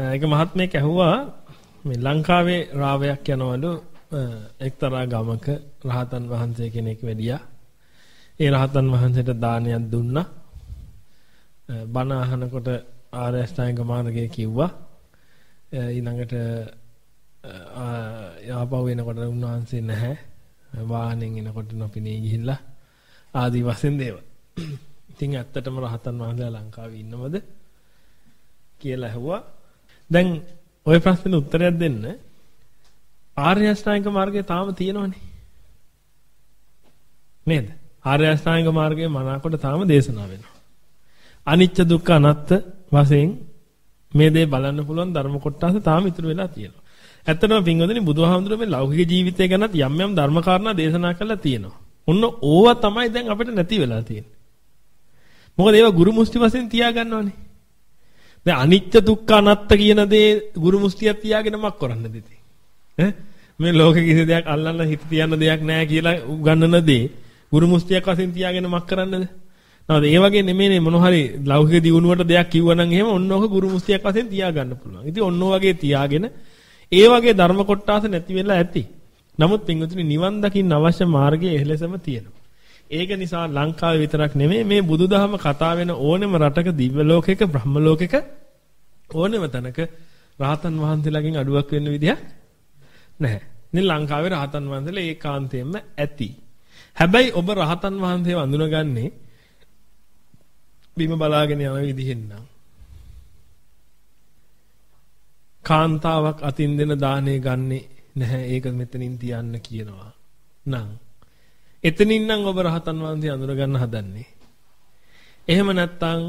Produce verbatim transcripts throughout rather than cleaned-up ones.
ඒක මහත්මයෙක් ඇහුවා මේ ලංකාවේ රාවයක් යනවලු එක්තරා ගමක රහතන් වහන්සේ කෙනෙක් වැඩියා. ඒ රහතන් වහන්සේට දානයක් දුන්නා. බණ අහනකොට ආර්ය අෂ්ටාංග මාර්ගය කිව්වා. ඊළඟට ආපහු එනකොට උන්වහන්සේ නැහැ. වාහනෙන් එනකොට නොපෙනී ගිහිල්ලා ආදි වශයෙන් දේවල්. ඉතින් ඇත්තටම රහතන් වහන්සේලා ලංකාවේ ඉන්නවද කියලා ඇහුවා. දැන් ওই ප්‍රශ්නෙට උත්තරයක් දෙන්න ආර්ය අෂ්ටාංග මාර්ගය තාම තියෙනවනේ. නේද? ආර්ය අෂ්ටාංග මාර්ගයේ මනාකොට තාම දේශනා වෙනවා. අනිච්ච දුක්ඛ අනාත්ත වශයෙන් මේ දේ බලන්න පුළුවන් ධර්ම කොටස තාම ඉතුරු වෙලා තියෙනවා. ඇත්තටම පින්වතුනි බුදුහාමුදුරුවෝ මේ ලෞකික ජීවිතය ගැනත් යම් යම් ධර්ම කාරණා දේශනා කළා තියෙනවා. ඔන්න ඕවා තමයි දැන් අපිට නැති වෙලා තියෙන්නේ. මොකද ඒවා ගුරු මුස්ති වශයෙන් තියාගන්නවනේ. දැන් අනිච්ච දුක්ඛ අනාත්ත කියන දේ ගුරු මුස්තියක් තියාගෙන මක් කරන්නද ඉතින්? ඈ මේ ලෝකෙ කිසි දෙයක් අල්ලන්න හිත තියන්න දෙයක් නැහැ කියලා උගන්වන දේ ගුරු මුස්තියක් වශයෙන් තියාගෙන මක් කරන්නද? නේද? ඒ වගේ නෙමෙයිනේ මොන හරි ලෞකික දියුණුවට දෙයක් කිව්වනම් එහෙම ඔන්න ඔක ගුරු මුස්තියක් වශයෙන් තියාගන්න පුළුවන්. ඉතින් ඔන්න ඔය වගේ තියාගෙන ඒ වගේ ධර්ම කොටස නැති වෙලා ඇති. නමුත් පින්වතුනි නිවන් දකින්න අවශ්‍ය මාර්ගය එහෙලසම තියෙනවා. ඒක නිසා ලංකාවේ විතරක් නෙමෙයි මේ බුදුදහම කතා වෙන ඕනෙම රටක දිව්‍ය ලෝකයක බ්‍රහ්ම ලෝකයක ඕනෙම තැනක රහතන් වහන්සේලාගෙන් අඩුවක් වෙන්න විදියක් නැහැ. ඉතින් ලංකාවේ රහතන් වහන්සේලා ඒකාන්තයෙන්ම ඇති. හැබැයි ඔබ රහතන් වහන්සේව අඳුනගන්නේ බිම බලාගෙන යන විදිහෙන් නම් කාන්තාවක් අතින් දෙන දානේ ගන්නෙ නැහැ. ඒක මෙතනින් තියන්න කියනවා. නම් එතනින් නම් ඔබ රහතන් වහන්සේ අඳුර ගන්න හදන්නේ. එහෙම නැත්නම්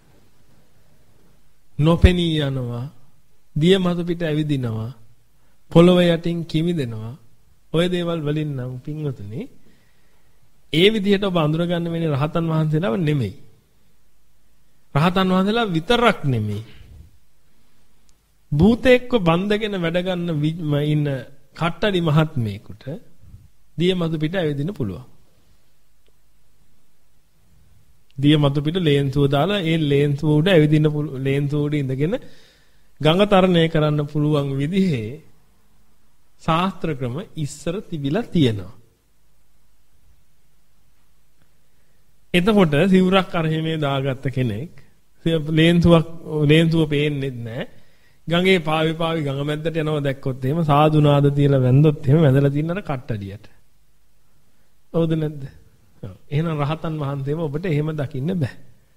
නොපෙනී යනවා, දිය මතු පිට ඇවිදිනවා, පොළොව යටින් කිමිදෙනවා. ඔය දේවල් වලින් නම් පින්වතුනි ඒ විදිහට ඔබ අඳුර ගන්න වෙන්නේ රහතන් වහන්සේලාව නෙමෙයි. රහතන් වහන්සේලා විතරක් නෙමෙයි. භූතෙක්ව බන්ධගෙන වැඩ ගන්න ඉන්න කට්ටඩි මහත්මයෙකුට දිය මතු පිට ඇවිදින්න පුළුවන්. දිය මතු පිට ලේන්සුව දාලා ඒ ලේන්සුව උඩ ඇවිදින්න පුළුවන්. ලේන්සුව උඩ ඉඳගෙන ගඟ තරණය කරන්න පුළුවන් විදිහේ ශාස්ත්‍ර ක්‍රම ඉස්සර තිබිලා තියෙනවා. එතකොට සිවුරක් අරහෙමේ දාගත්ත කෙනෙක් ලේන්සුවක් ලේන්සුව පේන්නේ නැහැ. ගඟේ පාවි පාවි ගඟ මැද්දට යනවා දැක්කොත් එහෙම සාදු නාද තියලා වැන්දොත් එහෙම වැදලා තින්න අර කට්ටඩියට. හවුද නැද්ද? ඔව්. එහෙනම් රහතන් වහන්සේව ඔබට එහෙම දකින්න බෑ.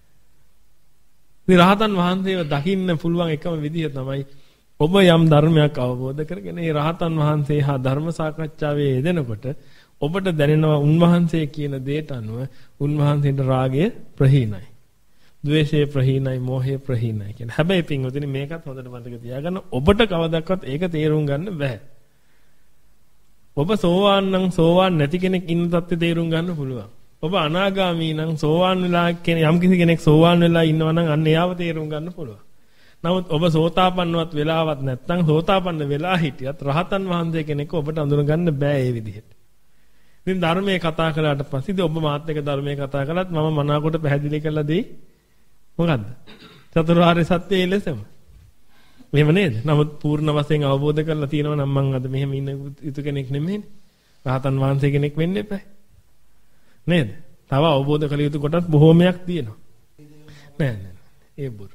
ඉතින් රහතන් වහන්සේව දකින්න පුළුවන් එකම විදිහ තමයි ඔබ යම් ධර්මයක් අවබෝධ කරගෙන ඒ රහතන් වහන්සේ හා ධර්ම සාකච්ඡාවේ යෙදෙනකොට ඔබට දැනෙනවා උන්වහන්සේ කියන දේට අනුව උන්වහන්සේට රාගය ප්‍රහීනයි. ද්වේෂය ප්‍රහීනයි, මෝහය ප්‍රහීනයි කියන. හැබැයි පින්වතුනි මේකත් හොඳට මතක තියාගන්න ඔබට කවදාවත් ඒක තේරුම් ගන්න බෑ. ඔබ සෝවාන් නම් සෝවාන් නැති කෙනෙක් ඉන්න තත්ත්වය තේරුම් ගන්න පුළුවන්. ඔබ අනාගාමී නම් සෝවාන් වෙලා කෙනෙක් යම් කිසි කෙනෙක් සෝවාන් වෙලා ඉන්නවා නම් අන්න එයාව තේරුම් ගන්න පුළුවන්. නමුත් ඔබ සෝතාපන්නවත් වෙලාවත් නැත්නම් සෝතාපන්න වෙලා හිටියත් රහතන් වහන්සේ කෙනෙක් ඔබට අඳුන ගන්න බෑ ඒ විදිහට. ඉතින් ධර්මයේ කතා කළාට පස්සේ ඉතින් ඔබ මාත් එක්ක ධර්මයේ කතා කළත් මම මනාවකට පැහැදිලි කරලා දෙයි. මොකද්ද? චතුරාර්ය සත්‍යය එලෙසම. මෙහෙම නේද? නමුත් පූර්ණ වශයෙන් අවබෝධ කරලා තියෙනවා නම් මං අද මෙහෙම ඉන්න යුතු කෙනෙක් නෙමෙයිනේ. රහතන් වහන්සේ කෙනෙක් වෙන්න එපා. නේද? තව අවබෝධ කළ යුතු කොටස් බොහෝමයක් තියෙනවා. නෑ නෑ. ඒ බොරු.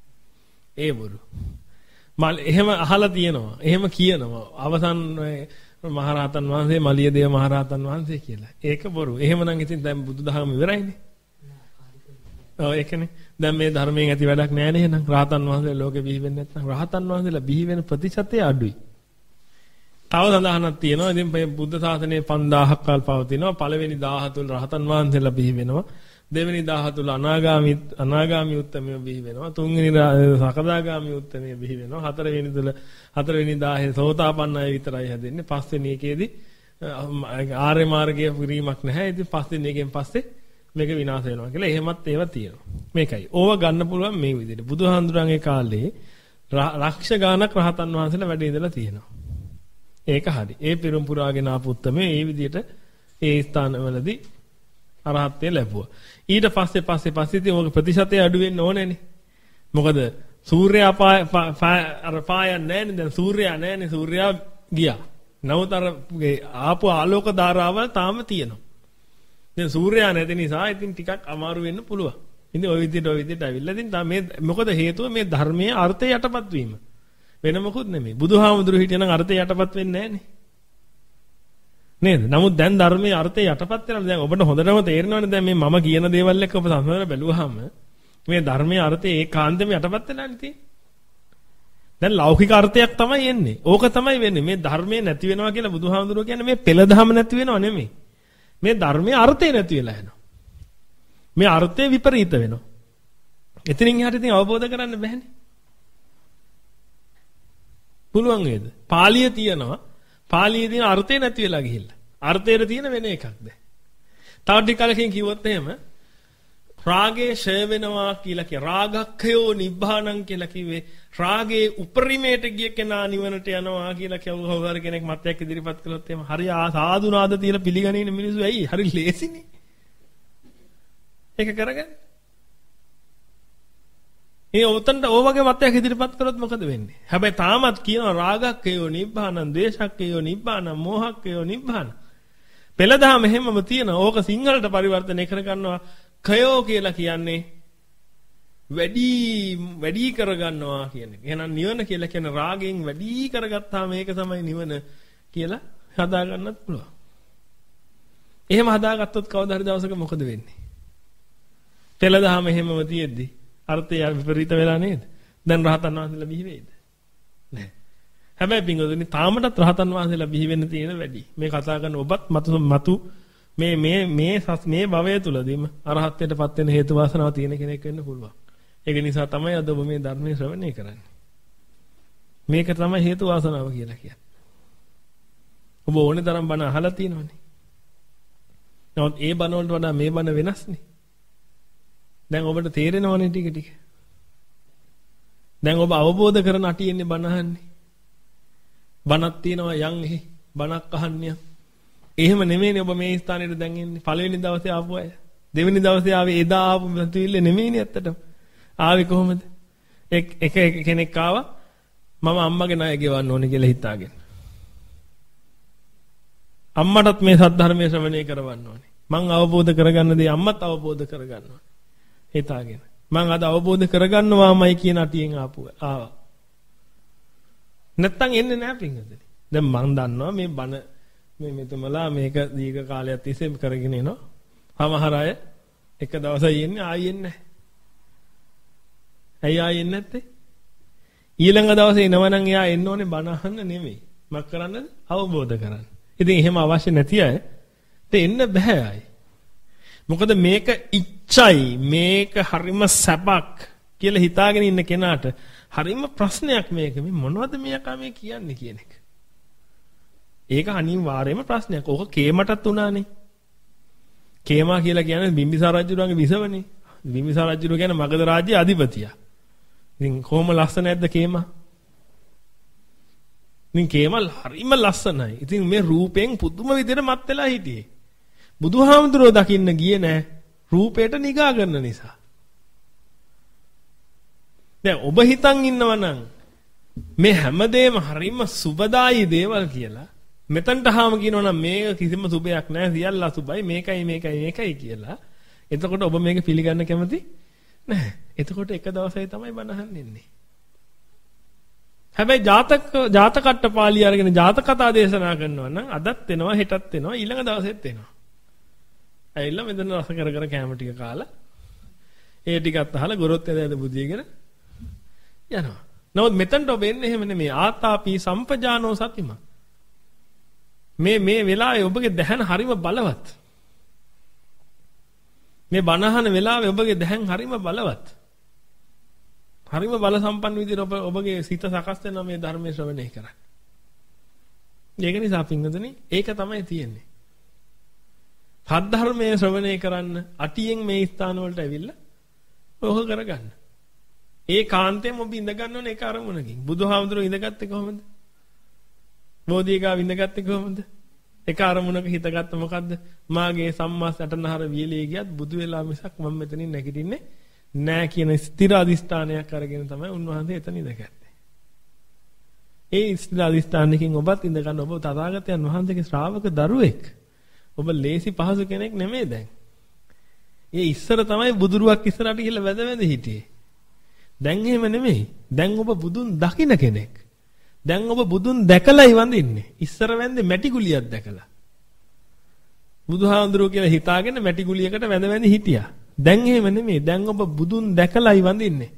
ඒ බොරු. මල් එහෙම අහලා තියෙනවා. එහෙම කියනවා. අවසන් මහරහතන් වහන්සේ මලියදේව මහරහතන් වහන්සේ කියලා. ඒක බොරු. එහෙමනම් ඉතින් දැන් බුදුදහම ඉවරයිනේ. ඔව් ඒකනේ. දැන් මේ ධර්මයෙන් ඇති වැඩක් නැහැ නේ එහෙනම්. රහතන් වහන්සේ ලෝකෙ බිහි වෙන්නේ නැත්නම් රහතන් වහන්සේලා බිහි වෙන ප්‍රතිශතය අඩුයි. තව සඳහනක් තියෙනවා. ඉතින් මේ බුද්ධ ශාසනයේ පන්දාහක් කල් පවතිනවා. පළවෙනි දාහ තුල රහතන් වහන්සේලා බිහි වෙනවා. දෙවෙනි දාහ තුල අනාගාමී අනාගාමී උත්තමයෝ බිහි වෙනවා. තුන්වෙනි සකදාගාමී උත්තමයෝ බිහි වෙනවා. හතරවෙනි තුල හතරවෙනි දාහේ සෝතාපන්න අය විතරයි හැදෙන්නේ. පස්වෙනි එකේදී ආර්ය මාර්ගයේ පුරීමක් නැහැ. ඉතින් පස්වෙනි එකෙන් පස්සේ මේක විනාශ වෙනවා කියලා. එහෙමත් ඒවා තියෙනවා. මේකයි. ඕව ගන්න පුළුවන් මේ විදිහට. බුදුහාඳුරන්ගේ කාලේ ලක්ෂ ගාණක් රහතන් වහන්සේලා වැඩ ඉඳලා තියෙනවා. ඒක හරි. ඒ පිරුම් පුරාගෙන ආපු උත්තමේ ඒ විදිහට ඒ ස්ථානවලදී අරහත්ත්වය ලැබුවා. ඊට පස්සේ පස්සේ පස්සේ ඉතින් ඔක ප්‍රතිශතය අඩු වෙන්න ඕනේනේ. මොකද සූර්යයා අර පායන්නේ නැන්නේ. දැන් සූර්යයා නැන්නේ. සූර්යයා ගියා. නමුත් අර ආපු ආලෝක ධාරාවල් තාම තියෙනවා. දැන් සූර්යයා නැති නිසා ඉතින් ටිකක් අමාරු වෙන්න පුළුවන්. ඉතින් ওই විදිහට ওই විදිහට ඇවිල්ලා ඉතින් මේ මොකද හේතුව මේ ධර්මයේ අර්ථය යටපත් වීම. වෙන මොකුත් නෙමෙයි. බුදුහාමුදුරු හිටියනම් අර්ථය යටපත් වෙන්නේ නැහනේ. නේද? නමුත් දැන් ධර්මයේ අර්ථය යටපත් වෙනවා. දැන් ඔබට හොඳටම තේරෙනවනේ දැන් මේ මම කියන දේවල් එක්ක ඔබ සම්බන්ධව බැලුවාම මේ ධර්මයේ අර්ථය ඒකාන්තෙම යටපත් වෙලානේ තියෙන්නේ. දැන් ලෞකික අර්ථයක් තමයි එන්නේ. ඕක තමයි වෙන්නේ. මේ ධර්මයේ නැති වෙනවා කියලා බුදුහාමුදුරුවෝ කියන්නේ මේ පෙළ දහම නැති වෙනව නෙමෙයි. මේ ධර්මයේ අර්ථය නැති වෙලා යනවා. මේ අර්ථය විපරීත වෙනවා. එතනින් එහාට ඉතින් අවබෝධ කරන්න බැහැනේ. පුළුවන් වේද? පාලිය තියෙනවා. පාලියේ තියෙන අර්ථය නැති වෙලා ගිහිල්ලා. අර්ථයේ තියෙන වෙන එකක්ද? තව ටික කලකින් කිව්වොත් එහෙම රාගේ ෂය වෙනවා කියලා කිය. රාගක්ඛයෝ නිබ්බාණං කියලා කිව්වේ රාගේ උපරිමයට ගිය කෙනා නිවනට යනවා කියලා කවුරු හරි කෙනෙක් මතයක් ඉදිරිපත් කළොත් එහෙම හරි ආසාදුනාද තියලා පිළිගන්නේ මිනිස්සු ඇයි? හරි ලේසිනේ. ඒක කරගන්න. ඒ උතන්ට ඕ වගේ මතයක් ඉදිරිපත් කරොත් මොකද වෙන්නේ? හැබැයි තාමත් කියනවා රාගක්ඛයෝ නිබ්බාණං, ද්වේෂක්ඛයෝ නිබ්බාණං, මෝහක්ඛයෝ නිබ්බාණං. පෙළදහම හැමම තියෙනවා. ඕක සිංහලට පරිවර්තනය කර ගන්නවා. කයෝ කියලා කියන්නේ වැඩි වැඩි කරගන්නවා කියන එක. එහෙනම් නිවන කියලා කියන්නේ රාගයෙන් වැඩි කරගත්තාම මේක තමයි නිවන කියලා හදා ගන්නත් පුළුවන්. එහෙම හදාගත්තොත් කවදා හරි දවසක මොකද වෙන්නේ? පෙළදහම එහෙමම තියෙද්දි අර්ථය විපරීත වෙලා නේද? දැන් රහතන් වහන්සේලා බිහි වෙයිද? නැහැ. හැබැයි පින්වතුනි තාමටත් රහතන් වහන්සේලා බිහි වෙන්න තියෙන වැඩි. මේ කතා කරන ඔබත් මතු මතු මේ මේ මේ මේ භවය තුලදීම අරහත්ත්වයටපත් වෙන හේතු වාසනාව තියෙන කෙනෙක් වෙන්න පුළුවන්. ඒක නිසා තමයි අද ඔබ මේ ධර්මයේ ශ්‍රවණය කරන්නේ. මේක තමයි හේතු වාසනාව කියලා කියන්නේ. ඔබ ඕනේ තරම් බණ අහලා තියෙනවනේ. නමුත් ඒ බණ වලට වඩා මේ බණ වෙනස්නේ. දැන් ඔබට තේරෙනවනේ ටික ටික. දැන් ඔබ අවබෝධ කරන අටියෙන්නේ බණ අහන්නේ. බණක් තියෙනවා යන් එහි බණක් අහන්නේ. එහෙම නෙමෙයිනේ ඔබ මේ ස්ථානෙට දැන් ඉන්නේ. පළවෙනි දවසේ ආපු අය. දෙවෙනි දවසේ ආවේ එදා ආපු මතුවිල්ල නෙමෙයිනේ ඇත්තටම. ආවේ කොහොමද? එක එක කෙනෙක් ආවා මම අම්මගේ ණය ගෙවන්න ඕනේ කියලා හිතාගෙන. අම්මටත් මේ සද්ධර්මයේ ශ්‍රවණය කරවන්න ඕනේ. මං අවබෝධ කරගන්න දේ අම්මත් අවබෝධ කරගන්න ඕනේ. හිතාගෙන. මං අද අවබෝධ කරගන්නවාමයි කියන අටියෙන් ආපු ආවා. නැත්තම් එන්නේ නැහැ පින්වතුනි. දැන් මං දන්නවා මේ බණ මේ මෙතමලා මේක දීර්ඝ කාලයක් තිස්සේ කරගෙන එනවා. සමහර අය එක දවසයි එන්නේ ආයෙ එන්නේ නැහැ. ඇයි ආයෙ එන්නේ නැත්තේ? ඊළඟ දවසේ එනවනම් එයා එන්න ඕනේ බණ අහන්න නෙමෙයි. මක් කරන්නද? අවබෝධ කරන්න. ඉතින් එහෙම අවශ්‍ය නැති අය එන්න බෑ ආයි. මොකද මේක ඉච්ඡයි මේක හරිම සැපක් කියලා හිතාගෙන ඉන්න කෙනාට හරිම ප්‍රශ්නයක් මේක. මේ මොනවද මෙයා මේ කියන්නේ කියන එක. ඒක අනිවාර්යයෙන්ම ප්‍රශ්නයක්. ඕක කේමටත් උනානේ. කේමා කියලා කියන්නේ බිම්බිසාර රජුගේ විසවනේ. බිම්බිසාර රජු කියන්නේ මගධ රාජ්‍යයේ අධිපතියා. ඉතින් කොහොම ලස්සන නැද්ද කේමා? ඉතින් කේමල් හරිම ලස්සනයි. ඉතින් මේ රූපෙන් පුදුම විදිහට මත් වෙලා හිටියේ. බුදුහාමුදුරුවෝ දකින්න ගියේ නෑ රූපයට නිගා ගන්න නිසා. දැන් ඔබ හිතන් ඉන්නවනම් මේ හැමදේම හරිම සුබදායි දේවල් කියලා මෙතනට හාම කියනවනම් මේක කිසිම සුබයක් නෑ සියල්ල අසුබයි මේකයි මේකයි මේකයි කියලා. එතකොට ඔබ මේක පිළිගන්න කැමති නෑ. එතකොට එක දවසයි තමයි බනහන් ඉන්නේ. හැබැයි ජාතක ජාතකට්ට පාළිය අරගෙන ජාතක කතා දේශනා කරනවා නම් අදත් එනවා හෙටත් එනවා ඊළඟ දවසෙත් එනවා. ඇවිල්ලා මෙතන රස කර කර කැම ටික කාලා ඒ ටිකත් අහලා ගොරොත් ඇදලා බුදියගෙන යනවා. නමුත් මෙතනට ඔබ එන්නේ එහෙම නෙමෙයි. ආතාපි සම්පජානෝ සතිම. මේ මේ වෙලාවේ ඔබගේ දැහන හරිම බලවත්. මේ බණහන වෙලාවේ ඔබගේ දැහන් හරිම බලවත්. හරිම බල සම්පන්න විදිහට ඔබ ඔබගේ සිත සකස් වෙනවා මේ ධර්මයේ ශ්‍රවණය කරන්නේ. ඒක නිසා පින්වතුනි ඒක තමයි තියෙන්නේ. සද්ධර්මයේ ශ්‍රවණය කරන්න අටියෙන් මේ ස්ථාන වලට ඇවිල්ලා ඔහො කරගන්න. ඒ කාන්තේම ඔබ ඉඳ ගන්න ඕනේ ඒක අරමුණකින්. බුදුහාමුදුරුවෝ ඉඳගත්තේ කොහොමද? බෝධිගාව ඉඳගත්තේ කොහොමද? ඒක අරමුණක හිතගත්ත මොකද්ද? මාගේ සම්මා සටනහර වියලේ ගියත් බුදු වෙලා මිසක් මම මෙතනින් නැගිටින්නේ නෑ කියන ස්ථිර අදිස්ථානයක් අරගෙන තමයි උන්වහන්සේ එතන ඉඳගත්තේ. ඒ ස්ථිර අදිස්ථානකින් ඔබත් ඉඳ ගන්න ඔබ තථාගතයන් වහන්සේගේ ශ්‍රාවක දරුවෙක්. ඔබ ලේසි පහසු කෙනෙක් නෙමෙයි දැන්. ඒ ඉස්සර තමයි බුදුරුවක් ඉස්සරහට ගිහලා වැද වැද හිටියේ. දැන් එහෙම නෙමෙයි. දැන් ඔබ බුදුන් දකින්න කෙනෙක්. දැන් ඔබ බුදුන් දැකලායි වඳින්නේ. ඉස්සර වැන්දේ මැටි ගුලියක් දැකලා. බුදුහාඳුරෝ කියලා හිතාගෙන මැටි ගුලියකට වැඳ වැඳ හිටියා. දැන් එහෙම නෙමෙයි. දැන් ඔබ බුදුන් දැකලායි වඳින්නේ.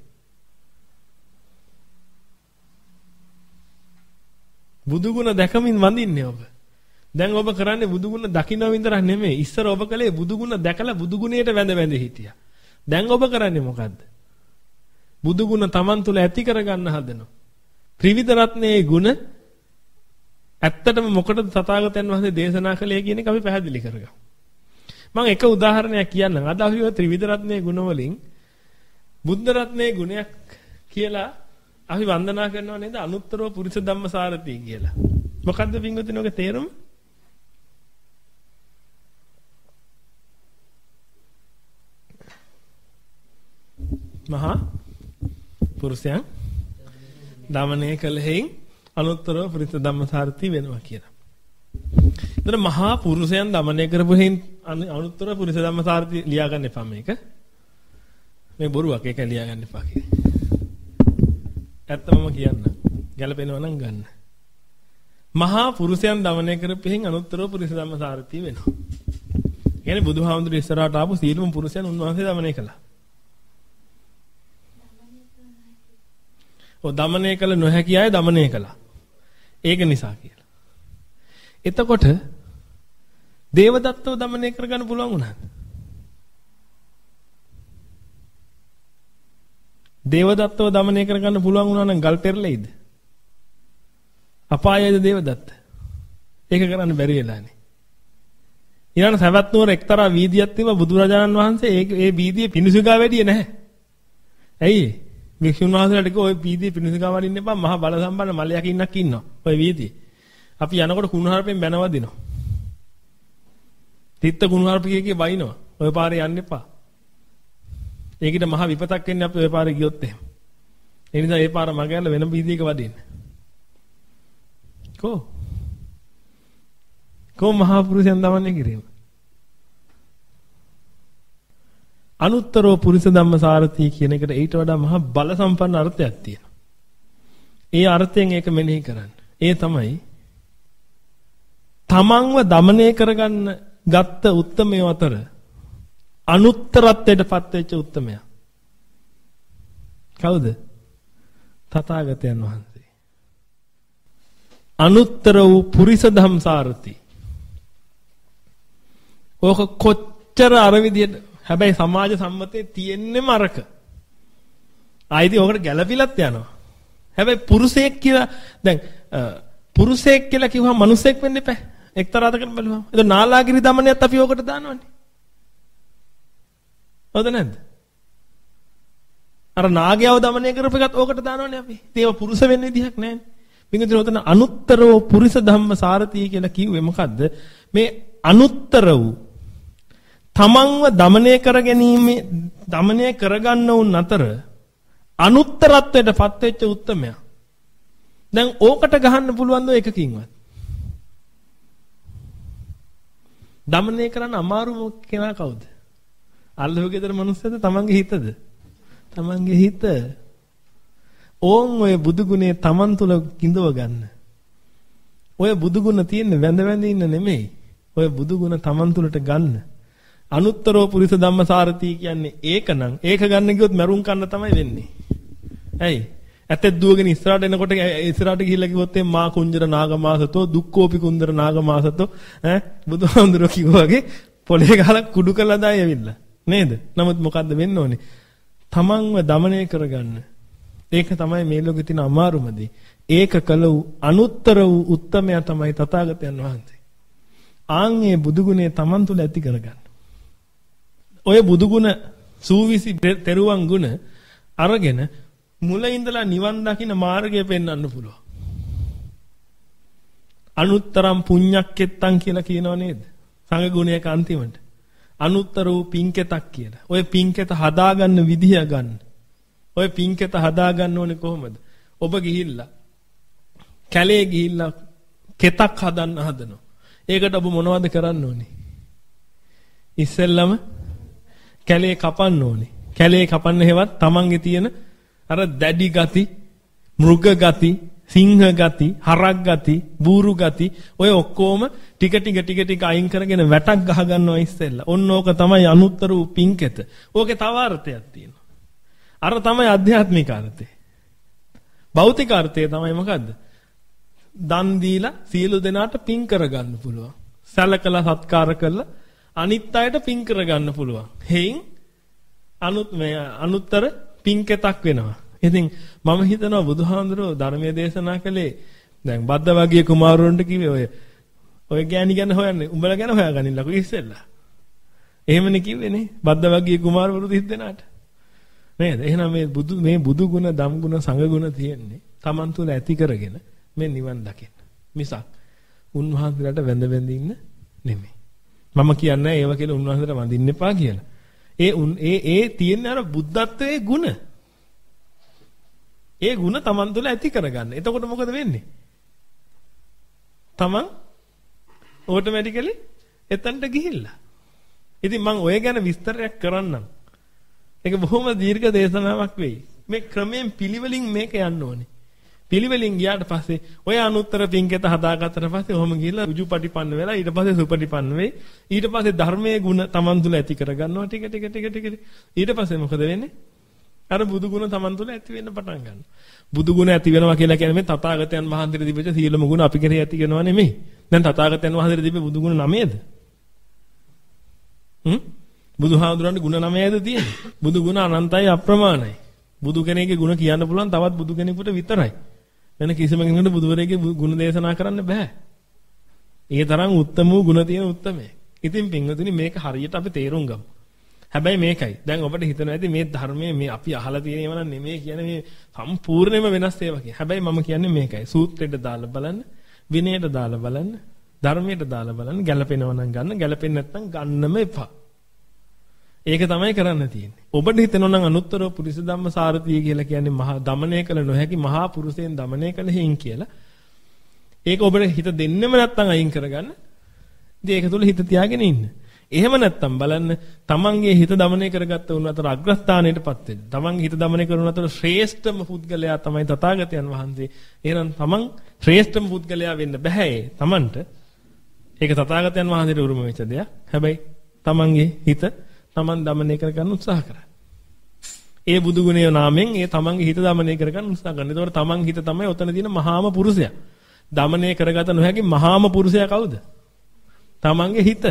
බුදුගුණ දැකමින් වඳින්නේ ඔබ. දැන් ඔබ කරන්නේ බුදුගුණ දකින්න විතරක් නෙමෙයි. ඉස්සර ඔබ කලේ බුදුගුණ දැකලා බුදුගුණයට වැඳ වැඳ හිටියා. දැන් ඔබ කරන්නේ මොකද්ද? බුදුගුණ Taman තුල ඇති කරගන්න හදනවා. ත්‍රිවිධ රත්නයේ ගුණ ඇත්තටම මොකටද තථාගතයන් වහන්සේ දේශනා කළේ කියන එක අපි පැහැදිලි කරගමු. මම එක උදාහරණයක් කියන්නම්. අද අපි ඔය ත්‍රිවිධ රත්නයේ ගුණ වලින් බුද්ධ රත්නයේ ගුණයක් කියලා අපි වන්දනා කරනවා නේද? අනුත්තරව පුරිස ධම්මසාරති කියලා. මොකද්ද පින්වතුනි ඔගේ තේරුම? මහා පුරුෂයන් දමනය කළ හේයින් අනුත්තරව පුරිස ධම්මසාරති වෙනවා කියලා. එතන මහා පුරුෂයන් දමනය කරපු හේයින් අනුත්තරව පුරිස ධම්මසාරති ලියා ගන්න එපා මේක. මේ බොරුවක් ඒක ලියා ගන්න එපා කියලා. ඇත්තමම කියන්න. ගැලපෙනවා නම් ගන්න. මහා පුරුෂයන් දමනය කරපු හේයින් අනුත්තරව පුරිස ධම්මසාරති වෙනවා. කියන්නේ බුදුහාමුදුරු ඉස්සරහට ආපු සීලම පුරුෂයන් උන්වහන්සේ දමනය කළා. ඔය දමනය කළ නොහැකි අය දමනය කළා. ඒක නිසා කියලා. එතකොට දේවදත්තව දමනය කරගන්න පුළුවන් වුණාද? දේවදත්තව දමනය කරගන්න පුළුවන් වුණා නම් ගල් පෙරලෙයිද? අපායයිද දේවදත්ත? ඒක කරන්න බැරි වෙලානේ. ඊළඟ සවැත් නුවර එක්තරා වීදියක් තිබ්බ බුදුරජාණන් වහන්සේ ඒ ඒ වීදියේ පිණිසුගා වැඩියේ නැහැ. ඇයි? වික්ෂුන් වහන්සේලාට කිව්වා ඔය වීදියේ පිණිසුගා වඩින්න එපා මහා බල සම්පන්න මලයක් ඉන්නක් ඉන්නවා. ඔය වීදියේ. අපි යනකොට කුණුහරුපෙන් බැනවදිනවා. තිත්ත කුණුහරුපියකේ බයිනවා. ඔය පාරේ යන්න එපා. ඒකිට මහා විපතක් වෙන්නේ අපි ඔය පාරේ ගියොත් එහෙම. ඒ නිසා ඒ පාර මගහැරලා වෙන වීදියක වදින්න. කො කො මහා පුරුෂයන් දමන්නේ කිරීම. අනුත්තරෝ පුරිස ධම්මසාරති කියන එකට ඊට වඩා මහා බල සම්පන්න අර්ථයක් තියෙනවා. ඒ අර්ථයෙන් ඒක මෙනෙහි කරන්න. ඒ තමයි තමන්ව দমনය කරගන්න ගත්ත උත්තමයෝ අතර අනුත්තරත්වයට පත් වෙච්ච උත්තමයා. කවුද? තථාගතයන් වහන්සේ. අනුත්තර වූ පුරිස ධම්සාරති. ඕක කොච්චර අර විදියට හැබැයි සමාජ සම්මතයේ තියෙන්නේම අරක. ආයිති ඔකට ගැළපිලත් යනවා. හැබැයි පුරුෂයෙක් කියලා දැන් පුරුෂයෙක් කියලා කිව්වම මිනිසෙක් වෙන්න එපා. එක්තරා අතකට බලුවම. ඒක නාලාගිරි දමනයත් අපි ඔකට දානවනේ. හවුද නැද්ද? අර නාගයව දමනය කරපු එකත් ඔකට දානවනේ අපි. ඒක පුරුෂ වෙන්න විදිහක් නැහැ. වින්දුන උතන අනුත්තරෝ පුරිස ධම්ම සාරති කියලා කිව්වේ මොකද්ද? මේ අනුත්තර වූ තමන්ව দমনය කර ගැනීම দমনය කරගන්න උන් අතර අනුත්තරත්වයට පත් වෙච්ච උත්තමයා. දැන් ඕකට ගහන්න පුළුවන් දෝ එකකින්වත්. দমনය කරන්න අමාරුම කෙනා කවුද? අල්ලහුගේ ගෙදර මිනිස්සුද තමන්ගේ හිතද? තමන්ගේ හිත. ඕන් ඔය බුදු ගුණේ තමන් තුල කිඳව ගන්න. ඔය බුදු ගුණ තියෙන්නේ වැඳ වැඳ ඉන්න නෙමෙයි. ඔය බුදු ගුණ තමන් තුලට ගන්න. අනුත්තරෝ පුරිස ධම්මසාරති කියන්නේ ඒකනම් ඒක ගන්න ගියොත් මරුන් කන්න තමයි වෙන්නේ. ඇයි? ඇතෙක් දුවගෙන ඉස්සරහට එනකොට ඉස්සරහට ගිහිල්ලා කිව්වොත් එම් මා කුංජර නාගමාසතෝ දුක්ඛෝපි කුන්දර නාගමාසතෝ ඈ බුදුහාමුදුරුවෝ කිව්වා වගේ පොලේ ගහලා කුඩු කළා දායි ඇවිල්ලා. නේද? නමුත් මොකද්ද වෙන්න ඕනේ? තමන්ව দমনය කරගන්න. ඒක තමයි මේ ලෝකේ තියෙන අමාරුම දේ. ඒක කළ වූ අනුත්තර වූ උත්තමයා තමයි තථාගතයන් වහන්සේ. ආන්ගේ බුදු ගුණය තමන් තුළ ඇති කරගන්න. ඔය බුදු ගුණ සූවිසි තෙරුවන් ගුණ අරගෙන මුල ඉඳලා නිවන් දකින්න මාර්ගය පෙන්වන්න පුළුවන්. අනුත්තරම් පුඤ්ඤක්කෙත්තං කියලා කියනව නේද? සංඝ ගුණයක අන්තිමට. අනුත්තර වූ පින්කෙතක් කියලා. ඔය පින්කෙත හදාගන්න විදිය ගන්න. ඔය පින්කෙත හදාගන්න ඕනේ කොහොමද? ඔබ ගිහිල්ලා කැලේ ගිහිල්ලා කෙතක් හදන්න හදනවා. ඒකට ඔබ මොනවද කරන්න ඕනේ? ඉස්සෙල්ලම කැලේ කපන්න ඕනේ. කැලේ කපන්න හේවත් තමන්ගේ තියෙන අර දැඩි ගති, මෘග ගති, සිංහ ගති, හරක් ගති, බූරු ගති ඔය ඔක්කොම ටික ටික ටික ටික අයින් කරගෙන වැටක් ගහ ගන්නවා ඉස්සෙල්ලා. ඔන්න ඕක තමයි අනුත්තර වූ පින්කෙත. ඕකේ තව අර්ථයක් තියෙනවා. අර තමයි ආධ්‍යාත්මික අර්ථය. භෞතික අර්ථය තමයි මොකද්ද? දන් දීලා සියලු දෙනාට පින් කරගන්න පුළුවන්. සැලකලා සත්කාර කරලා අනිත් අයට පින් කරගන්න පුළුවන්. හේයින් අනුත් මේ අනුත්තර පින්කෙතක් වෙනවා. ඉතින් මම හිතනවා බුදුහාමුදුරුවෝ ධර්මයේ දේශනා කළේ දැන් බද්ද වගේ කුමාරවරුන්ට කිව්වේ ඔය ඔය ගෑණි ගැන හොයන්නේ උඹලා ගැන හොයාගනින්නකෝ ඉස්සෙල්ලා. එහෙමනේ කිව්වේ නේ බද්ද වගේ කුමාරවරු තිස් දෙනාට. නේද? එහෙනම් මේ බුදු මේ බුදු ගුණ, ධම් ගුණ, සංඝ ගුණ තියෙන්නේ Taman තුල ඇති කරගෙන මේ නිවන් දකින්න. මිසක් උන්වහන්සේලාට වැඳ වැඳ ඉන්න නෙමෙයි. මම කියන්නේ ඒව කියලා උන්වහන්සේට වඳින්න එපා කියලා. ඒ ඒ ඒ තියෙන අර බුද්ධත්වයේ ගුණ. ඒ ගුණ Taman තුල ඇති කරගන්න. එතකොට මොකද වෙන්නේ? Taman ඔටෝමැටිකලි එතනට ගිහිල්ලා. ඉතින් මම ඔය ගැන විස්තරයක් කරන්නම්. ඒක බොහොම දීර්ඝ දේශනාවක් වෙයි. මේ ක්‍රමයෙන් පිළිවෙලින් මේක යන්න ඕනේ. පිළිවෙලින් ගියාට පස්සේ ඔය අනුත්තර පින්කෙත හදාගත්තට පස්සේ ඔහොම ගිහිල්ලා ඍජුපටිපන්න වෙලා ඊට පස්සේ සුපටිපන්න වෙයි. ඊට පස්සේ ධර්මයේ ගුණ Taman තුල ඇති කරගන්නවා ටික ටික ටික ටික. ඊට පස්සේ මොකද වෙන්නේ? අර බුදු ගුණ Taman තුල ඇති වෙන්න පටන් ගන්නවා. බුදු ගුණ ඇති වෙනවා කියලා කියන්නේ මේ තථාගතයන් වහන්සේට තිබෙච්ච සීලම ගුණ අපි කෙරේ ඇති වෙනවා නෙමෙයි. දැන් තථාගතයන් වහන්සේට තිබෙ බුදු ගුණ නවයද? හ්ම්? බුදුහාමුදුරන්ගේ ගුණ නවයද තියෙන්නේ? බුදු ගුණ අනන්තයි අප්‍රමාණයි. බුදු කෙනෙක්ගේ ගුණ කියන්න පුළුවන් තවත් බුදු කෙනෙකුට විතරයි. වෙන කිසිම කෙනෙකුට බුදුවරයෙක්ගේ ගුණ දේශනා කරන්න බෑ. ඒ තරම් උත්තම වූ ගුණ තියෙන උත්තමයෙක්. ඉතින් පින්වතුනි මේක හරියට අපි තේරුම් ගමු. හැබැයි මේකයි. දැන් ඔබට හිතනවා ඇති මේ ධර්මයේ මේ අපි අහලා තියෙන ඒවා නම් නෙමෙයි කියන්නේ මේ සම්පූර්ණයෙන්ම වෙනස් ඒවා කියන. හැබැයි මම කියන්නේ මේකයි. සූත්‍රයට දාලා බලන්න, විනයට දාලා බලන්න, ධර්මයට දාලා බලන්න, ගැළපෙනවා නම් ගන්න, ගැළපෙන්නේ නැත්නම් ගන්නම එපා. ඒක තමයි කරන්න තියෙන්නේ. ඔබට හිතෙනවා නම් අනුත්තර පුරිස ධම්ම සාරතිය කියලා කියන්නේ මහා දමණය කළ නොහැකි මහා පුරුෂයන් දමණය කළ හේන් කියලා. ඒක ඔබට හිත දෙන්නෙම නැත්නම් අයින් කරගන්න. ඉතින් ඒක තුල හිත තියාගෙන ඉන්න. එහෙම නැත්නම් බලන්න තමන්ගේ හිත දමනය කරගත්ත උන් අතර අග්‍රස්ථානයටපත් වෙන්න. තමන්ගේ හිත දමනය කරන අතර ශ්‍රේෂ්ඨම පුද්ගලයා තමයි තථාගතයන් වහන්සේ. එහෙනම් තමන් ශ්‍රේෂ්ඨම පුද්ගලයා වෙන්න බෑ තමන්ට. ඒක තථාගතයන් වහන්සේට උරුම වෙච්ච දෙයක්. හැබැයි තමන්ගේ හිත තමන් දමනය කරගන්න උත්සාහ කරන්න. ඒ බුදු ගුණයේ නාමයෙන් ඒ තමන්ගේ හිත දමනය කරගන්න උත්සාහ කරන්න. ඒතකොට තමන් හිත තමයි ඔතන තියෙන මහාම පුරුෂයා. දමනය කරගත නොහැකි මහාම පුරුෂයා කවුද? තමන්ගේ හිත.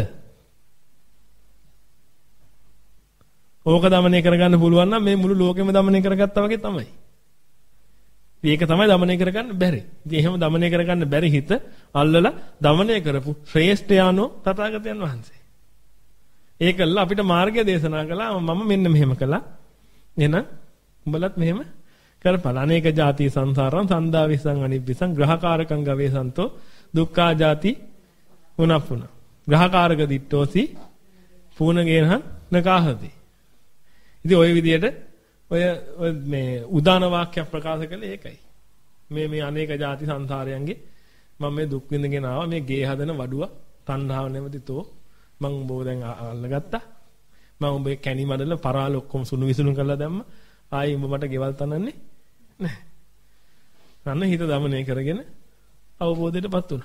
ඕක දමනය කරගන්න පුළුවන් නම් මේ මුළු ලෝකෙම දමනය කරගත්තා වගේ තමයි. මේක තමයි දමනය කරගන්න බැරි. ඉතින් එහෙම දමනය කරගන්න බැරි හිත අල්ලලා දමනය කරපු ශ්‍රේෂ්ඨයානෝ තථාගතයන් වහන්සේ. ඒකල්ල අපිට මාර්ගය දේශනා කළා. මම මෙන්න මෙහෙම කළා. එහෙනම් උඹලත් මෙහෙම කරපළ. අනේක ಜಾති සංසාරං සන්දා විසං අනිබ්බිසං ග්‍රහකාරකං ගවේසන්තෝ දුක්ඛා ಜಾති පුනප්පුන. ග්‍රහකාරක දිට්ඨෝසි පුනගේනහං නකාහති. ඉතින් ওই විදිහට ඔය මේ උදාන වාක්‍යයක් ප්‍රකාශ කළේ ඒකයි. මේ මේ අනේක ಜಾති සංසාරයන්ගේ මම මේ දුක් විඳගෙන ආවා. මේ ගේ හදන වඩුව තණ්හාව නැමැතිතෝ මම උඹව දැන් අල්ලගත්තා. මම උඹේ කැණි මඩල පරාල ඔක්කොම සුණු විසුණු කරලා දැම්මා. ආයි උඹ මට ගෙවල් තනන්නේ නැහැ. අන්න හිත දමනය කරගෙන අවබෝධයටපත් වුණා.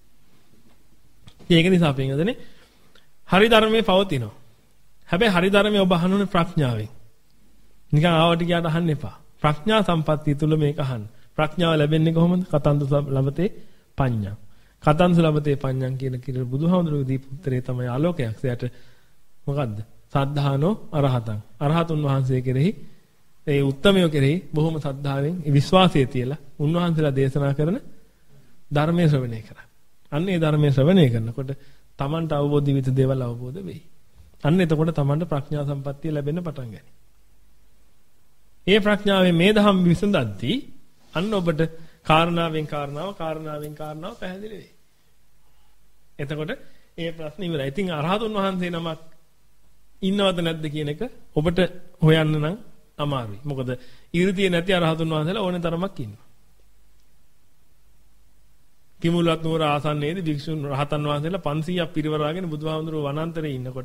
ඒක නිසා පින්වදනේ හරි ධර්මයේ පවතිනවා. හැබැයි හරි ධර්මයේ ඔබ අහන්න ඕනේ ප්‍රඥාවෙන්. නිකන් ආවට ගියාට අහන්න එපා. ප්‍රඥා සම්පත්තිය තුල මේක අහන්න. ප්‍රඥාව ලැබෙන්නේ කොහොමද? කතන්දු ලබතේ පඤ්ඤා. කතන්දු ලබතේ පඤ්ඤා කියන කිරි බුදුහාමුදුරුවෝ දීපු උත්තරේ තමයි ආලෝකයක්. එයාට මොකද්ද? සද්ධානෝ අරහතං. අරහතුන් වහන්සේ කෙරෙහි ඒ උත්තමයෝ කෙරෙහි බොහොම සද්ධාවෙන් විශ්වාසය තියලා උන්වහන්සේලා දේශනා කරන ධර්මයේ ශ්‍රවණය කරා. අන්න ඒ ධර්මයේ ශ්‍රවණය කරනකොට Tamanට අවබෝධ විවිධ දේවල් අවබෝධ වෙයි. අන්න එතකොට Tamanට ප්‍රඥා සම්පත්තිය ලැබෙන්න පටන් ගන්නවා. ඒ ප්‍රඥාවේ මේ දහම් විසඳද්දී අන්න ඔබට කාරණාවෙන් කාරණාව කාරණාවෙන් කාරණාව පැහැදිලි වෙයි. එතකොට ඒ ප්‍රශ්නේ ඉවරයි. ඉතින් අරහතුන් වහන්සේ නමක් ඉන්නවද නැද්ද කියන එක ඔබට හොයන්න නම් අමාරුයි. මොකද 이르දිය නැති අරහතුන් වහන්සේලා ඕනේ තරමක් ඉන්නවා. කිමුලත් නුවර ආසන්නයේදී භික්ෂුන් රහතන් වහන්සේලා පන්සීයක් පිරිවරාගෙන බුදුහාමුදුරුවෝ වනාන්තරයේ ඉන්නකොට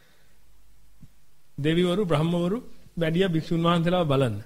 දෙවිවරු බ්‍රහ්මවරු වැඩිය භික්ෂුන් වහන්සේලාව බලන්න.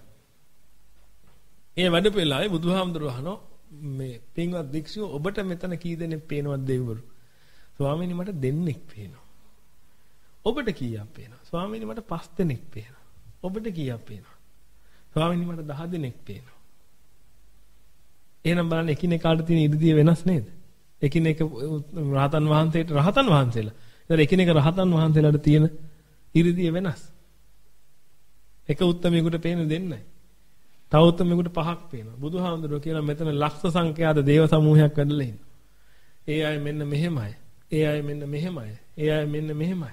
ඒ වැඩ පෙළාවේ බුදුහාමුදුරුවෝ අහනවා මේ පින්වත් භික්ෂුව ඔබට මෙතන කී දෙනෙක් පේනවද දෙවිවරු? ස්වාමීනි මට දෙන්නෙක් පේනවා. ඔබට කීයක් පේනවා? ස්වාමීනි මට පස් දෙනෙක් පේනවා. ඔබට කීයක් පේනවා? ස්වාමීනි මට දහ දෙනෙක් පේනවා. එහෙනම් බලන්න එකිනෙකාට තියෙන ඉදිරිය වෙනස් නේද? එකිනෙක රහතන් වහන්සේට රහතන් වහන්සේලා. ඒතර එකිනෙක රහතන් වහන්සේලාට තියෙන ඉරිදිය වෙනස්. එක උත්තමයෙකුට පේන දෙන්නයි. තව උත්තමයෙකුට පහක් පේනවා. බුදුහාමුදුරුවෝ කියනවා මෙතන ලක්ෂ සංඛ්‍යාත දේව සමූහයක් වැඩලා ඉන්නවා. ඒ අය මෙන්න මෙහෙමයි. ඒ අය මෙන්න මෙහෙමයි. ඒ අය මෙන්න මෙහෙමයි.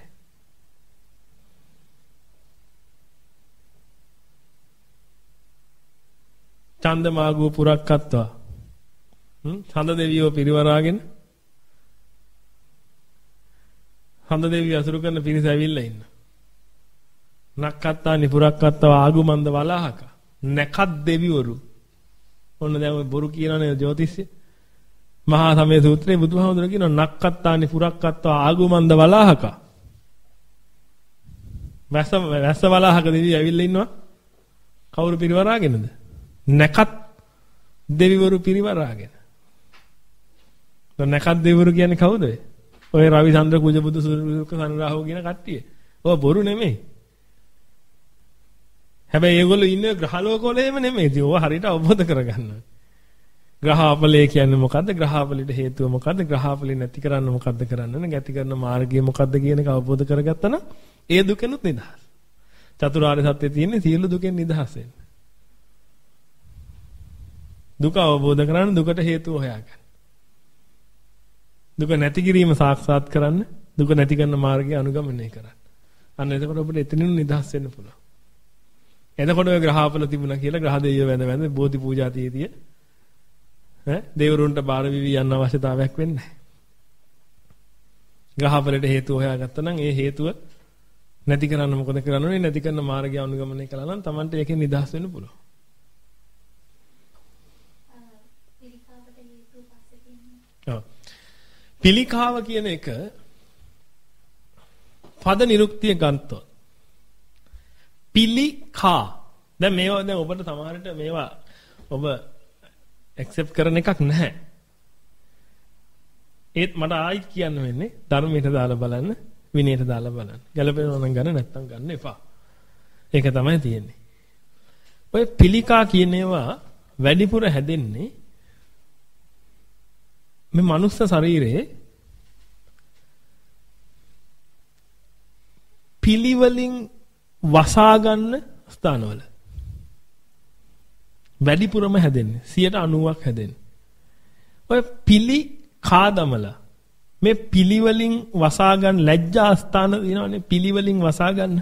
චන්දමාගෝ පුරක්කත්වා. හ්ම් ඡන්ද දෙවියෝ පිරිවරාගෙන ඡන්ද දෙවියෝ අසුරු කරන පිරිස ඇවිල්ලා ඉන්න. නක්කත්තානි පුරක්කත්වා ආගුමන්ද වලාහක. නැකත් දෙවිවරු. ඔන්න දැන් ඔය බොරු කියනනේ ජ්‍යොතිෂය. මහා සමය සූත්‍රයේ බුදුහාමුදුරුවෝ කියනවා නක්කත්තානි පුරක්කත්වා ආගුමන්ද වලාහක. වැස්ස වැස්ස වලාහක දෙවියෝ ඇවිල්ලා ඉන්නවා. කවුරු පිරිවරාගෙනද? නැකත් දෙවිවරු පිරිවරාගෙන. දැන් නැකත් දෙවිවරු කියන්නේ කවුද? ඔය රවිචන්ද්‍ර කුජබුදු සුරුක සනුරාහු කියන කට්ටිය. ඔය බොරු නෙමෙයි. හැබැයි ඒගොල්ලෝ ඉන්නේ ග්‍රහලෝකවල එහෙම නෙමෙයි. ඉතින් ඕවා හරියට අවබෝධ කරගන්න. ග්‍රහාපලය කියන්නේ මොකද්ද? ග්‍රහාපලයට හේතුව මොකද්ද? ග්‍රහාපලය නැති කරන්න මොකද්ද කරන්න ඕනේ? ගැති කරන මාර්ගය මොකද්ද කියන එක අවබෝධ කරගත්තා නම් ඒ දුකෙනුත් නිදහස්. චතුරාර්ය සත්‍ය තියෙන්නේ සියලු දුකෙන් නිදහස් වෙන්න. දුක අවබෝධ කරගන්න දුකට හේතුව හොයාගන්න. දුක නැති කිරීම සාක්ෂාත් කරන්න දුක නැති කරන මාර්ගය අනුගමනය කරන්න. අන්න එතකොට ඔබට එතනින් නිදහස් වෙන්න පුළුවන්. එතකොට ඔය ග්‍රහාපල තිබුණා කියලා ග්‍රහ දෙවියෝ වැඳ වැඳ බෝධි පූජා තියදී ඈ දෙවිවරුන්ට බාර විවි යන්න අවශ්‍යතාවයක් වෙන්නේ නැහැ. ග්‍රහාපලට හේතුව හොයාගත්තා නම් ඒ හේතුව නැති කරන්න මොකද කරන්න ඕනේ? නැති කරන මාර්ගය අනුගමනය කළා නම් Tamanට ඒකෙන් නිදහස් වෙන්න පුළුවන්. පිළිකාව කියන එක පද නිරුක්තිය ගන්නතොත් පිළිකා දැන් මේවා දැන් ඔබට සමහරට මේවා ඔබ ඇක්සෙප්ට් කරන එකක් නැහැ. ඒත් මට ආයිත් කියන්න වෙන්නේ ධර්මයට දාලා බලන්න විනයට දාලා බලන්න. ගැළපෙනවා නම් ගන්න නැත්නම් ගන්න එපා. ඒක තමයි තියෙන්නේ. ඔය පිළිකා කියන ඒවා වැඩිපුර හැදෙන්නේ මේ මනුස්ස ශරීරයේ පිළිවලින් වසා ගන්න ස්ථානවල වැඩිපුරම හැදෙන්නේ සියයට අනූවක් හැදෙන්නේ. ඔය පිලි කාදමල මේ පිළිවලින් වසා ගන්න ලැජ්ජා ස්ථාන දිනවනේ පිළිවලින් වසා ගන්න.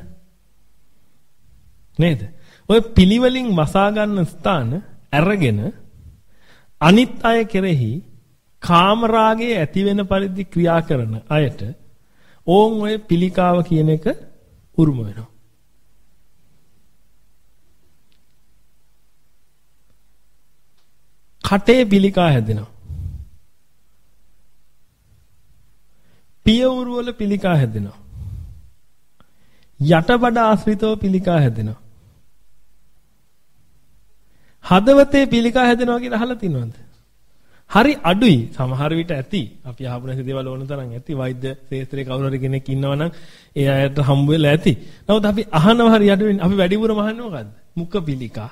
නේද? ඔය පිළිවලින් වසා ගන්න ස්ථාන අරගෙන අනිත් අය කෙරෙහි කාමරාගයේ ඇති වෙන පරිදි ක්‍රියා කරන අයට ඕන් ඔය පිළිකාව කියන එක උරුම වෙනවා. කටේ පිළිකා හැදෙනවා. පියවුරු වල පිළිකා හැදෙනවා. යටබඩ ආශ්‍රිතව පිළිකා හැදෙනවා. හදවතේ පිළිකා හැදෙනවා කියලා අහලා තියෙනවද? හරි අඩුයි. සමහර විට ඇති. අපි අහපු නැති දේවල් ඕන තරම් ඇති. වෛද්‍ය ශාස්ත්‍රයේ කවුරු හරි කෙනෙක් ඉන්නවා නම් ඒ අයට හම්බ වෙලා ඇති. නමුත් අපි අහනවා හරි අඩුයි. අපි වැඩිපුරම අහන්නේ මොකද්ද? මුඛ පිළිකා.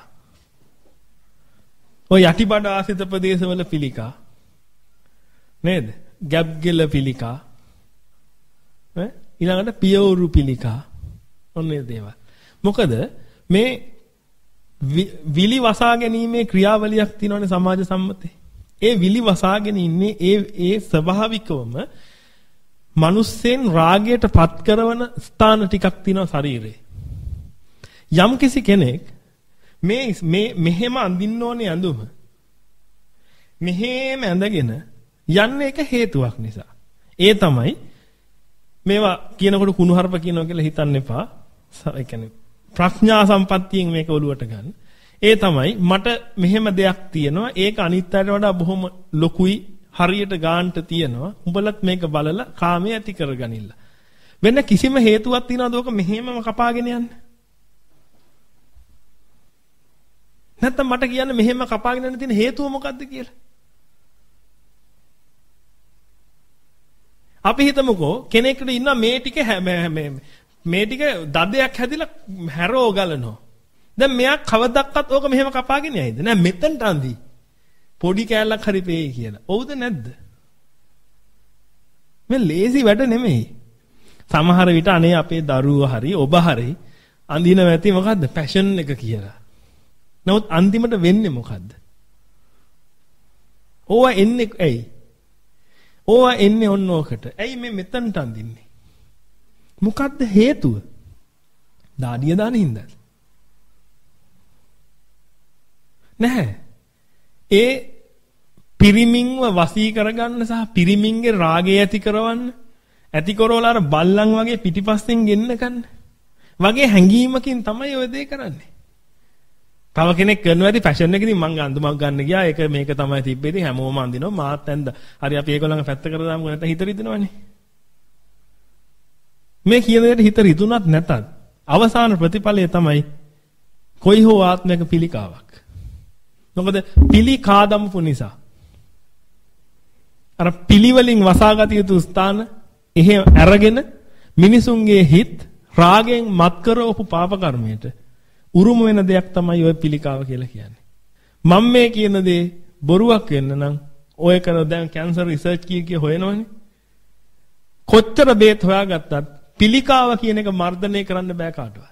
ඔය යටිබඩ ආශ්‍රිත ප්‍රදේශවල පිළිකා. නේද? ගැබ්ගෙල පිළිකා. ඈ ඊළඟට පියවුරු පිළිකා. ඔන්නේ දේවල්. මොකද මේ විලි වසා ගැනීමේ ක්‍රියාවලියක් තියෙනවානේ සමාජ සම්මතේ. ඒ විලි වසාගෙන ඉන්නේ ඒ ඒ ස්වභාවිකවම මිනිස්සෙන් රාගයට පත් කරන ස්ථාන ටිකක් තියෙනවා ශරීරේ. යම් කිසි කෙනෙක් මේ මේ මෙහෙම අඳින්න ඕනේ ඇඳුම මෙහෙම ඇඳගෙන යන්නේ එක හේතුවක් නිසා. ඒ තමයි මේවා කියනකොට කුණුහරුප කියනවා කියලා හිතන්න එපා. ඒ කියන්නේ ප්‍රඥා සම්පත්තියෙන් මේක ඔලුවට ගන්න. ඒ තමයි මට මෙහෙම දෙයක් තියෙනවා. ඒක අනිත් අයට වඩා බොහොම ලොකුයි. හරියට ගාන්ට තියෙනවා. උඹලත් මේක බලලා කාමයේ ඇති කරගනින්න. වෙන කිසිම හේතුවක් තියනවද ඔක මෙහෙමම කපාගෙන යන්න? නැත්තම් මට කියන්න මෙහෙම කපාගෙන යන්න තියෙන හේතුව මොකද්ද කියලා? අපි හිතමුකෝ කෙනෙක්ට ඉන්න මේ ටික මේ ටික දඩයක් හැදිලා හැරෝ ගලනවා. දැන් මෙයා කවදක්වත් ඕක මෙහෙම කපාගෙන යයිද? නෑ මෙතනට අන්දි. පොඩි කෑල්ලක් හරි පෙයි කියලා. ඔව්ද නැද්ද? මේ ලේසි වැඩ නෙමෙයි. සමහර විට අනේ අපේ දරුවෝ හරි ඔබ හරි අඳින වැති මොකද්ද? ෆැෂන් එක කියලා. නමුත් අන්තිමට වෙන්නේ මොකද්ද? ඕවා එන්නේ ඇයි? ඕවා එන්නේ ඔන්න ඕකට. ඇයි මේ මෙතනට අඳින්නේ? මොකද්ද හේතුව? දාඩිය දාන හින්දාද? නැහැ. ඒ පිරිමින්ව වසී කරගන්න සහ පිරිමින්ගේ රාගය ඇති කරවන්න ඇති කරවලා අර බල්ලන් වගේ පිටිපස්සෙන් ගෙන්න ගන්න වගේ හැංගීමකින් තමයි ඔය දේ කරන්නේ. තව කෙනෙක් කරනවා ඇති ෆැෂන් එකකින් මං අඳුමක් ගන්න ගියා. ඒක මේක තමයි තිබ්බේදී හැමෝම අඳිනවා. මාත් ඇඳ. හරි අපි ඒගොල්ලන්ගේ පැත්ත කර දාමු නැත්නම් හිත රිදෙනවනේ. මේ කියන දෙයට හිත රිදුනත් නැතත් අවසාන ප්‍රතිඵලය තමයි කොයි හෝ ආත්මයක පිළිකාවක්. මොකද පිළිකා දමපු නිසා. අර පිළිවලින් වසාගත යුතු ස්ථාන එහෙ අරගෙන මිනිසුන්ගේ හිත් රාගයෙන් මත් කරවපු පාප කර්මයට උරුම වෙන දෙයක් තමයි ඔය පිළිකාව කියලා කියන්නේ. මම මේ කියන දේ බොරුවක් වෙන්න නම් ඔය කරන දැන් කැන්සර් රිසර්ච් කිය කිය හොයනවනේ. කොච්චර බේත් හොයාගත්තත් පිළිකාව කියන එක මර්ධනය කරන්න බෑ කාටවත්.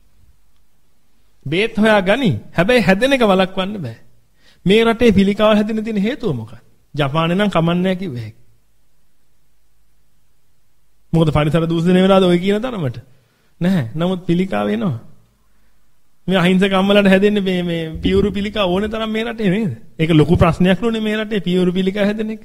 බේත් හොයාගනි. හැබැයි හැදෙන එක වළක්වන්න බෑ. මේ රටේ පිළිකාව හැදෙන්න තියෙන හේතුව මොකක්ද? ජපානේ නම් කමන්නේ කිව්වේ. මොකද පරිසර දූෂණය වෙලාද ඔය කියන තරමට? නැහැ. නමුත් පිළිකාව එනවා. මේ අහිංසක අම්මලාට හැදෙන්නේ මේ මේ පියුරු පිළිකා ඕනේ තරම් මේ රටේ නේද? ඒක ලොකු ප්‍රශ්නයක් නේ මේ රටේ පියුරු පිළිකා හැදෙන එක.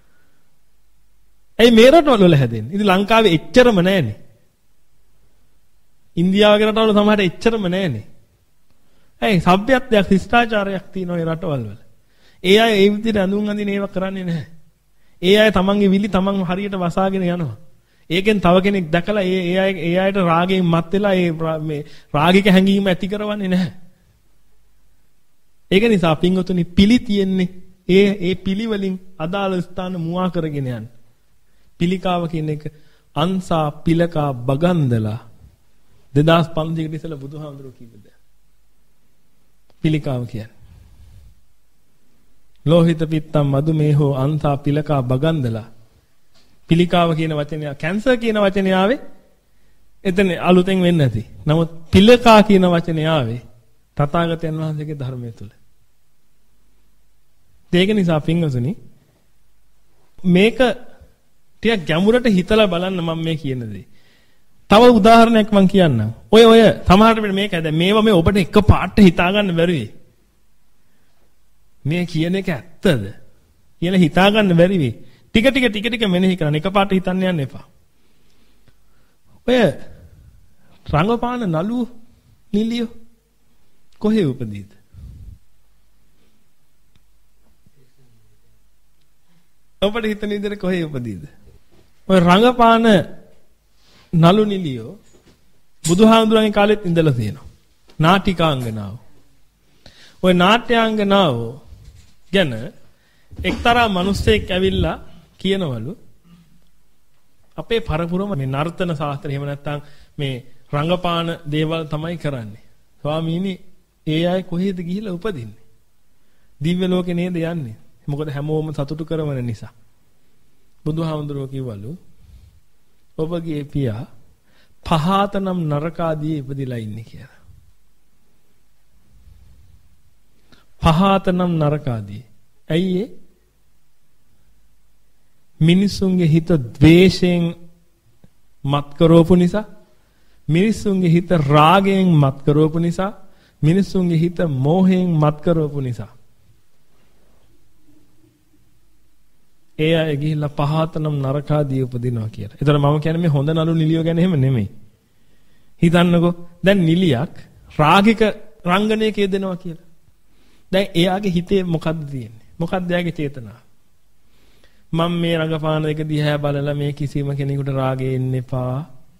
ඇයි මේ රටවල වල හැදෙන්නේ? ඉතින් ලංකාවේ එච්චරම නැහැනේ. ඉන්දියාවගේ රටවල සමහරට එච්චරම නැහැනේ. ඇයි සભ્યත්වයක් ශිෂ්ටාචාරයක් තියෙන ඔය රටවල් වල. ඒ අය ඒ විදිහට අඳුන් අඳින ඒවා කරන්නේ නැහැ. ඒ අය තමන්ගේ විලි තමන් හරියට වසාගෙන යනවා. ඒකෙන් තව කෙනෙක් දැකලා ඒ ඒ අය ඒ අයට රාගයෙන් මත් වෙලා ඒ මේ රාගික හැඟීම ඇති කරවන්නේ නැහැ. ඒක නිසා පින්වතුනි පිළි තියෙන්නේ ඒ ඒ පිළි වලින් අදාළ ස්ථාන මුවා කරගෙන යන්න. පිළිකාව කියන එක අන්සා පිලකා බගන්දලා දෙදාස් පන්සියයකට ඉස්සෙල්ලා බුදුහාමුදුරුවෝ කිව්වද? පිළිකාව කියන්නේ ලෝහිත පිත්තම් මදුමේහෝ අන්සා පිලකා බගන්දලා පිළිකාව කියන වචනය කැන්සර් කියන වචනේ ආවේ එතන අලුතෙන් වෙන්නේ නැති. නමුත් පිළිකා කියන වචනේ ආවේ තථාගතයන් වහන්සේගේ ධර්මයේ තුල. ඒක නිසා පින්වතුනි මේක ටික ගැඹුරට හිතලා බලන්න මම මේ කියන දේ. තව උදාහරණයක් මම කියන්නම්. ඔය ඔය සමහරට මේක දැන් මේවා මේ ඔබට එක පාට හිතා ගන්න බැරි වෙයි. මේ කියන එක ඇත්තද කියලා හිතා ගන්න බැරි වෙයි. ටික ටික ටික ටික මෙනෙහි කරන්න. එකපාරට හිතන්න යන්න එපා. ඔය රංගපාන නළුව නිලියෝ කොහේ උපදීද? ඔබට හිතන විදිහට කොහේ උපදීද? ඔය රංගපාන නළු නිලියෝ බුදුහාමුදුරන්ගේ කාලෙත් ඉඳලා තියෙනවා. නාටිකාංගනාව. ඔය නාට්‍යාංගනාව ගැන එක්තරා මිනිස්සෙක් ඇවිල්ලා කියනවලු අපේ පරපුරම මේ නර්තන ශාස්ත්‍රය එහෙම නැත්නම් මේ රංගපාන දේවල් තමයි කරන්නේ. ස්වාමීනි ඒ අය කොහෙද ගිහිලා උපදින්නේ? දිව්‍ය ලෝකේ නේද යන්නේ? මොකද හැමෝම සතුටු කරවන නිසා. බුදුහාමුදුරුවෝ කිව්වලු ඔබගේ පියා පහත නම් නරකාදී ඉපදිලා ඉන්නේ කියලා. පහත නම් නරකාදී. ඇයි ඒ? මිනිසුන්ගේ හිත ද්වේෂයෙන් මත් කරවපු නිසා, මිනිසුන්ගේ හිත රාගයෙන් මත් කරවපු නිසා, මිනිසුන්ගේ හිත මෝහයෙන් මත් කරවපු නිසා. ඒ අය ගිහිල්ලා පහත නම් නරකාදී උපදිනවා කියලා. ඒතර මම කියන්නේ මේ හොඳ නළු නිලියෝ ගැන එහෙම නෙමෙයි. හිතන්නකෝ දැන් නිලියක් රාගික රංගනයක යෙදෙනවා කියලා. දැන් එයාගේ හිතේ මොකද්ද තියෙන්නේ? මොකද්ද එයාගේ චේතනාව? මම මේ රංගපාන එක දිහා බලලා මේ කිසිම කෙනෙකුට රාගෙ එන්න එපා.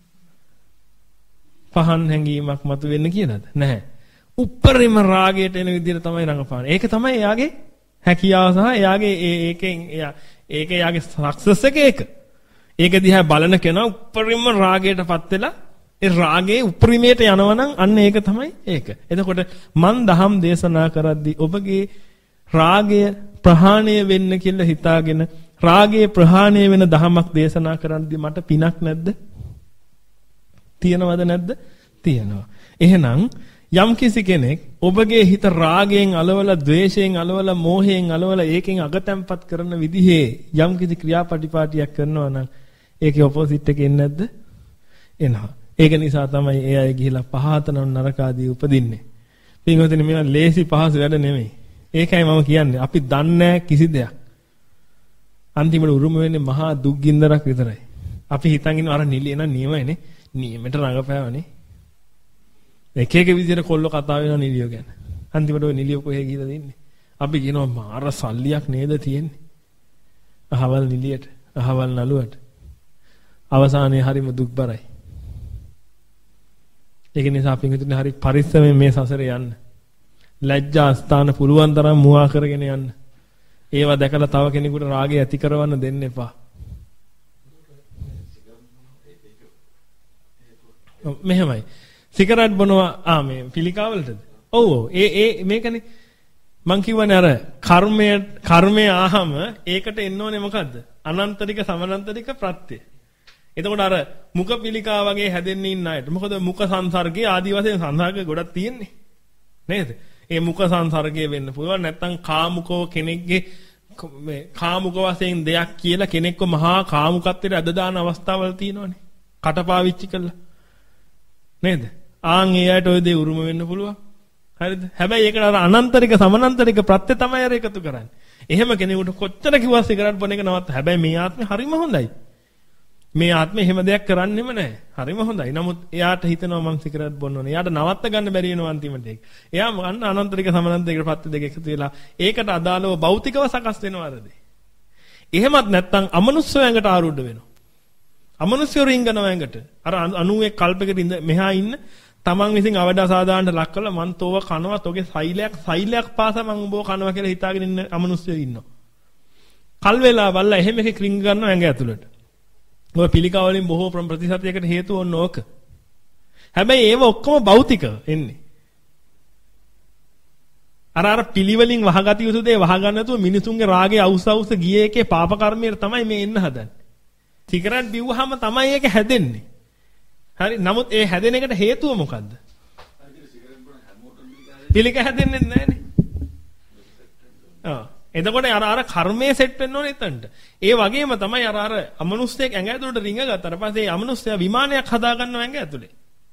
පහන් හැඟීමක් මතුවෙන්න කියලාද? නැහැ. උප්පරිම රාගයට එන විදිහට තමයි රංගපාන. ඒක තමයි එයාගේ හැකියාව සහ එයාගේ ඒකෙන් එයා ඒක එයාගේ සක්සස් එක ඒක. ඒක දිහා බලන කෙනා උප්පරිම රාගයටපත් වෙලා ඒ රාගයේ උප්පරිමයට යනවා නම් අන්න ඒක තමයි ඒක. එතකොට මන් දහම් දේශනා කරද්දී ඔබගේ රාගය ප්‍රහාණය වෙන්න කියලා හිතාගෙන රාගයේ ප්‍රහාණය වෙන දහමක් දේශනා කරද්දී මට පිනක් නැද්ද? තියනවද නැද්ද? තියෙනවා. එහෙනම් යම් කිසි කෙනෙක් ඔබගේ හිත රාගයෙන් අලවලා, ద్వේෂයෙන් අලවලා, මෝහයෙන් අලවලා ඒකෙන් අගතැම්පත් කරන විදිහේ යම් කිසි ක්‍රියාපටිපාටියක් කරනවා නම් ඒකේ ඔපොසිට් එක එන්නේ නැද්ද? එනවා. ඒක නිසා තමයි ඒ අය ගිහිලා පහත නම් නරකාදී උපදින්නේ. පින්වතුනි මේවා ලේසි පහසු වැඩ නෙමෙයි. ඒකයි මම කියන්නේ අපි දන්නේ කිසි දෙයක්. අන්තිමට උරුම වෙන්නේ මහා දුක් ගින්දරක් විතරයි. අපි හිතන් ඉන්න අර නිලිය නම් නියමයිනේ. නියමෙට රඟපෑවනේ. එක එක විදිහට කොල්ල කතා වෙනවා නිලියෝ ගැන. අන්තිමට ඔය නිලියෝ කොහෙ ගිහලා තින්නේ? අපි කියනවා මාර සල්ලියක් නේද තියෙන්නේ. අහවල් නිලියට, අහවල් නළුවට. අවසානයේ හරිම දුක්බරයි. ඒක නිසා අපි හිතුනේ හරි පරිස්සමෙන් මේ සසරේ යන්න. ලැජ්ජා ස්ථාන පුළුවන් තරම් මුවා කරගෙන යන්න. ඒවා දැකලා තව කෙනෙකුට රාගය ඇති කරවන්න දෙන්න එපා. මෙහෙමයි. සිගරට් බොනවා ආ මේ පිළිකාවලටද? ඔව් ඔව්. ඒ ඒ මේකනේ මං කියවනේ අර කර්මය කර්මය ආහම ඒකට එන්න ඕනේ මොකද්ද? අනන්තරික සමානන්තරික ප්‍රත්‍ය. එතකොට අර මුඛ පිළිකා වගේ හැදෙන්න ඉන්න අයට මොකද මුඛ සංසර්ගයේ ආදි වශයෙන් සංසර්ග ගොඩක් තියෙන්නේ. නේද? ඒ මුඛ සංසර්ගයේ වෙන්න පුළුවන් නැත්නම් කාමුකව කෙනෙක්ගේ මේ කාමුක වශයෙන් දෙයක් කියලා කෙනෙක්ව මහා කාමුකත්වයට අද දාන අවස්ථාවල් තියෙනවනේ. කටපාවිච්චි කළා. නේද? ආන් ඒ අයට ඔය දේ උරුම වෙන්න පුළුවන්. හරිද? හැබැයි ඒකට අර අනන්තරික සමානන්තරික ප්‍රත්‍ය තමයි අර එකතු කරන්නේ. එහෙම කෙනෙකුට කොච්චර කිව්වා සිගරට් බොන එක නවත්ත. හැබැයි මේ ආත්මේ හරිම හොඳයි. මේ ආත්මේ එහෙම දෙයක් කරන්නෙම නැහැ. හරිම හොඳයි. නමුත් එයාට හිතෙනවා මම සිගරට් බොන්න ඕනේ. එයාට නවත්ත ගන්න බැරි වෙනවා අන්තිමට ඒක. එයා ගන්න අනන්තරික සමානන්තරික ප්‍රත්‍ය දෙක එකතු වෙලා ඒකට අදාළව භෞතිකව සකස් වෙනවා අර දේ. එහෙමත් නැත්නම් අමනුෂ්‍ය ඇඟට ආරූඪ වෙනවා. අමනුෂ්‍ය රින්ගනවා ඇඟට. අර අනූවෙක් කල්පයකට ඉඳ මෙහා ඉන්න තමන් විසින් අවඩ අසාදානට ලක් කළා මං තෝව කනවා තෝගේ සෛලයක් සෛලයක් පාසා මං උඹව කනවා කියලා හිතාගෙන ඉන්න අමනුෂ්‍යයෝ ඉන්නවා. කල් වෙලා බලලා එහෙම එකක් රින්ග ගන්නවා ඇඟ ඇතුළට. ඔය පිළිකා වලින් බොහෝ ප්‍රතිශතයකට හේතුව ඔන්න ඕක. හැබැයි ඒව ඔක්කොම භෞතික එන්නේ. අර අර පිළිවෙලින් වහගත යුතු දේ වහගන්න නැතුව මිනිසුන්ගේ රාගේ අවුස අවුස ගියේ එකේ පාප කර්මයට තමයි මේ එන්න හදන්නේ. සිගරට් බිව්වහම තමයි ඒක හැදෙන්නේ. හරි. නමුත් ඒ හැදෙන එකට හේතුව මොකද්ද? පිළික හැදෙන්නේ නැහනේ. ආ. එතකොට අර අර කර්මයේ සෙට් වෙන්න ඕනේ එතනට. ඒ වගේම තමයි අර අර අමනුෂ්‍යයෙක් ඇඟ ඇතුළට රිංග ගත්තාට පස්සේ ඒ අමනුෂ්‍යයා විමානයක් හදා ගන්නවා ඇඟ ඇතුලේ.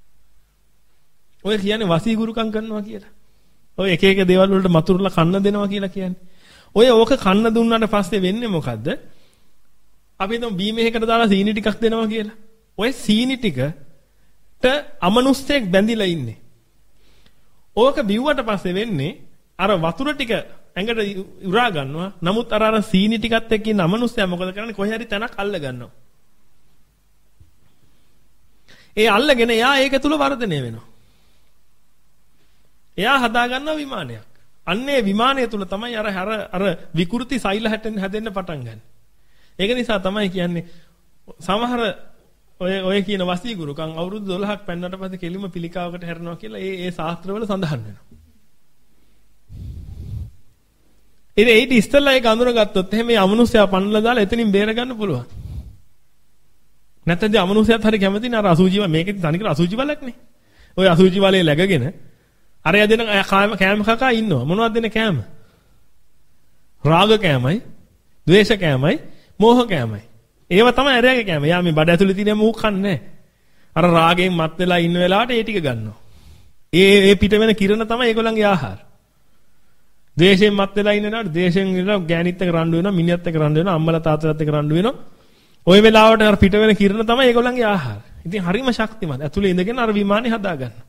ඔය කියන්නේ වසීගුරුකම් කරනවා කියලා. ඔය එක එක දේවල් වලට මතුරුලා කන්න දෙනවා කියලා කියන්නේ. ඔය ඕක කන්න දුන්නාට පස්සේ වෙන්නේ මොකද්ද? අපි හිතමු බීමේකට දාලා සීනි ටිකක් දෙනවා කියලා. ඔය සීනි ටිකට අමනුෂ්‍යයෙක් බැඳිලා ඉන්නේ. ඕක බිව්වට පස්සේ වෙන්නේ අර වතුර ටික ඇඟට උරා ගන්නවා. නමුත් අර අර සීනි ටිකත් එක්ක ඉන්න අමනුෂ්‍යයා මොකද කරන්නේ? කොහේ හරි තැනක් අල්ල ගන්නවා. ඒ අල්ලගෙන එයා ඒක තුල වර්ධනය වෙනවා. එයා හදා ගන්නවා විමානයක්. අන්නේ විමානය තුල තමයි අර අර අර විකෘති සෛල හැටෙන් හැදෙන්න පටන් ගන්න. ඒක නිසා තමයි කියන්නේ සමහර ඔය ඔය කියන වසීගුරුකම් අවුරුදු දොළහක් පෙන්නට පස්සේ කෙලිම පිළිකාවකට හැරෙනවා කියලා ඒ ඒ ශාස්ත්‍රවල සඳහන් වෙනවා. ඉතින් ඒටි ඉස්සෙල්ලා ඒක අඳුරගත්තොත් එහෙනම් මේ අමනුෂ්‍යයා පන්නලා දාලා එතනින් බේර ගන්න පුළුවන්. නැත්නම් අමනුෂ්‍යයාත් හරි කැමතිනේ අර අසුචි වල මේකේ තනිකර අසුචි වලක්නේ. ඔය අසුචි වලේ läගගෙන අර යදෙන කෑම කෑම කකා ඉන්නවා. මොනවද දෙන කෑම? රාග කෑමයි, ද්වේෂ කෑමයි, මෝහ කෑමයි. ඒව තමයි අරයාගේ කෑම. යා මේ බඩ ඇතුලේ තියෙන මූක් කන්නේ නැහැ. අර රාගයෙන් මත් වෙලා ඉන්න වෙලාවට ඒ ටික ගන්නවා. ඒ ඒ පිට වෙන කිරණ තමයි ඒගොල්ලන්ගේ ආහාර. ද්වේෂයෙන් මත් වෙලා ඉන්නනට ද්වේෂයෙන් ඉඳලා ගෑනිත් එක්ක රණ්ඩු වෙනවා, මිනිහත් එක්ක රණ්ඩු වෙනවා, අම්මලා තාත්තලාත් එක්ක රණ්ඩු වෙනවා. ওই වෙලාවට අර පිට වෙන කිරණ තමයි ඒගොල්ලන්ගේ ආහාර. ඉතින් හරිම ශක්තිමත්. ඇතුලේ ඉඳගෙන අර විමානේ හදා ගන්නවා.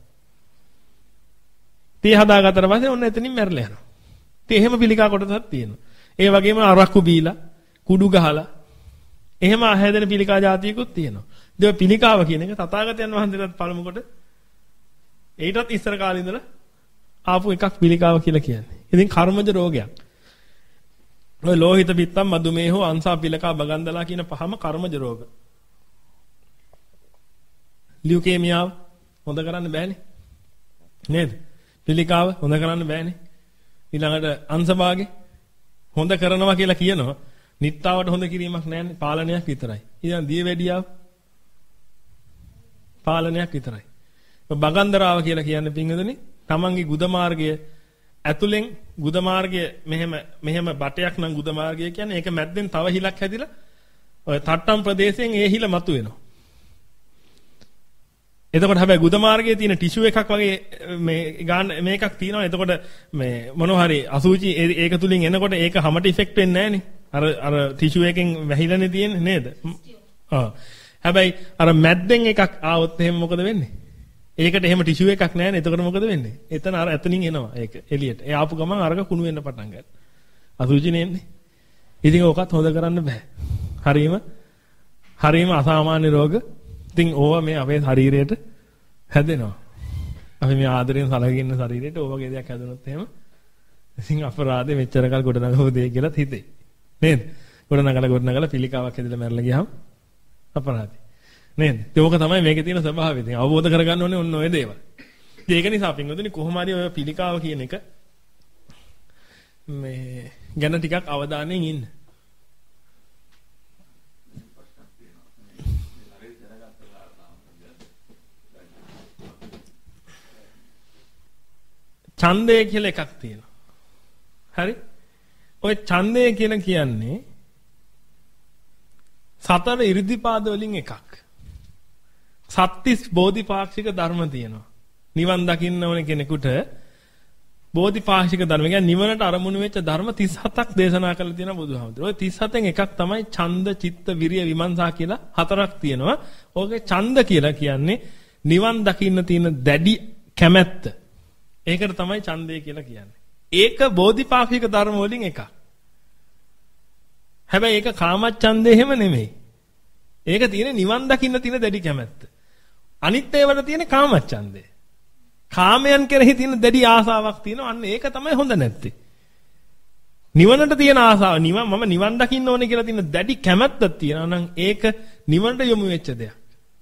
තේ හදාගත්තට පස්සේ ඔන්න එතනින් මැරලා යනවා. ඉතින් එහෙම පිළිකා කොටසක් තියෙනවා. ඒ වගේම අරක්කු බීලා, කුඩු ගහලා එහෙම හැදෙන පිළිකා જાතියකුත් තියෙනවා. ඉතින් පිළිකාව කියන එක තථාගතයන් වහන්සේලාත් පළමු කොට ඒකටත් ඉස්සර කාලේ ඉඳලා ආපු එකක් පිළිකාව කියලා කියන්නේ. ඉතින් කර්මජ රෝගයක්. ඔය ලෝහිත පිත්තම් මදුමේහෝ අංසා පිළිකා බගන්දලා කියන පහම කර්මජ රෝග. ලියුකේමියාව හොඳ කරන්න බෑනේ. නේද? පිළිකාව හොඳ කරන්න බෑනේ. ඊළඟට අංශභාගේ හොඳ කරනවා කියලා කියනවා. නිත්තාවට හොඳ කිරීමක් නෑනේ. පාලනයක් විතරයි. ඊළඟ දියවැඩියාව පාලනයක් විතරයි. බගන්දරාව කියලා කියන්නේ පින්වතුනි තමන්ගේ ගුද මාර්ගය ඇතුලෙන් ගුද මාර්ගය මෙහෙම මෙහෙම බටයක් නම් ගුද මාර්ගය කියන්නේ ඒක මැද්දෙන් තව හිලක් හැදිලා ඔය තට්ටම් ප්‍රදේශයෙන් ඒ හිල මතුවෙනවා. එතකොට හැබැයි ගුද මාර්ගයේ තියෙන ටිෂු එකක් වගේ මේ ගාන මේකක් තියෙනවා. එතකොට මේ මොනවා හරි අසුචි ඒක තුලින් එනකොට ඒක හැමට ඉෆෙක්ට් වෙන්නේ නැහනේ. අර අර ටිෂු එකෙන් වැහිලානේ තියෙන්නේ නේද? ආ. හැබැයි අර මැද්දෙන් එකක් ආවොත් එහෙම මොකද වෙන්නේ? ඒකට එහෙම ටිෂු එකක් නැහැ නේ. එතකොට මොකද වෙන්නේ? එතන අර එතනින් එනවා ඒක එළියට. ඒ ආපු ගමන් අරක කුණු වෙන්න පටන් ගන්නවා. අසුචිනේ එන්නේ. ඉතින් ඕකත් හොද කරන්න බෑ. හරීම හරීම අසාමාන්‍ය රෝග. ඉතින් ඕවා මේ අපේ ශරීරයට හැදෙනවා. අපි මේ ආදරෙන් සලකගෙන ඉන්න ශරීරයට ඕවා වගේ දෙයක් හැදුනොත් එහෙම ඉතින් අපරාධෙ මෙච්චර කල් ගොඩනගපු දෙයක් කියලා හිතේ. නේද? ගොඩනගලා ගොඩනගලා පිළිකාවක් හැදලා මැරලා ගියාම අපරාධයි. නේද? ඒක තමයි මේකේ තියෙන ස්වභාවය. ඉතින් අවබෝධ කරගන්න ඕනේ ඔන්න ඔය දේවල්. ඉතින් ඒක නිසා පින්වතුනි කොහොම හරි ඔය පිළිකාව කියන එක මේ ගැන ටිකක් අවධානයෙන් ඉන්න. ඡන්දය කියලා එකක් තියෙනවා. හරි? ඔය ඡන්දය කියලා කියන්නේ සතර ඉරිදිපාද වලින් එකක්. සත්‍තිස් බෝධිපාක්ෂික ධර්ම තියෙනවා. නිවන් දකින්න ඕන කෙනෙකුට බෝධිපාක්ෂික ධර්ම කියන්නේ නිවනට අරමුණු වෙච්ච ධර්ම තිස් හතක් දේශනා කරලා තියෙනවා බුදුහාමුදුරුවෝ. ඔය තිස් හතෙන් එකක් තමයි ඡන්ද, චිත්ත, විරිය, විමර්ශා කියලා හතරක් තියෙනවා. ඕකේ ඡන්ද කියලා කියන්නේ නිවන් දකින්න තියෙන දැඩි කැමැත්ත. ඒකට තමයි ඡන්දය කියලා කියන්නේ. ඒක බෝධිපාක්ෂික ධර්ම වලින් එකක්. හැබැයි ඒක කාමච්ඡන්දය එහෙම නෙමෙයි. ඒක තියෙන්නේ නිවන් දකින්න තියෙන දැඩි කැමැත්ත. අනිත් ඒවට තියෙන්නේ කාමච්ඡන්දය. කාමයන් කෙරෙහි තියෙන දැඩි ආසාවක් තියෙනවා. අන්න ඒක තමයි හොඳ නැත්තේ. නිවනට තියෙන ආසාව නිවන් මම නිවන් දකින්න ඕනේ කියලා තියෙන දැඩි කැමැත්තක් තියෙනවා නම් ඒක නිවනට යොමු වෙච්ච දෙයක්.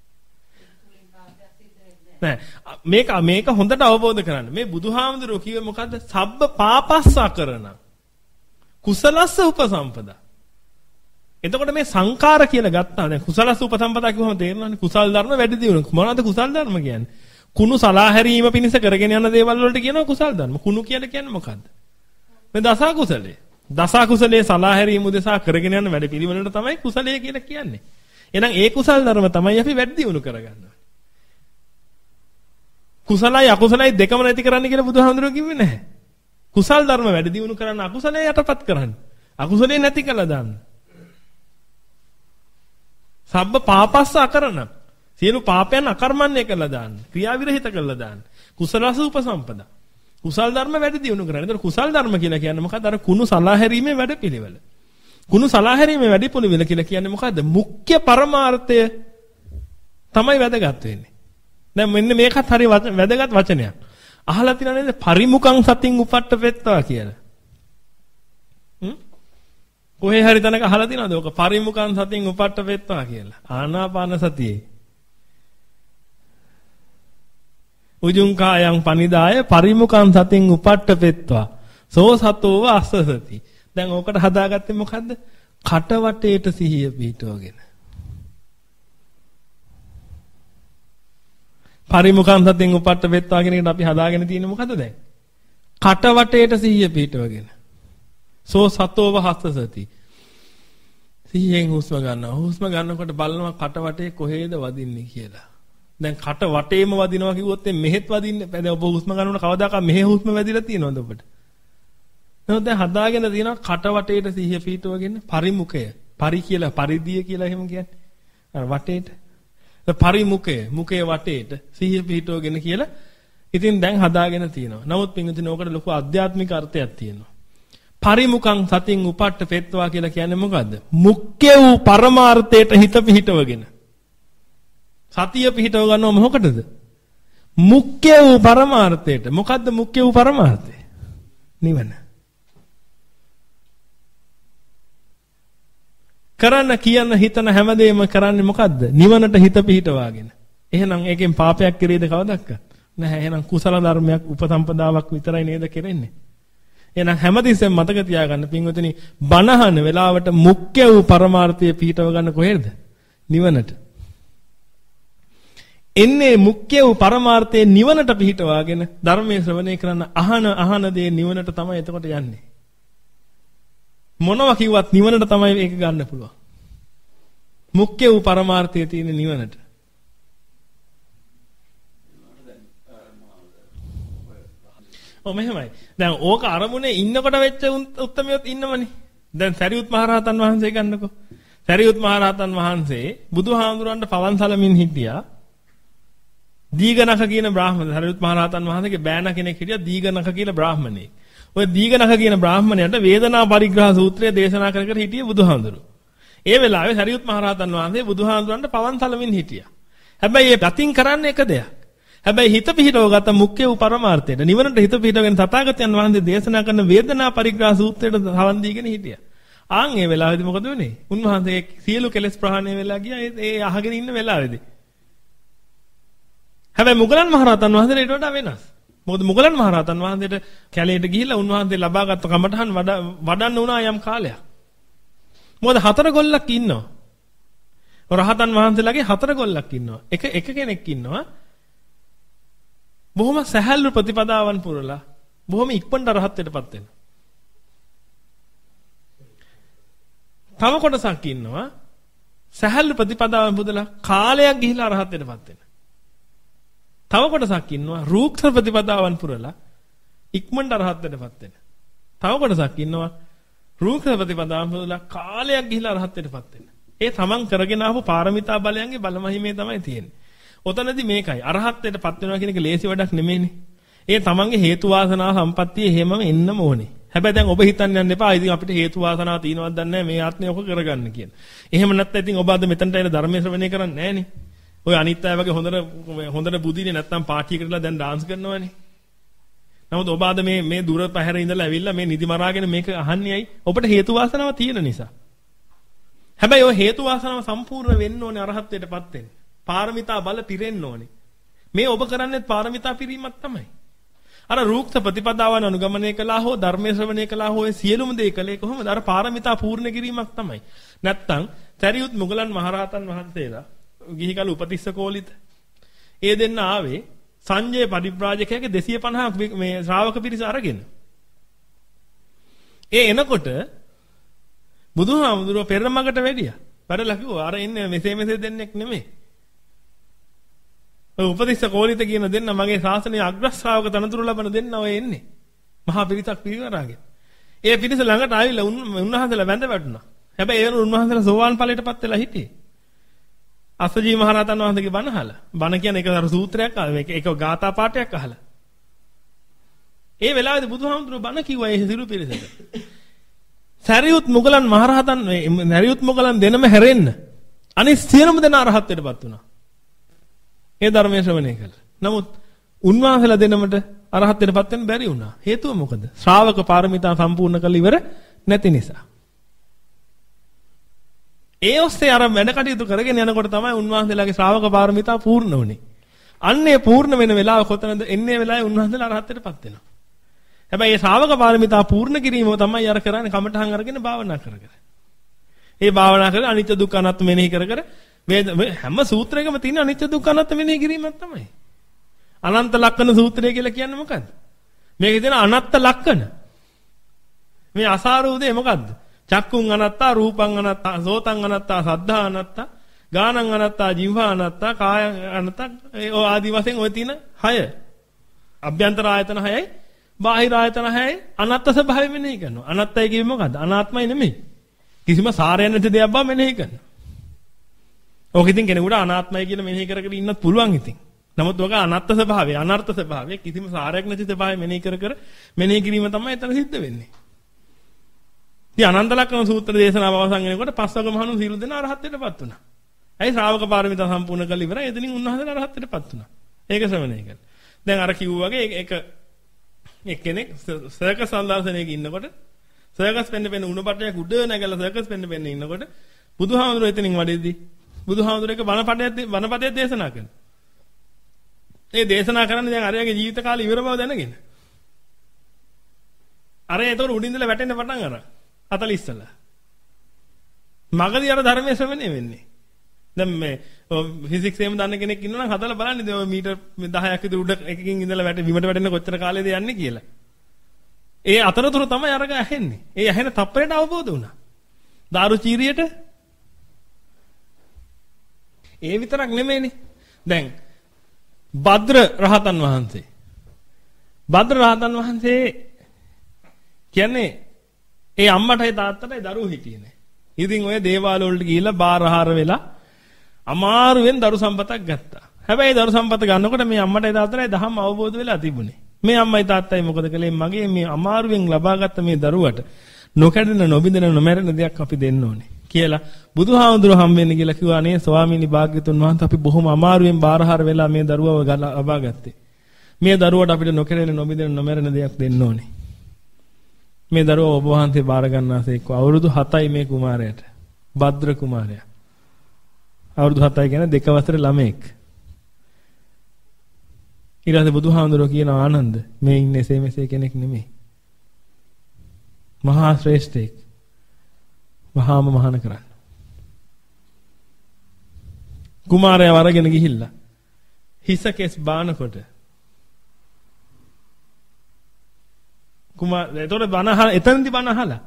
නෑ මේක මේක හොඳට අවබෝධ කරගන්න. මේ බුදුහාමුදුරුවෝ කිව්වේ මොකද්ද? සබ්බ පාපස්සකරණ කුසලස්ස උපසම්පදා. එතකොට මේ සංකාර කියලා ගත්තා. දැන් කුසලස්ස උපසම්පදා කිව්වම තේරෙනවනේ කුසල් ධර්ම වැඩි දියුණු. මොනවද කුසල් ධර්ම කියන්නේ? කුණු සලා හැරීම පිණිස කරගෙන යන දේවල් වලට කියනවා කුසල් ධර්ම. කුණු කියලා කියන්නේ මොකද්ද? මේ දස කුසලයේ. දස කුසලයේ සලා හැරීම උදෙසා කරගෙන යන වැඩ පිළිවෙලට තමයි කුසලයේ කියලා කියන්නේ. එහෙනම් ඒ කුසල් ධර්ම තමයි අපි වැඩි දියුණු කරගන්නවා. කුසලයි අකුසලයි දෙකම නැති කරන්න කියලා බුදුහාමුදුරුවෝ කිව්වේ නැහැ. කුසල් ධර්ම වැඩි දියුණු කරන්න අකුසලයේ යටපත් කරන්න. අකුසලයේ නැති කළා දාන්න. සබ්බ පාපස්ස අකරණ. සියලු පාපයන් අකර්මණ්‍ය කළා දාන්න. ක්‍රියාවිරහිත කළා දාන්න. කුසලස උපසම්පදා. කුසල් ධර්ම වැඩි දියුණු කරන්න. ඒතර කුසල් ධර්ම කියලා කියන්නේ මොකක්ද? අර කුණු සලා හැරීමේ වැඩපිළිවෙල. කුණු සලා හැරීමේ වැඩපිළිවෙල කියලා කියන්නේ මොකද්ද? මුඛ්‍ය පරමාර්ථය තමයි වැදගත් වෙන්නේ. දැන් මෙන්න මේකත් හරි වැදගත් වචනයක්. අහලා තියෙනව නේද? පරිමුඛං සතින් උපට්ඨපෙත්තා කියලා. හ්ම්? කොහේ හරි තැනක අහලා තියෙනවද? ඔක පරිමුඛං සතින් උපට්ඨපෙත්තා කියලා. ආනාපාන සතියේ. උජුං කායං පනිදාය පරිමුඛං සතින් උපට්ඨපෙත්වා. සෝ සතෝව අස්සසති. දැන් ඕකට හදාගත්තේ මොකද්ද? කට වටේට සිහිය පිටවගෙන. පරිමුඛං සතින් උපට්ඨපෙත්වා කියන එකට අපි හදාගෙන තියෙන්නේ මොකද්ද දැන්? කට වටේට සිහිය පිටවගෙන. සෝ සතෝව හස්සසති. සිහියෙන් හුස්ම ගන්නවා. හුස්ම ගන්නකොට බලනවා කට වටේ කොහෙද වදින්නේ කියලා. දැන් කට වටේම වදිනවා කිව්වොත් මෙහෙත් වදින්නේ. දැන් ඔබ හුස්ම ගන්නකොට කවදාකවත් මෙහෙ හුස්ම වැදිලා තියෙනවද ඔබට? නමුත් දැන් හදාගෙන තියෙනවා කට වටේට සිහිය පිටවගෙන පරිමුඛය. පරි කියලා පරිදිය කියලා එහෙම කියන්නේ. අර වටේට. පරිමුඛය, මුඛයේ වටේට සිහිය පිටවගෙන කියලා ඉතින් දැන් හදාගෙන තියෙනවා. නමුත් පින්විතනේ ඕකට ලොකු ආධ්‍යාත්මික අර්ථයක් තියෙනවා. පරිමුඛං සතින් උපට්ඨ පෙත්වා කියලා කියන්නේ මොකද්ද? මුඛ්‍ය වූ පරමාර්ථයට හිත පිහිටවගෙන. සතිය පිහිටව ගන්නව මොකටද? මුඛ්‍ය වූ පරමාර්ථයට. මොකද්ද මුඛ්‍ය වූ පරමාර්ථය? නිවන. කරන්න කියන හිතන හැමදේම කරන්නේ මොකද්ද? නිවනට හිත පිහිටවාගෙන. එහෙනම් ඒකෙන් පාපයක් කෙරේද කවදක්ක? නැහැ. එහෙනම් කුසල ධර්මයක් උපසම්පදාවක් විතරයි නේද කෙරෙන්නේ. එහෙනම් හැමතිස්සෙම මතක තියාගන්න පින්වතුනි බණහන වෙලාවට මුඛ්‍ය වූ පරමාර්ථය පිහිටව ගන්න කොහෙද? නිවනට. එන්නේ මුඛ්‍ය වූ පරමාර්ථයේ නිවනට පිහිටවාගෙන ධර්මයේ ශ්‍රවණය කරන අහන අහන දේ නිවනට තමයි එතකොට යන්නේ. මොනවා කිව්වත් නිවනට තමයි ඒක ගන්න පුළුවන්. මුඛ්‍ය වූ පරමාර්ථයේ තියෙන නිවනට. ඔව් මෙහෙමයි. දැන් ඕක අරමුණේ ඉන්නකොට වෙච්ච උත්තරමියොත් ඉන්නවනේ. දැන් සරියුත් මහරහතන් වහන්සේ ගන්නකෝ. සරියුත් මහරහතන් වහන්සේ බුදුහාමුදුරන්ට පවන් සලමින් හිටියා. දීඝනක කියන බ්‍රාහ්මණ සරියුත් මහරහතන් වහන්සේගේ බෑන කෙනෙක් හිටියා දීඝනක කියලා බ්‍රාහ්මණෙක්. ඔය දීඝනක කියන බ්‍රාහ්මණයට වේදනා පරිග්‍රහ සූත්‍රය දේශනා කර කර හිටියේ බුදුහාමුදුරුවෝ. ඒ වෙලාවේ සරියුත් මහරහතන් වහන්සේ බුදුහාමුදුරන්ට පවන් සලමින් හිටියා. හැබැයි ඒ ගතින් කරන්නේ එක දෙයක්. හැබැයි හිත පිහිටව ගත මුඛ්‍ය වූ පරමාර්ථයට නිවනට හිත පිහිටවගෙන තථාගතයන් වහන්සේ දේශනා කරන වේදනා පරිග්‍රහ සූත්‍රයට සවන් දීගෙන හිටියා. ආන් ඒ වෙලාවේදී මොකද වෙන්නේ? උන්වහන්සේ සියලු කෙලෙස් ප්‍රහාණය වෙලා ගියා ඒ අහගෙන ඉන්න වෙලාවේදී. හැබැයි මුගලන් මහරහතන් වහන්සේට ඊට වඩා වෙනස්. මොකද මුගලන් මහරහතන් වහන්සේට කැලේට ගිහිල්ලා උන්වහන්සේ ලබාගත් කමඨහන් වඩන්න උනා යම් කාලයක්. මොකද හතර ගොල්ලක් ඉන්නවා. රහතන් වහන්සේලාගේ හතර ගොල්ලක් ඉන්නවා. එක එක කෙනෙක් ඉන්නවා. බොහොම සහැල්ලු ප්‍රතිපදාවන් පුරලා බොහොම ඉක්මනට රහත්ත්වයටපත් වෙනවා. තව කොටසක් ඉන්නවා සහැල්ලු ප්‍රතිපදාවන් පුරලා කාලයක් ගිහිලා රහත්ත්වයටපත් වෙනවා. තව කොටසක් ඉන්නවා රූක්ෂ ප්‍රතිපදාවන් පුරලා ඉක්මනට රහත්ත්වයටපත් වෙනවා. තව කොටසක් ඉන්නවා රූක්ෂ ප්‍රතිපදාවන් පුරලා කාලයක් ගිහිලා රහත්ත්වයටපත් වෙනවා. ඒ තමන් කරගෙන ආපු පාරමිතා බලයන්ගේ බලමහිමේ තමයි තියෙන්නේ. ඔතනදී මේකයි අරහත්ත්වයටපත් වෙනවා කියන එක ලේසි වැඩක් නෙමෙයිනේ. ඒ තමන්ගේ හේතු වාසනා සම්පත්තිය එහෙමම එන්නම ඕනේ. හැබැයි දැන් ඔබ හිතන්න යන්න එපා. ඉතින් අපිට හේතු වාසනා තියෙනවද දන්නේ නැහැ මේ ආත්මය ඔක කරගන්න කියන. එහෙම නැත්නම් ඉතින් ඔබ අද මෙතනට එන ධර්මයේ ශ්‍රවණය කරන්නේ නැහනේ. ඔය අනිත් අය වගේ හොඳට හොඳට බුදිනේ නැත්නම් පාටි කරලා දැන් ඩාන්ස් කරනවනේ. නමුත් ඔබ අද මේ මේ දුර පැහැර ඉඳලා ඇවිල්ලා මේ නිදි මරාගෙන මේක අහන්නේ ඇයි? ඔබට හේතු වාසනාව තියෙන නිසා. හැබැයි ඔය හේතු වාසනාව සම්පූර්ණ වෙන්න ඕනේ අරහත්ත්වයටපත් වෙන්න. පාරමිතා බල පිරෙන්න ඕනේ. මේ ඔබ කරන්නේ පාරමිතා පිරීමක් තමයි. අර රූක්ෂ ප්‍රතිපදාවන් අනුගමනය කළා හෝ ධර්මයේ ශ්‍රවණය කළා හෝ සියලුම දේ කළේ කොහොමද? අර පාරමිතා පූර්ණ කිරීමක් තමයි. නැත්තම් සරියුත් මුගලන් මහරහතන් වහන්සේලා ගිහි කල උපතිස්ස කෝලිත ඒ දෙන්න ආවේ සංජය පරිබ්‍රාජකයාගේ දෙසිය පනහක් මේ ශ්‍රාවක පිරිස අරගෙන. ඒ එනකොට බුදුහාමුදුරුවෝ පෙරමගට වැඩියා. වැඩලා කිව්වා අර ඉන්නේ මෙසේ මෙසේ දෙන්නෙක් නෙමෙයි. ඔය උපතිස්ස කෝලිත කියන දෙන්න මගේ ශාසනයේ අග්‍ර ශ්‍රාවක තනතුරු ලබන දෙන්න ඔය එන්නේ. මහා පිරිසක් පිරිවරාගෙන. ඒ පිරිස ළඟට ආවිල්ලා උන්වහන්සේලා වැඳ වැටුණා. හැබැයි ඒ උන්වහන්සේලා සෝවාන් ඵලයටපත් වෙලා හිටියේ. අස්සජී මහරහතන් වහන්සේගේ බණ අහලා. බණ කියන්නේ ඒක අර සූත්‍රයක් අහලා මේක ඒක ගාථා පාඨයක් අහලා. ඒ වෙලාවේදී බුදුහාමුදුරුවෝ බණ කිව්වා ඒ සිළු පිරිසට. සරියුත් මුගලන් මහරහතන් සරියුත් මුගලන් දෙනම හැරෙන්න. අනිත් සියලුම දෙනා අරහත්ත්වයටපත් වුණා. ඒ ධර්මයේ ශ්‍රවණය කළා. නමුත් උන්වහන්සේලා දෙනමට අරහත්ත්වයටපත් වෙන්න බැරි වුණා. හේතුව මොකද? ශ්‍රාවක පාරමිතා සම්පූර්ණ කළ ඉවර නැති නිසා. ඒ ඔස්සේ අර වැඩ කටයුතු කරගෙන යනකොට තමයි උන්වහන්සේලාගේ ශ්‍රාවක පාරමිතා පූර්ණ වුනේ. අන්නේ පූර්ණ වෙන වෙලාව කොතනද? එන්නේ වෙලාවේ උන්වහන්සේලා අරහත්ත්වයටපත් වෙනවා. හැබැයි මේ ශ්‍රාවක පාරමිතා පූර්ණ කිරීම තමයි අර කරන්නේ කමඨහන් අරගෙන භාවනා කර කර. ඒ භාවනා කරලා අනිත්‍ය දුක්ඛ අනාත්ම මෙනෙහි කර කර හැම සූත්‍රයකම තියෙන අනිත්‍ය දුක්ඛ අනාත්ම මෙනෙහි කිරීමක් තමයි. අනන්ත ලක්ෂණ සූත්‍රය කියලා කියන්නේ මොකද්ද? මේකේ තියෙන අනත්ත ලක්ෂණ. මේ අසාරූ දේ මොකද්ද? චක්කුං අනත්තා, රූපං අනත්තා, සෝතං අනත්තා, සද්ධා අනත්තා, ගානං අනත්තා, ජීවා අනත්තා, කාය අනත්තා, ඒ ආදි වශයෙන් ඔය තියෙන හය. අභ්‍යන්තර ආයතන හයයි, බාහිර ආයතන හයයි අනාත්ම ස්වභාවය මෙනෙහි කරනවා. අනාත්මයි කියන්නේ මොකද්ද? අනාත්මයි නෙමෙයි. කිසිම සාරයක් නැති දෙයක් බව මෙනෙහි කරනවා. ඕක ඉතින් කෙනෙකුට අනාත්මයි කියලා මෙනෙහි කර කර ඉන්නත් පුළුවන් ඉතින්. නමුත් ඔක අනාත්ම ස්වභාවය, අනර්ථ ස්වභාවය කිසිම සාරයක් නැති ස්වභාවය මෙනෙහි කර කර මෙනෙහි කිරීම තමයි එතන සිද්ධ වෙන්නේ. ඉතින් අනන්ත ලක්ෂණ සූත්‍ර දේශනාව අවසන් වෙනකොට පස්වග මහණුන් සියලු දෙනා අරහත්ත්වයටපත් වුණා. ඇයි ශ්‍රාවක පාරමිතා සම්පූර්ණ කරලා ඉවරයි. එතනින් උන්වහන්සේලා අරහත්ත්වයටපත් වුණා. ඒක ශ්‍රවණය කළා. දැන් අර කිව්වා වගේ එක එක්කෙනෙක් සර්කස් සංදර්ශනයක ඉන්නකොට සර්කස් පෙන්න පෙන්න උණු පටයක් උඩ නැගලා සර්කස් පෙන්න පෙන්න ඉන්නකොට බුදුහාමුදුරුවෝ එතනින් වඩේදී බුදුහාමුදුරුවෝ එක බණපදයක් බණපදයක් දේශනා කරනවා. ඒ දේශනා කරන්නේ දැන් අරයාගේ ජීවිත කාලේ ඉවර බව දැනගෙන. අර ඒතකොට උඩින් ඉඳලා වැටෙන්න පටන් අරන් අතල ඉස්සලා. මගදී අර ධර්මයේ ශ්‍රවණය වෙන්නේ. දැන් මේ ෆිසික්ස් එහෙම දන්න කෙනෙක් ඉන්නවා නම් හදලා බලන්න ඉතින් ඔය මීටර් දහයක් විතර උඩ එකකින් ඉඳලා වැටෙ බිමට වැටෙන්න කොච්චර කාලෙද යන්නේ කියලා. ඒ අතරතුර තමයි අරග ඇහෙන්නේ. ඒ ඇහෙන තප්පරයට අවබෝධ වුණා. දාරුචීරියට ඒ විතරක් නෙමෙයිනේ. දැන් භද්‍ර රහතන් වහන්සේ. භද්‍ර රහතන් වහන්සේ කියන්නේ ඒ අම්මටයි තාත්තටයි දරුවෝ හිටියේ නෑ. ඉතින් ඔය දේවාල වලට ගිහිල්ලා බාරහාර වෙලා අමාරුවෙන් දරු සම්පතක් ගත්තා. හැබැයි දරු සම්පත ගන්නකොට මේ අම්මටයි තාත්තටයි දහම් අවබෝධ වෙලා තිබුණේ. මේ අම්මයි තාත්තයි මොකද කළේ? මගේ මේ අමාරුවෙන් ලබාගත්ත මේ දරුවට නොකඩන නොබිඳෙන නොමැරෙන දෙයක් අපි දෙන්න ඕනේ කියලා බුදුහාමුදුරුවෝ හම් වෙන්න කියලා කිව්වා. නේ ස්වාමීනි භාග්‍යතුන් වහන්සේ අපි බොහොම අමාරුවෙන් බාරහාර වෙලා මේ දරුවව ලබා ගත්තේ. මේ දරුවට අපිට නොකඩන නොබිඳෙන නොමැරෙන දෙයක් දෙන්න ඕනේ. මේ දරුවා ඔබ වහන්සේ බාර ගන්නාසේක අවුරුදු හතයි මේ කුමාරයාට. භද්‍ර කුමාරයා. අවුරුදු හතයි කියන්නේ දෙක වසරේ ළමෙක්. ඊට පස්සේ බුදුහාමුදුරුවෝ කියන ආනන්ද මේ ඉන්නේ එසේ මෙසේ කෙනෙක් නෙමෙයි. මහා ශ්‍රේෂ්ඨෙක්. මහාම මහාන කරන්න. කුමාරයා වරගෙන ගිහිල්ලා හිස කෙස් බානකොට කුමාර එතකොට බණ අහලා එතනදි බණ අහලා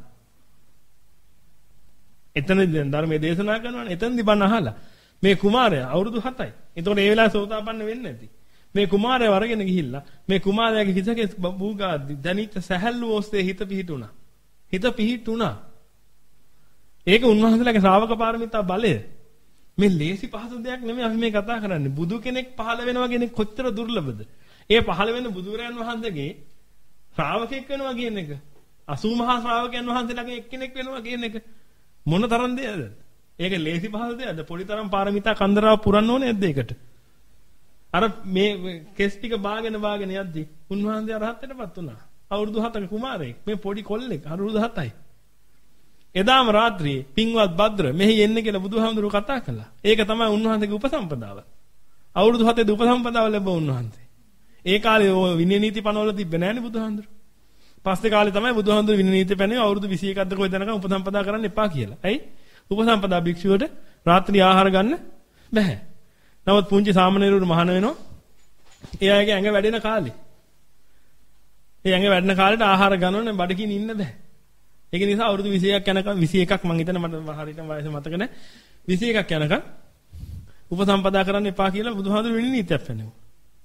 එතනදි දැන් ධර්මයේ දේශනා කරනවානේ එතනදි බණ අහලා මේ කුමාරයා අවුරුදු හතයි. එතකොට ඒ වෙලාවේ සෝතාපන්න වෙන්නේ නැති. මේ කුමාරයා වරගෙන ගිහිල්ලා මේ කුමාරයාගේ හිසකේ බූගාද්දි දැනිට සැහැල්ලු ඔස්සේ හිත පිහිටුණා. හිත පිහිටුණා. ඒක උන්වහන්සේලාගේ ශ්‍රාවක පාරමිතා බලය. මේ ලේසි පහසු දෙයක් නෙමෙයි අපි මේ කතා කරන්නේ. බුදු කෙනෙක් පහළ වෙනවා කියන එක කොච්චර දුර්ලභද? ඒ පහළ වෙන බුදුරයන් වහන්සේගේ ශ්‍රාවකෙක් වෙනවා කියන එක අසූ මහා ශ්‍රාවකයන් වහන්සේලාගේ එක්කෙනෙක් වෙනවා කියන එක මොන තරම් දෙයක්ද? ඒක ලේසි පහසු දෙයක්ද? පොඩි තරම් පාරමිතා කන්දරාව පුරන්න ඕනේ නැද්ද ඒකට? අර මේ කෙස් ටික බාගෙන බාගෙන යද්දි උන්වහන්සේ අරහත්ත්වයටපත් වුණා. අවුරුදු හතක කුමාරයෙක්. මේ පොඩි කොල්ලෙක් අවුරුදු හතයි. එදාම රාත්‍රියේ පින්වත් භද්‍ර මෙහි එන්නේ කියලා බුදුහාමුදුරුවෝ කතා කළා. ඒක තමයි උන්වහන්සේගේ උපසම්පදාව. අවුරුදු හතේ උපසම්පදාව ලැබුවා උන්වහන්සේ. ඒ කාලේ ඔය විනය නීති පනවල තිබ්බේ නැහැනේ බුදුහාමුදුරුවෝ. පස්සේ කාලේ තමයි බුදුහාමුදුරුවෝ විනය නීති පැනේ අවුරුදු විසි එකක්ද කොයි දනකම් උපසම්පදා කරන්න එපා කියලා. ඇයි? උපසම්පදා භික්ෂුවට රාත්‍රී ආහාර ගන්න බෑ. නමුත් පුංචි සාමණේරුවෝ මහාන වෙනවා. ඒ අයගේ ඇඟ වැඩෙන කාලේ. ඒ ඇඟ වැඩෙන කාලේට ආහාර ගන්නවනේ බඩකින් ඉන්න බෑ. ඒක නිසා අවුරුදු විසි එකක් යනකම් විසි එකක් මං හිතන්නේ මට හරියටම වයස මතක නැහැ. විසි එකක් යනකම් උපසම්පදා කරන්න එපා කියලා බුදුහාමුදුරුවෝ විනය නීතියක් පැනෙවුවා.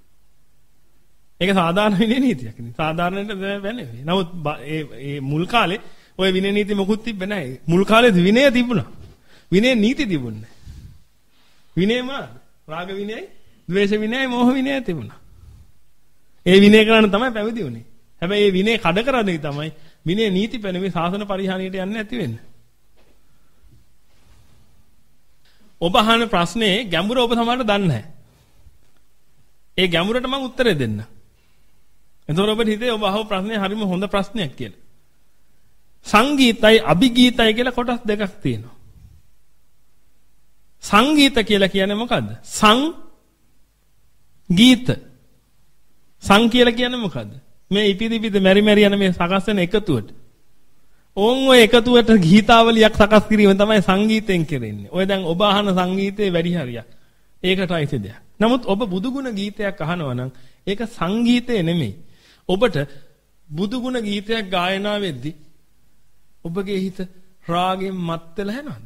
ඒක සාධාරණ විනය නීතියක් නේ. සාධාරණට වෙන්නේ. නමුත් ඒ ඒ මුල් කාලේ ওই විනය නීති මොකුත් තිබ්බේ නැහැ. මුල් කාලේ විනය තිබුණා. විනය නීති තිබුණේ නැහැ. විනය මොනවාද? රාග විනයයි, ද්වේෂ විනයයි, මෝහ විනයයි තිබුණා. ඒ විනය කරන්න තමයි පැවිදි වුනේ. හැබැයි මේ විනය කඩ කරන්නේ තමයි විනය නීති පැනවේ ශාසන පරිහානියට යන්නේ නැති වෙන්නේ. ඔබ අහන ප්‍රශ්නේ ගැඹුර ඔබ සමහරට දන්නේ නැහැ. ඒ ගැඹුරට මම උත්තරේ දෙන්න. එතකොට ඔබට හිතේ ඔබ අහව ප්‍රශ්නේ හරිම හොඳ ප්‍රශ්නයක් කියලා. සංගීතයි අභිගීතයි කියලා කොටස් දෙකක් තියෙනවා. සංගීත කියලා කියන්නේ මොකද්ද? සං ගීත. සං කියලා කියන්නේ මොකද්ද? මේ ඉපිද ඉපිද මෙරි මෙරි යන මේ සකස් වෙන එකතුවට. ඕන් ඔය එකතුවට ගීතාවලියක් සකස් කිරීම තමයි සංගීතයෙන් කරන්නේ. ඔය දැන් ඔබ අහන සංගීතයේ වැඩි හරියක්. ඒකටයි දෙයක්. නමුත් ඔබ බුදුගුණ ගීතයක් අහනවා නම් ඒක සංගීතය නෙමෙයි. ඔබට බුදුගුණ ගීතයක් ගායනා වෙද්දී ඔබගේ හිත රාගයෙන් මත් වෙලා යනවද?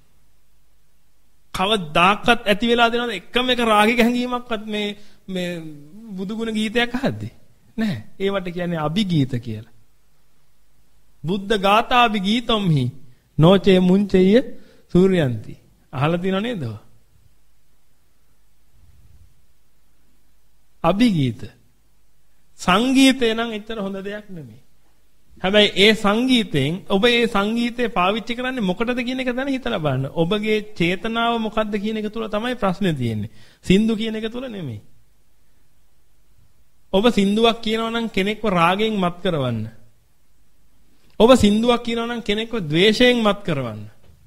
කවදාකවත් ඇති වෙලා දෙනවද එකම එක රාගික හැඟීමක්වත් මේ මේ බුදුගුණ ගීතයක් අහද්දී? නැහැ. ඒවට කියන්නේ අභිගීත කියලා. බුද්ධ ගාථාභි ගීතම්හි නොචේ මුංචෙය සූර්යන්ති. අහලා තියෙනව නේද? අභිගීත. සංගීතය නම් එච්චර හොඳ දෙයක් නෙමෙයි. හැබැයි ඒ සංගීතයෙන් ඔබ ඒ සංගීතය පාවිච්චි කරන්නේ මොකටද කියන එක දැන හිතලා බලන්න. ඔබගේ චේතනාව මොකද්ද කියන එක තුල තමයි ප්‍රශ්නේ තියෙන්නේ. සින්දු කියන එක තුල නෙමෙයි. ඔබ සින්දුවක් කියනවා නම් කෙනෙක්ව රාගයෙන් මත් කරවන්න. ඔබ සින්දුවක් කියනවා නම් කෙනෙක්ව ද්වේෂයෙන් මත් කරවන්න.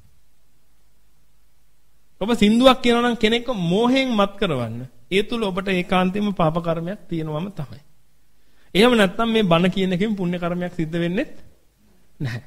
ඔබ සින්දුවක් කියනවා නම් කෙනෙක්ව මෝහයෙන් මත් කරවන්න. ඒ තුල ඔබට ඒකාන්තයෙන්ම පාප කර්මයක් තියෙනවම තමයි. එහෙම නැත්නම් මේ බණ කියන එකෙන් පුණ්‍ය කර්මයක් සිද්ධ වෙන්නේ නැහැ.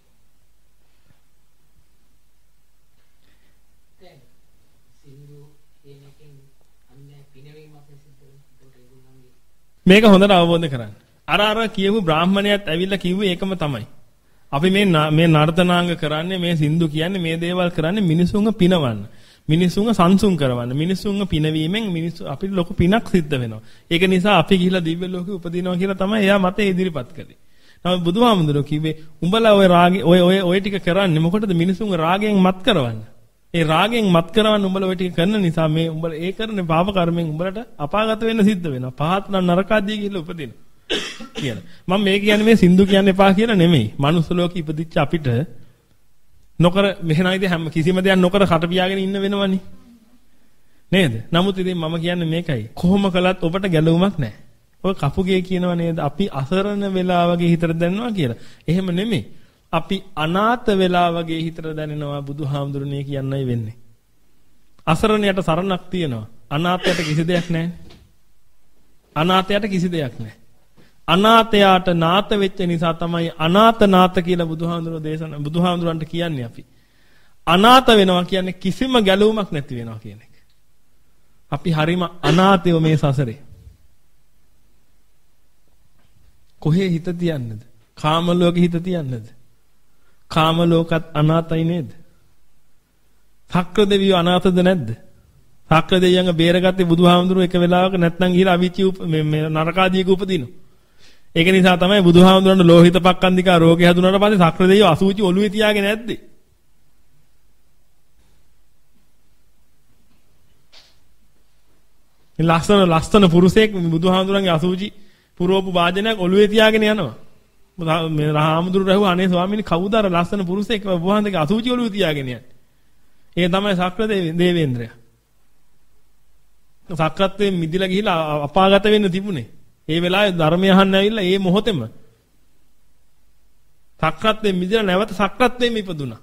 දැන් සින්දු කියන එකෙන් අන්නේ පිනවීමක් සිද්ධ වෙනවා. මේක හොඳට අවබෝධ කරගන්න. අර අර කියපු බ්‍රාහ්මණයත් ඇවිල්ලා කිව්වේ ඒකම තමයි. අපි මේ මේ නර්තනාංග කරන්නේ මේ සින්දු කියන්නේ මේ දේවල් කරන්නේ මිනිසුන්ව පිනවන්න. මිනිසුන්ව සංසුන් කරවන්න. මිනිසුන්ව පිනවීමෙන් මිනිස්සු අපිට ලොකු පිනක් සිද්ධ වෙනවා. ඒක නිසා අපි ගිහිලා දිව්‍ය ලෝකෙ උපදිනවා කියලා තමයි එයා මතේ ඉදිරිපත් කළේ. නමුත් බුදුහාමුදුරුවෝ කිව්වේ උඹලා ඔය රාගේ ඔය ඔය ඔය ටික කරන්නේ මොකටද? මිනිසුන්ව රාගයෙන් මත් කරවන්න. ඒ රාගයෙන් මත් කරවන්න උඹලා ඔය ටික කරන නිසා මේ උඹලා ඒ කරන පාප කර්මෙන් උඹලට අපාගත වෙන්න සිද්ධ වෙනවා. පහත් නම් නරකාදී ගිහිල්ලා උපදිනවා. කියලා. මම මේ කියන්නේ මේ සින්දු කියන්න එපා කියලා නෙමෙයි. මනුස්ස ලෝකෙ ඉපදිච්ච අපිට නොකර මෙහෙනයිද හැම කිසිම දෙයක් නොකර කට පියාගෙන ඉන්න වෙනවනේ. නේද? නමුත් ඉතින් මම කියන්නේ මේකයි. කොහොම කළත් ඔබට ගැලවුමක් නැහැ. ඔය කපුගේ කියනවා නේද? අපි අසරණ වෙලා වගේ හිතට දැනෙනවා කියලා. එහෙම නෙමෙයි. අපි අනාථ වෙලා වගේ හිතට දැනෙනවා බුදුහාමුදුරනේ කියන්නයි වෙන්නේ. අසරණයට සරණක් තියෙනවා. අනාථයට කිසි දෙයක් නැහැ. අනාථයට කිසි දෙයක් නැහැ. අනාථයාට නාත වෙච්ච නිසා තමයි අනාථ නාත කියලා බුදුහාමුදුරුවෝ දේශනා බුදුහාමුදුරන්ට කියන්නේ අපි. අනාථ වෙනවා කියන්නේ කිසිම ගැලවුමක් නැති වෙනවා කියන එක. අපි හරීම අනාථයෝ මේ සසරේ. කොහේ හිත තියන්නද? කාම ලෝකෙ හිත තියන්නද? කාම ලෝකත් අනාථයි නේද? සක්‍ර දෙවියෝ අනාථද නැද්ද? සක්‍ර දෙවියන්ව බේරගත්තේ බුදුහාමුදුරුවෝ එක වෙලාවක නැත්නම් ගිහලා අවිචි මේ නරකාදීක උපදිනවා. ඒක නිසා තමයි බුදුහාමුදුරන්ට ලෝහිත පක්කන්දිකා රෝගේ හැදුනට පස්සේ සක්‍ර දෙවියෝ අසුචි ඔළුවේ තියාගෙන නැද්දේ? මේ ලස්සන ලස්සන පුරුෂයෙක් බුදුහාමුදුරන්ගේ අසුචි පුරවපු වාදනයක් ඔළුවේ තියාගෙන යනවා. මේ රාහාමුදුරු රහුව අනේ ස්වාමීනි කවුද අර ලස්සන පුරුෂයෙක් වහන්සේගේ අසුචි ඔළුවේ තියාගෙන යන්නේ? ඒ තමයි සක්‍ර දේවේන්ද්‍රයා. සක්‍රත්වයෙන් මිදිලා ගිහිලා අපාගත වෙන්න තිබුණේ. ඒ වෙලාවේ ධර්මය අහන්න ඇවිල්ලා ඒ මොහොතේම සක්‍රත්වයෙන් මිදලා නැවත සක්‍රත්වයෙන් ඉපදුනා.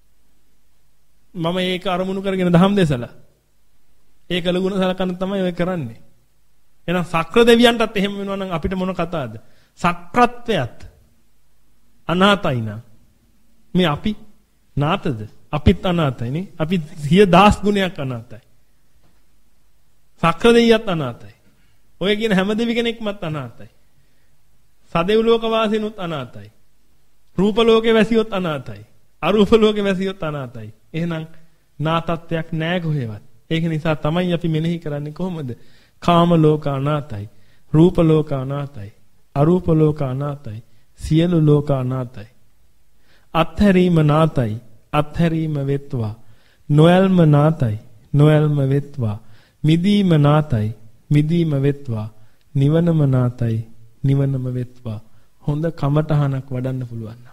මම ඒක අරමුණු කරගෙන දහම් දේශලා. ඒක ලුගුණ සලකන්න තමයි ඔය කරන්නේ. එහෙනම් සක්‍ර දෙවියන්ටත් එහෙම වෙනවා නම් අපිට මොන කතාවද? සක්‍රත්වයත් අනාතයි නා. මේ අපි නාතද? අපිත් අනාතයි නේ. අපි සිය දහස් ගුණයක් අනාතයි. සක්‍ර දෙවියත් අනාතයි. ඔය කියන හැම දෙවි කෙනෙක්මත් අනාතයි. සදෙව් ලෝක වාසීනුත් අනාතයි. රූප ලෝකේ වැසියොත් අනාතයි. අරූප ලෝකේ වැසියොත් අනාතයි. එහෙනම් නාතත්වයක් නැහැ කොහෙවත්. ඒක නිසා තමයි අපි මෙනෙහි කරන්නේ කොහොමද? කාම ලෝක අනාතයි. රූප ලෝක අනාතයි. අරූප ලෝක අනාතයි. සියලු ලෝක අනාතයි. අත්හැරීම නාතයි. අත්හැරීම වෙත්වා. නොයල්ම නාතයි. නොයල්ම වෙත්වා. මිදීම නාතයි. මිදීම වෙත්වා. නිවනම නාතයි. නිවනම වෙත්වා. හොඳ කමටහනක් වඩන්න පුළුවන්.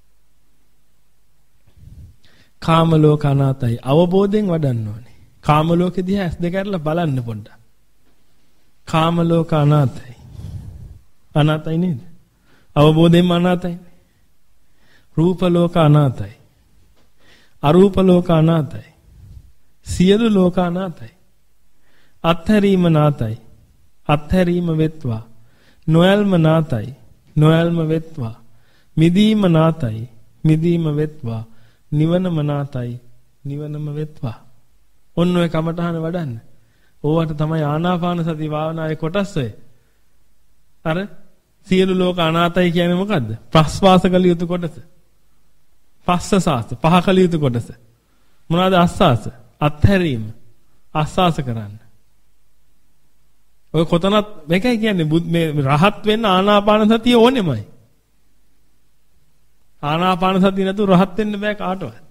කාම ලෝක අනාතයි. අවබෝධයෙන් වඩන්න ඕනේ. කාම ලෝකෙ දිහා ඇස් දෙක අරලා බලන්න පොඩ්ඩක්. කාම ලෝක අනාතයි. අනාතයි නේද? අවබෝධයෙන්ම අනාතයි. රූප ලෝක අනාතයි. අරූප ලෝක අනාතයි. සියලු ලෝක අනාතයි. අත්හැරීම නාතයි. අත්හැරීම වෙත්වා. නොයල්ම නාතයි. නොයල්ම වෙත්වා. මිදීම නාතයි. මිදීම වෙත්වා. නිවනම නාතයි. නිවනම වෙත්වා. ඔන්න ඔය කමඨහන වඩන්න. ඕවට තමයි ආනාපාන සති භාවනාවේ කොටස් ඔය. අර සියලු ලෝක අනාතයි කියන්නේ මොකද්ද? ප්‍රස්වාස කළ යුතු කොටස. පස්සසාස පහ කළ යුතු කොටස. මොනවාද අස්සාස? අත්හැරීම. අස්සාස කරන්න. ඔය කොතනත් මේකයි කියන්නේ මේ රහත් වෙන්න ආනාපාන සතිය ඕනෙමයි. ආනාපාන සතිය නැතුව රහත් වෙන්න බෑ කාටවත්.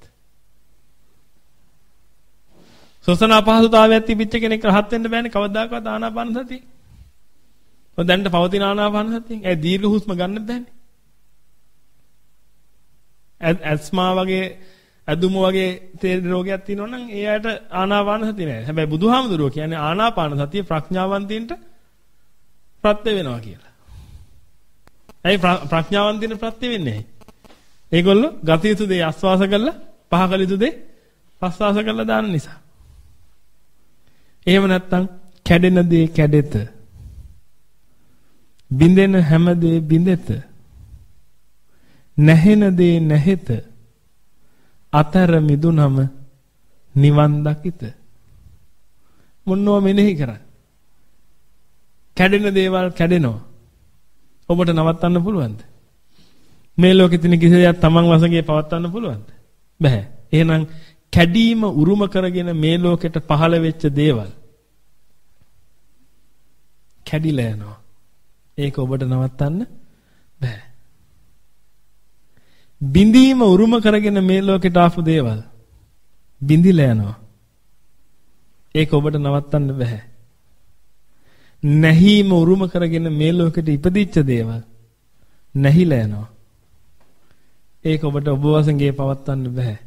සෝසන අපහසුතාවයක් තිබිච්ච කෙනෙක් රහත් වෙන්න බෑනේ කවදාකවත් ආනාපාන සතිය. ඔය දැන්ට පවතින ආනාපාන සතියෙන් ඒ දීර්ඝ හුස්ම ගන්න බෑනේ. ඇස්මා වගේ ඇදුම වගේ තේ රෝගයක් තියෙනවා නම් ඒ අයට ආනාපාන සතිය නෑ. හැබැයි බුදුහාමුදුරුවෝ කියන්නේ ආනාපාන සතිය ප්‍රඥාවන්තයින්ට ප්‍රත්‍ය වෙනවා කියලා. ඇයි ප්‍රඥාවන්තයින්ට ප්‍රත්‍ය වෙන්නේ? ඒගොල්ලෝ ගත යුතු දේ ආස්වාස කරලා පහ කළ යුතු දේ ප්‍රස්වාස කරලා දාන නිසා. එහෙම නැත්නම් කැඩෙන දේ කැඩෙත. බින්දෙන හැම දේ බින්දෙත. නැහෙන දේ නැහෙත. අතර මිදුනම නිවන් දකිත. මොනවා මෙනෙහි කරන්නේ? කැඩෙන දේවල් කැඩෙනවා. ඔබට නවත්තන්න පුළුවන්ද? මේ ලෝකෙ තියෙන කිසි දෙයක් තමන් වශයෙන් පවත්වන්න පුළුවන්ද? බෑ. එහෙනම් කැඩීම උරුම කරගෙන මේ ලෝකෙට පහළ වෙච්ච දේවල් කැඩිලා යනවා. ඒක ඔබට නවත්තන්න බෑ. බිඳීම උරුම කරගෙන මේ ලෝකෙට ආපු දේවල් බිඳිලා යනවා. ඒක ඔබට නවත්තන්න බෑ. නැහිම උරුම කරගෙන මේ ලෝකෙට ඉපදිච්ච දේවල් නැහිලා යනවා. ඒක ඔබට ඔබ වශයෙන් පවත්වන්න බෑ.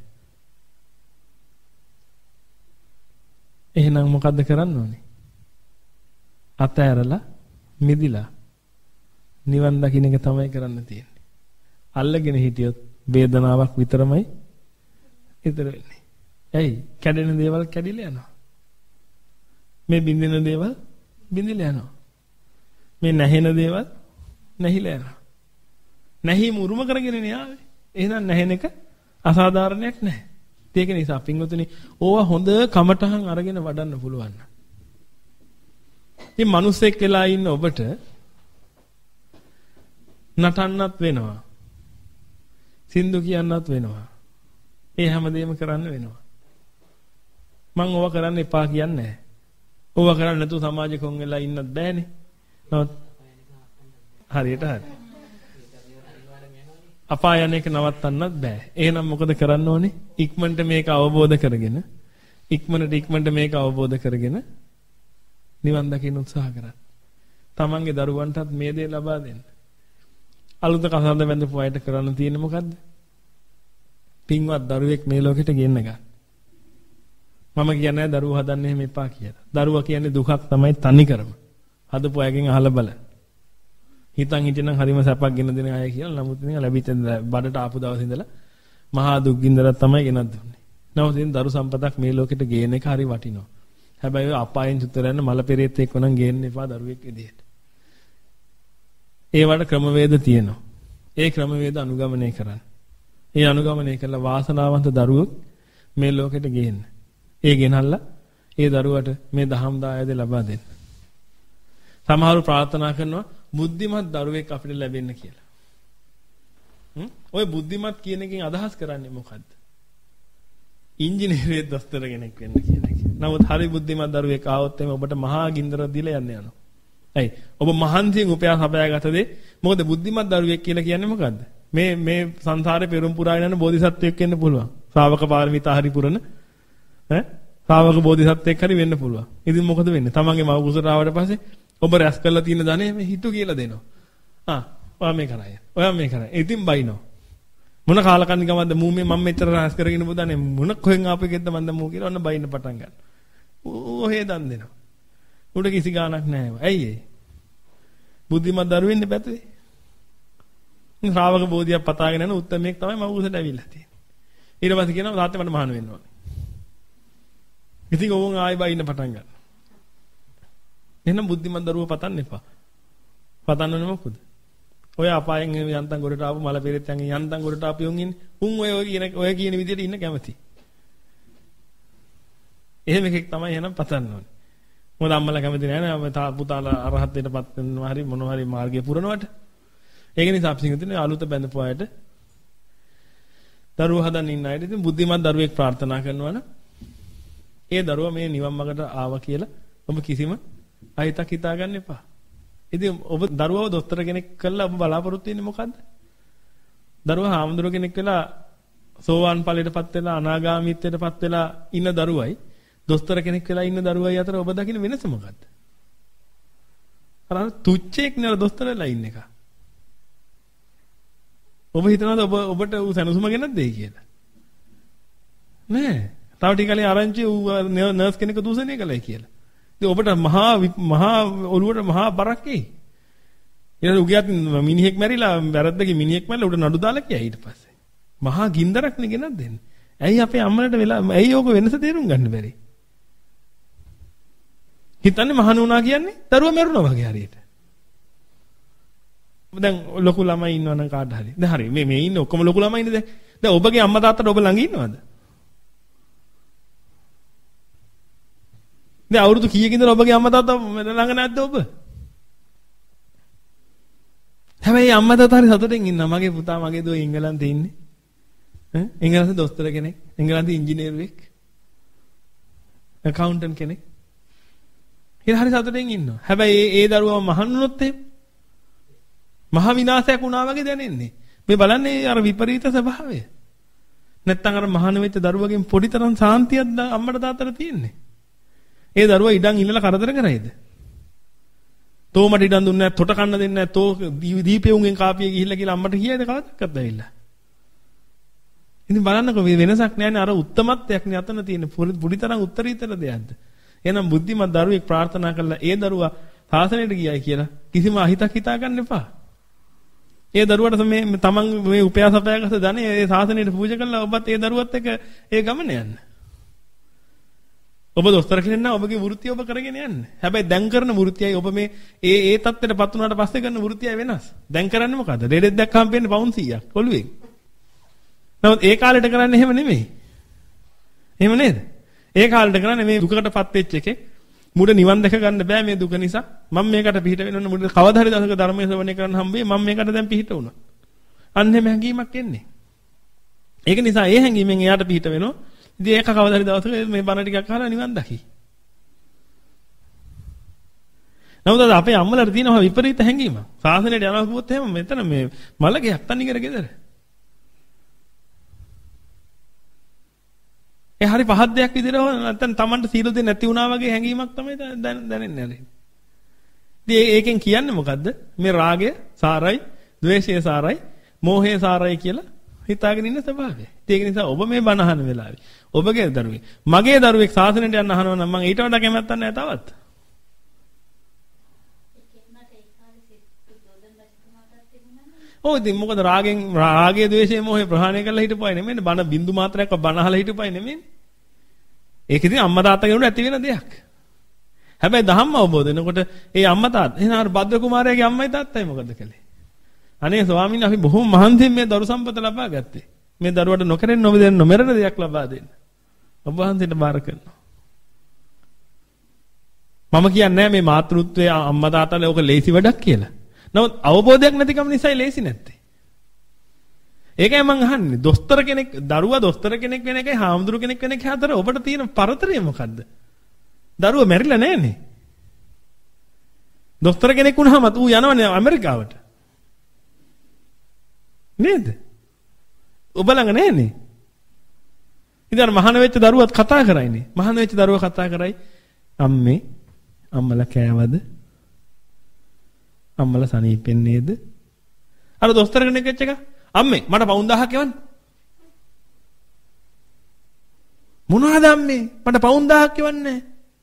එහෙනම් මොකද්ද කරන්න ඕනේ? අතෑරලා මිදිලා නිවන් දකින්න එක තමයි කරන්න තියෙන්නේ. අල්ලගෙන හිටියොත් වේදනාවක් විතරමයි ඉතුරු වෙන්නේ. ඇයි? කැඩෙන දේවල් කැඩිලා යනවා. මේ බින්දින දේවල් බින්දිලා යනවා. මේ නැහෙන දේවල් නැහිලා යනවා. නැහිම උරුම කරගෙන න්යාවේ. එහෙනම් නැහෙන එක අසාධාරණයක් නැහැ. ඒක නිසා පින්වතුනි ඕවා හොඳ කමටහන් අරගෙන වඩන්න පුළුවන්. මේ මිනිස්සෙක් වෙලා ඉන්න ඔබට නටන්නත් වෙනවා. සින්දු කියන්නත් වෙනවා. ඒ හැමදේම කරන්න වෙනවා. මම ඕවා කරන්න එපා කියන්නේ නැහැ. ඕවා කරන්න නැතුව සමාජෙ කොන් වෙලා ඉන්නත් බෑනේ. නමුත් හරියට හරි. අපාය යන එක නවත්තන්නත් බෑ. එහෙනම් මොකද කරන්න ඕනේ? ඉක්මනට මේක අවබෝධ කරගෙන ඉක්මනට ඉක්මනට මේක අවබෝධ කරගෙන නිවන් දකින්න උත්සාහ කරන්න. තමන්ගේ දරුවන්ටත් මේ දේ ලබා දෙන්න. අලුත කසාද බැඳපු අයට කරන්න තියෙන්නේ මොකද්ද? පින්වත් දරුවෙක් මේ ලෝකෙට ගෙන්න ගන්න. මම කියන්නේ දරුවෝ හදන්න එහෙම එපා කියලා. දරුවා කියන්නේ දුකක් තමයි තනි කරම. හදපු අයගෙන් අහලා බලන්න. හිතන් හිටියනම් හරිම සැපක් ගෙන දෙන අය කියලා. නමුත් ඉතින් ලැබිච්ච බඩට ආපු දවස් ඉඳලා මහා දුක් ගින්දරක් තමයි ගෙනත් දුන්නේ. නමුත් ඉතින් දරු සම්පතක් මේ ලෝකෙට ගේන එක හරි වටිනවා. හැබැයි අපායෙන් චුතරයන් මල පෙරේත් එක්ක නම් ගේන්න එපා දරුවෙක් විදියට. ඒවට ක්‍රමවේද තියෙනවා. ඒ ක්‍රමවේද අනුගමනය කරන්න. ඒ අනුගමනය කළා වාසනාවන්ත දරුවෝ මේ ලෝකෙට ගේන්න. ඒ ගෙනල්ලා ඒ දරුවට මේ දහම් දායද ලබා දෙන්න. සමහරව ප්‍රාර්ථනා කරනවා බුද්ධිමත් දරුවෙක් අපිට ලැබෙන්න කියලා. හ්ම්? ඔය බුද්ධිමත් කියන එකෙන් අදහස් කරන්නේ මොකද්ද? ඉංජිනේරුවෙක් දොස්තර කෙනෙක් වෙන්න කියන එක. නමුත් හරි බුද්ධිමත් දරුවෙක් ආවොත් එimhe ඔබට මහා ගින්දර දීලා යන්න යනවා. ඇයි? ඔබ මහන්සියෙන් උපයා සපයාගත දේ මොකද බුද්ධිමත් දරුවෙක් කියලා කියන්නේ මොකද්ද? මේ මේ සංසාරේ පෙරම් පුරාගෙන යන බෝධිසත්වයෙක් වෙන්න පුළුවන්. ශ්‍රාවක පාරමිතා හරි පුරන ඈ ශ්‍රාවක බෝධිසත්වයෙක් හරි වෙන්න පුළුවන්. ඉතින් මොකද වෙන්නේ? තමන්ගේ මව කුසට ආවට පස්සේ ඔබ රැස් කරලා තියෙන ධනෙ මේ හිතු කියලා දෙනවා. ආ ඔයා මේ කරා. ඔයා මේ කරා. ඉතින් බයිනෝ. මොන කාලකන්නිකමක්ද මූ මේ මම මෙච්චර රැස් කරගෙන බුදානේ මොන කොහෙන් ආපෙකෙද්ද මන්ද මූ කියලා ඔන්න බයින්න පටන් ගන්න. ඔහේ දන් දෙනවා. උඩ කිසි ගාණක් නැහැ. ඇයි ඒ? බුද්ධිමත් දරුවෙන්නේ බැතේ. මේ ශ්‍රාවක බෝධියක් පතාගෙන යන උත්තමයෙක් තමයි මව කුසට ඇවිල්ලා තියෙන්නේ. ඊට පස්සේ කියනවා තාත්තේ මට මහාන වෙන්න ඕනේ. ඉතින් ඕන් ආයෙ බයින්න පටන් ගන්නවා. එහෙනම් බුද්ධිමත් දරුවෝ පතන්න එපා. පතන්න ඕනේ මොකද? ඔය අපායෙන් යන්තම් ගොඩට ආපු මල පෙරෙත් යන් යන්තම් ගොඩට ආපු යොන් ඉන්නේ. උන් ඔය ඔය කියන ඔය කියන විදිහට ඉන්න කැමති. එහෙම එකෙක් තමයි එහෙනම් පතන්න ඕනේ. මොකද අම්මලා කැමති නැහැ නේ පුතාලා අරහත්ත්වයටපත් වෙනවා හරි මොනවා හරි මාර්ගය පුරනවට. ඒක නිසා අපි සිංහතුනේ අලුත බැඳපු අයට දරුවෝ හදන්න ඉන්න අයට ඉතින් බුද්ධිමත් දරුවෙක් ප්‍රාර්ථනා කරනවා නම් ඒ දරුවා මේ නිවන් මාර්ගට ආවා කියලා ඔබ කිසිම අහිතක් හිතා ගන්න එපා. ඉතින් ඔබ දරුවව දොස්තර කෙනෙක් කළා ඔබ බලාපොරොත්තු වෙන්නේ මොකද්ද? දරුවා හාමුදුරුවෝ කෙනෙක් වෙලා සෝවාන් ඵලයටපත් වෙලා අනාගාමීත්වයටපත් වෙලා ඉන්න දරුවයි දොස්තර කෙනෙක් වෙලා ඉන්න දරුවයි අතර ඔබ දකින්න වෙනස මොකද්ද? අර තුච්චෙක් නේ දොස්තර වෙලා ඉන්න එක. ඔබ හිතනවාද ඔබ ඔබට ඌ සැනසුම ගෙනත් දෙයි කියලා? නෑ. තව ටික කලින් ආරංචි ඌ නර්ස් කෙනෙක් දූෂණය කළයි කියලා. ඉතින් ඔබට මහා මහා ඔළුවට මහා බරක් එයි. ඊට උගියත් මිනිහෙක් මැරිලා වැරද්දකින් මිනිහෙක් මැරිලා උඩ නඩු දාලා කියයි ඊට පස්සේ. මහා ගින්දරක් නේ ගෙනත් දෙන්නේ. ඇයි අපේ අම්මලට වෙලා ඇයි ඕක වෙනස තේරුම් ගන්න බැරි? හිතන්නේ මහණ වුණා කියන්නේ දරුවා මැරුණා වගේ හරියට. දැන් ලොකු ළමයි ඉන්නවනම් කාට හරි. දැන් හරි මේ මේ ඉන්නේ ඔක්කොම ලොකු ළමයිනේ දැන්. දැන් ඔබගේ අම්මා තාත්තට ඔබ ළඟ ඉන්නවද? දැන් අවුරුදු කීයකින්ද ඔබගේ අම්මා තාත්තා ළඟ නැද්ද ඔබ? හැබැයි අම්මා තාත්තා හරි සතුටින් ඉන්නවා. මගේ පුතා මගේ දුව ඉංගලන්තේ ඉන්නේ. ඈ ඉංගලන්තේ දොස්තර කෙනෙක්, ඉංගලන්තේ ඉංජිනේරුවෙක්, ඇකවුන්ටන්ට් කෙනෙක්. ඊට හරි සතුටින් ඉන්නවා. හැබැයි ඒ ඒ දරුවා මහන් වුණොත් එහෙම මහ විනාශයක් වුණා වගේ දැනෙන්නේ. මේ බලන්නේ අර විපරීත ස්වභාවය. නැත්තම් අර මහාන වෙච්ච දරුවගෙන් පොඩි තරම් සාන්තියක් අම්මට තාත්තට තියෙන්නේ. ඒ දරුවා ඉඩම් ඉල්ලලා කරදර කරයිද? තෝ මට ඉඩම් දුන්නේ නැහැ, තොට කන්න දෙන්නේ නැහැ, තෝ දීපේ උන්ගෙන් කාපිය ගිහිල්ලා කියලා අම්මට කියයිද කවදාවත් ඇවිල්ලා. ඉතින් බලන්නකෝ මේ වෙනසක් නැහැනේ අර උත්තමත්වයක් නේ අතන තියෙන පොඩි තරම් උත්තරීතර දෙයක්ද? එහෙනම් බුද්ධිමත් දරුවෙක් ප්‍රාර්ථනා කළා ඒ දරුවා සාසනයට ගියයි කියලා කිසිම අහිතක් හිතා ගන්න එපා. ඒ දරුවට මේ තමන් මේ උපයාස අපයාගත ධනෙ ඒ සාසනයට පූජා කළා ඔබත් ඒ දරුවත් එක්ක ඒ ගමන යන්න. ඔබ දොස්තර කෙනෙක් නම් ඔබගේ වෘත්තිය ඔබ කරගෙන යන්න. හැබැයි දැන් කරන වෘත්තියයි ඔබ මේ ඒ ඒ தත්ත්වයටපත් වුණාට පස්සේ කරන වෘත්තියයි වෙනස්. දැන් කරන්නේ මොකද්ද? දෙඩෙක් දැක්කම පේන්නේ පවුන් සීයක් ඔළුවෙන්. නමුත් ඒ කාලේට කරන්නේ එහෙම නෙමෙයි. එහෙම නේද? ඒ කාලේට කරන්නේ මේ දුකකටපත් වෙච්ච එකේ මුඩ නිවන් දැක ගන්න බෑ මේ දුක නිසා. මම මේකට පිහිට වෙන්න ඕන මුඩ කවදා හරි දවසක ධර්මයේ ශ්‍රවණය කරන්න හම්බෙයි මම මේකට දැන් පිහිට වුණා. අන්න එහෙම හැඟීමක් එන්නේ. ඒක නිසා ඒ හැඟීමෙන් එයාට පිහිට වෙනවා. ඉතින් ඒක කවදා හරි දවසක මේ බණ ටිකක් අහලා නිවන් දකි. නමුත් අද අපේ අම්මලාට තියෙනවා විපරීත හැඟීම. සාසනයට යනවා කිව්වොත් එහෙම මෙතන මේ මලකයක් තනි කර ගෙදර. ඒ හරි පහත් දෙයක් විදිහට නැත්නම් Tamanට සීල දෙන්නේ නැති වුණා වගේ හැඟීමක් තමයි දැනෙන්නේ නැහැ. ඉතින් ඒකෙන් කියන්නේ මොකද්ද? මේ රාගය සාරයි, ද්වේෂය සාරයි, මෝහය සාරයි කියලා හිතාගෙන ඉන්න ස්වභාවය. ඒක නිසා ඔබ මේ බණ අහන වෙලාවේ ඔබගේ දරුවෙක්, මගේ දරුවෙක් සාසනයට යන්න අහනවා නම් මම ඊට වඩා කැමැත්තක් නැහැ තවත්. ඔව් ඉතින් මොකද රාගෙන් රාගය ද්වේෂය මොහේ ප්‍රහාණය කරලා හිටපුවයි නෙමෙයි බණ බින්දු මාත්‍රයක් බණ අහලා හිටපුවයි නෙමෙයි. ඒක ඉතින් අම්මා තාත්තා කෙනෙකුට ඇති වෙන දෙයක්. හැබැයි ධම්ම අවබෝධ වෙනකොට ඒ අම්මා තාත්තා එහෙනම් අර භද්‍ර කුමාරයාගේ අම්මයි තාත්තයි මොකද කළේ? අනේ ස්වාමීන් අපි බොහොම මහන්සියෙන් මේ දරු සම්පත ලබා ගත්තේ. මේ දරුවට නොකරෙන්න නොබ දෙන්න නොමරන දෙයක් ලබා දෙන්න. ඔබ වහන්සේට බාර කරනවා. මම කියන්නේ මේ මාතෘත්වයේ අම්මා තාත්තාලා ඔක ලේසි වැඩක් කියලා. නමුත් අවබෝධයක් නැතිකම නිසායි ලේසි නැත්තේ. ඒකයි මං අහන්නේ. දොස්තර කෙනෙක්, දරුවා දොස්තර කෙනෙක් වෙන එකයි හාමුදුරු කෙනෙක් වෙන එක අතර ඔබට තියෙන පරතරය මොකද්ද? දරුවා මැරිලා නැහනේ. දොස්තර කෙනෙක් වුණාම ඌ යනවනේ ඇමරිකාවට. නේද? ඔබ ළඟ නැහනේ. ඉතින් මහාන වෙච්ච දරුවත් කතා කරයිනේ. මහාන වෙච්ච දරුවා කතා කරයි අම්මේ අම්මලා කෑවද? අම්මලා සනීපෙන් නේද? අර දොස්තර කෙනෙක් වෙච්ච එක අම්මේ මට පවුන් දහයක් එවන්න. මොනවද අම්මේ? මට පවුන් දහයක් එවන්නේ.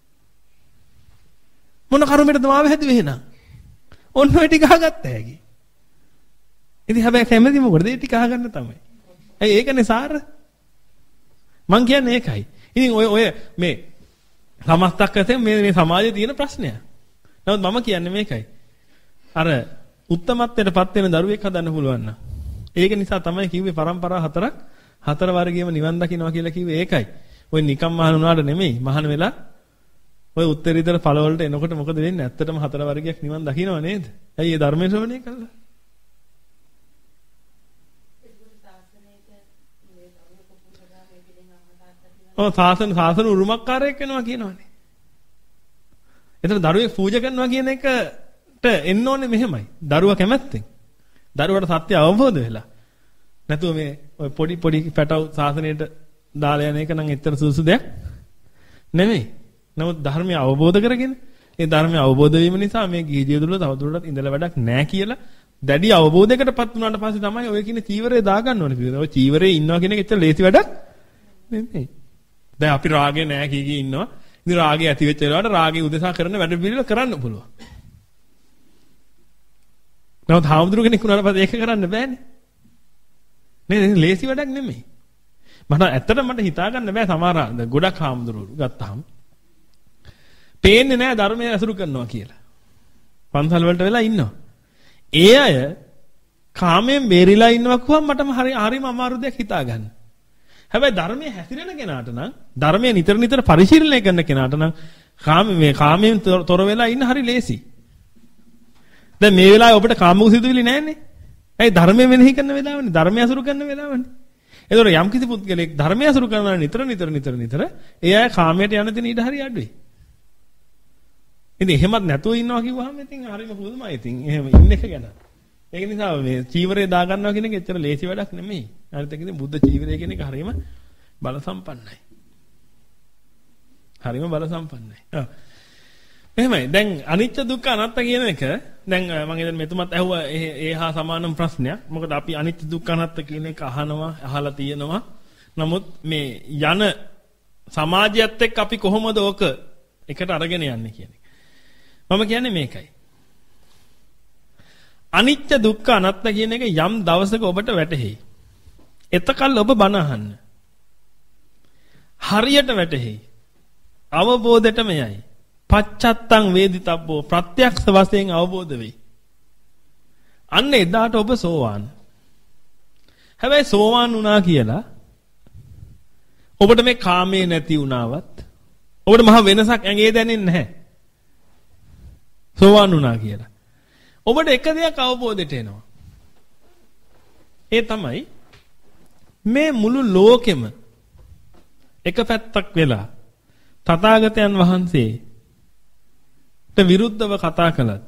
මොන කරුමෙටද මාව හැදුවේ එහෙනම්? ඔන්න ඔය ටික අහගත්ත හැකි. ඉතින් හැබැයි කැමති මොකටද? ඒ ටික අහගන්න තමයි. ඇයි ඒකනේ සාර? මං කියන්නේ ඒකයි. ඉතින් ඔය ඔය මේ සමස්තක් වශයෙන් මේ මේ සමාජයේ තියෙන ප්‍රශ්නයක්. නමුත් මම කියන්නේ මේකයි. අර උත්තමත්වයටපත් වෙන දරුවෙක් හදන්න පුළුවන් නම් ඒක නිසා තමයි කිව්වේ පරම්පරා හතරක් හතර වර්ගයේම නිවන් දකින්නවා කියලා කිව්වේ ඒකයි. ඔය නිකම් මහාන වුණාට නෙමෙයි. මහාන වෙලා ඔය උත්තරීතර ඵල වලට එනකොට මොකද වෙන්නේ? ඇත්තටම හතර වර්ගයක් නිවන් දකින්නව නේද? ඇයි ඒ ධර්මයේ ශ්‍රවණය කළා? ඔව් සාසන සාසන උරුමකාරයෙක් වෙනවා කියනවනේ. එතන දරුවෙක් පූජා කරනවා කියන එකට එන්න ඕනේ මෙහෙමයි. දරුවා කැමැත්තෙන්. දරුවට සත්‍ය අවබෝධ වෙලා. නැතුව මේ ඔය පොඩි පොඩි පැටව සාසනයට දාලා යන එක නම් ඇත්තට සුසු දෙයක් නෙමෙයි. නමුත් ධර්මය අවබෝධ කරගෙන ඒ ධර්මය අවබෝධ වීම නිසා මේ ගිහි ජීවිත තුළ තවදුරටත් ඉඳලා වැඩක් නැහැ කියලා දැඩි අවබෝධයකටපත් වුණාට පස්සේ තමයි ඔය කියන චීවරය දාගන්න ඕනේ. ඔය චීවරේ ඉන්නවා කියන එක ඇත්තට ලේසි වැඩක් නෙමෙයි. දැන් අපි රාගේ නැහැ කී කී ඉන්නවා. ඉතින් රාගේ ඇති වෙච්ච වෙලාවට රාගේ උදෙසා කරන වැඩ පිළිවෙල කරන්න පුළුවන්. නමුත් හාමුදුරු කෙනෙක් වුණාට පස්සේ ඒක කරන්න බෑනේ. නේද? ලේසි වැඩක් නෙමෙයි. මට ඇත්තට මට හිතා ගන්න බෑ සමහර ගොඩක් හාමුදුරුවෝ ගත්තාම. පේන්නේ නැහැ ධර්මය අසුරු කරනවා කියලා. පන්සල් වලට වෙලා ඉන්නවා. ඒ අය කාමයෙන් බේරිලා ඉන්නවා කිව්වම මටම හරි හරිම අමාරු දෙයක් හිතා ගන්න. හැබැයි ධර්මයේ හැසිරෙන කෙනාට නම් ධර්මයේ නිතර නිතර පරිශීලනය කරන කෙනාට නම් කාම මේ කාමයෙන් තොර වෙලා ඉන්න හරි ලේසි. දැන් මේ වෙලාවේ ඔබට කාමක සිතුවිලි නැන්නේ. ඇයි ධර්මයේ මෙනෙහි කරන වෙලාවනේ ධර්මය අසුරු කරන වෙලාවනේ. ඒතකොට යම් කිසි පුද්ගලෙක් ධර්මය අසුරු කරනවා නිතර නිතර නිතර නිතර ඒ අය කාමයට යන තැන ඊට හරි අඩුයි. ඉතින් එහෙමත් නැතුව ඉන්නවා කිව්වහම ඉතින් හරිම පුදුමයි. ඉතින් එහෙම ඉන්න එක ගැන. ඒක නිසා මේ චීවරය දා ගන්නවා කියන එක ඇත්තට ලේසි වැඩක් නෙමෙයි. අනිත් එක ඉතින් බුද්ධ චීවරය කියන එක හරිම බල සම්පන්නයි. හරිම බල සම්පන්නයි. ඔව්. එහෙමයි. දැන් අනිත්‍ය දුක්ඛ අනාත්ම කියන එක දැන් මම හිතන්නේ මෙතුමත් ඇහුවා ඒ හා සමානම ප්‍රශ්නයක්. මොකද අපි අනිත්‍ය දුක්ඛ අනාත්ම කියන එක අහනවා, අහලා තියෙනවා. නමුත් මේ යන සමාජයත් එක්ක අපි කොහොමද ඕක එකට අරගෙන යන්නේ කියන එක. මම කියන්නේ මේකයි. අනිත්‍ය දුක්ඛ අනාත්ම කියන එක යම් දවසක ඔබට වැටහෙයි. එතකල් ඔබ බණ අහන්න. හරියට වැටහෙයි. අවබෝධයටම යයි. පච්චත්තං වේදිතබ්බෝ ප්‍රත්‍යක්ෂ වශයෙන් අවබෝධ වෙයි. අන්න එදාට ඔබ සෝවාන්. හැබැයි සෝවාන් වුණා කියලා ඔබට මේ කාමයේ නැති වුණාවත් ඔබට මහ වෙනසක් ඇඟේ දැනෙන්නේ නැහැ. සෝවාන් වුණා කියලා. ඔබට එක දෙයක් අවබෝධයට එනවා. ඒ තමයි මේ මුළු ලෝකෙම එක පැත්තක් වෙලා තථාගතයන් වහන්සේට විරුද්ධව කතා කළත්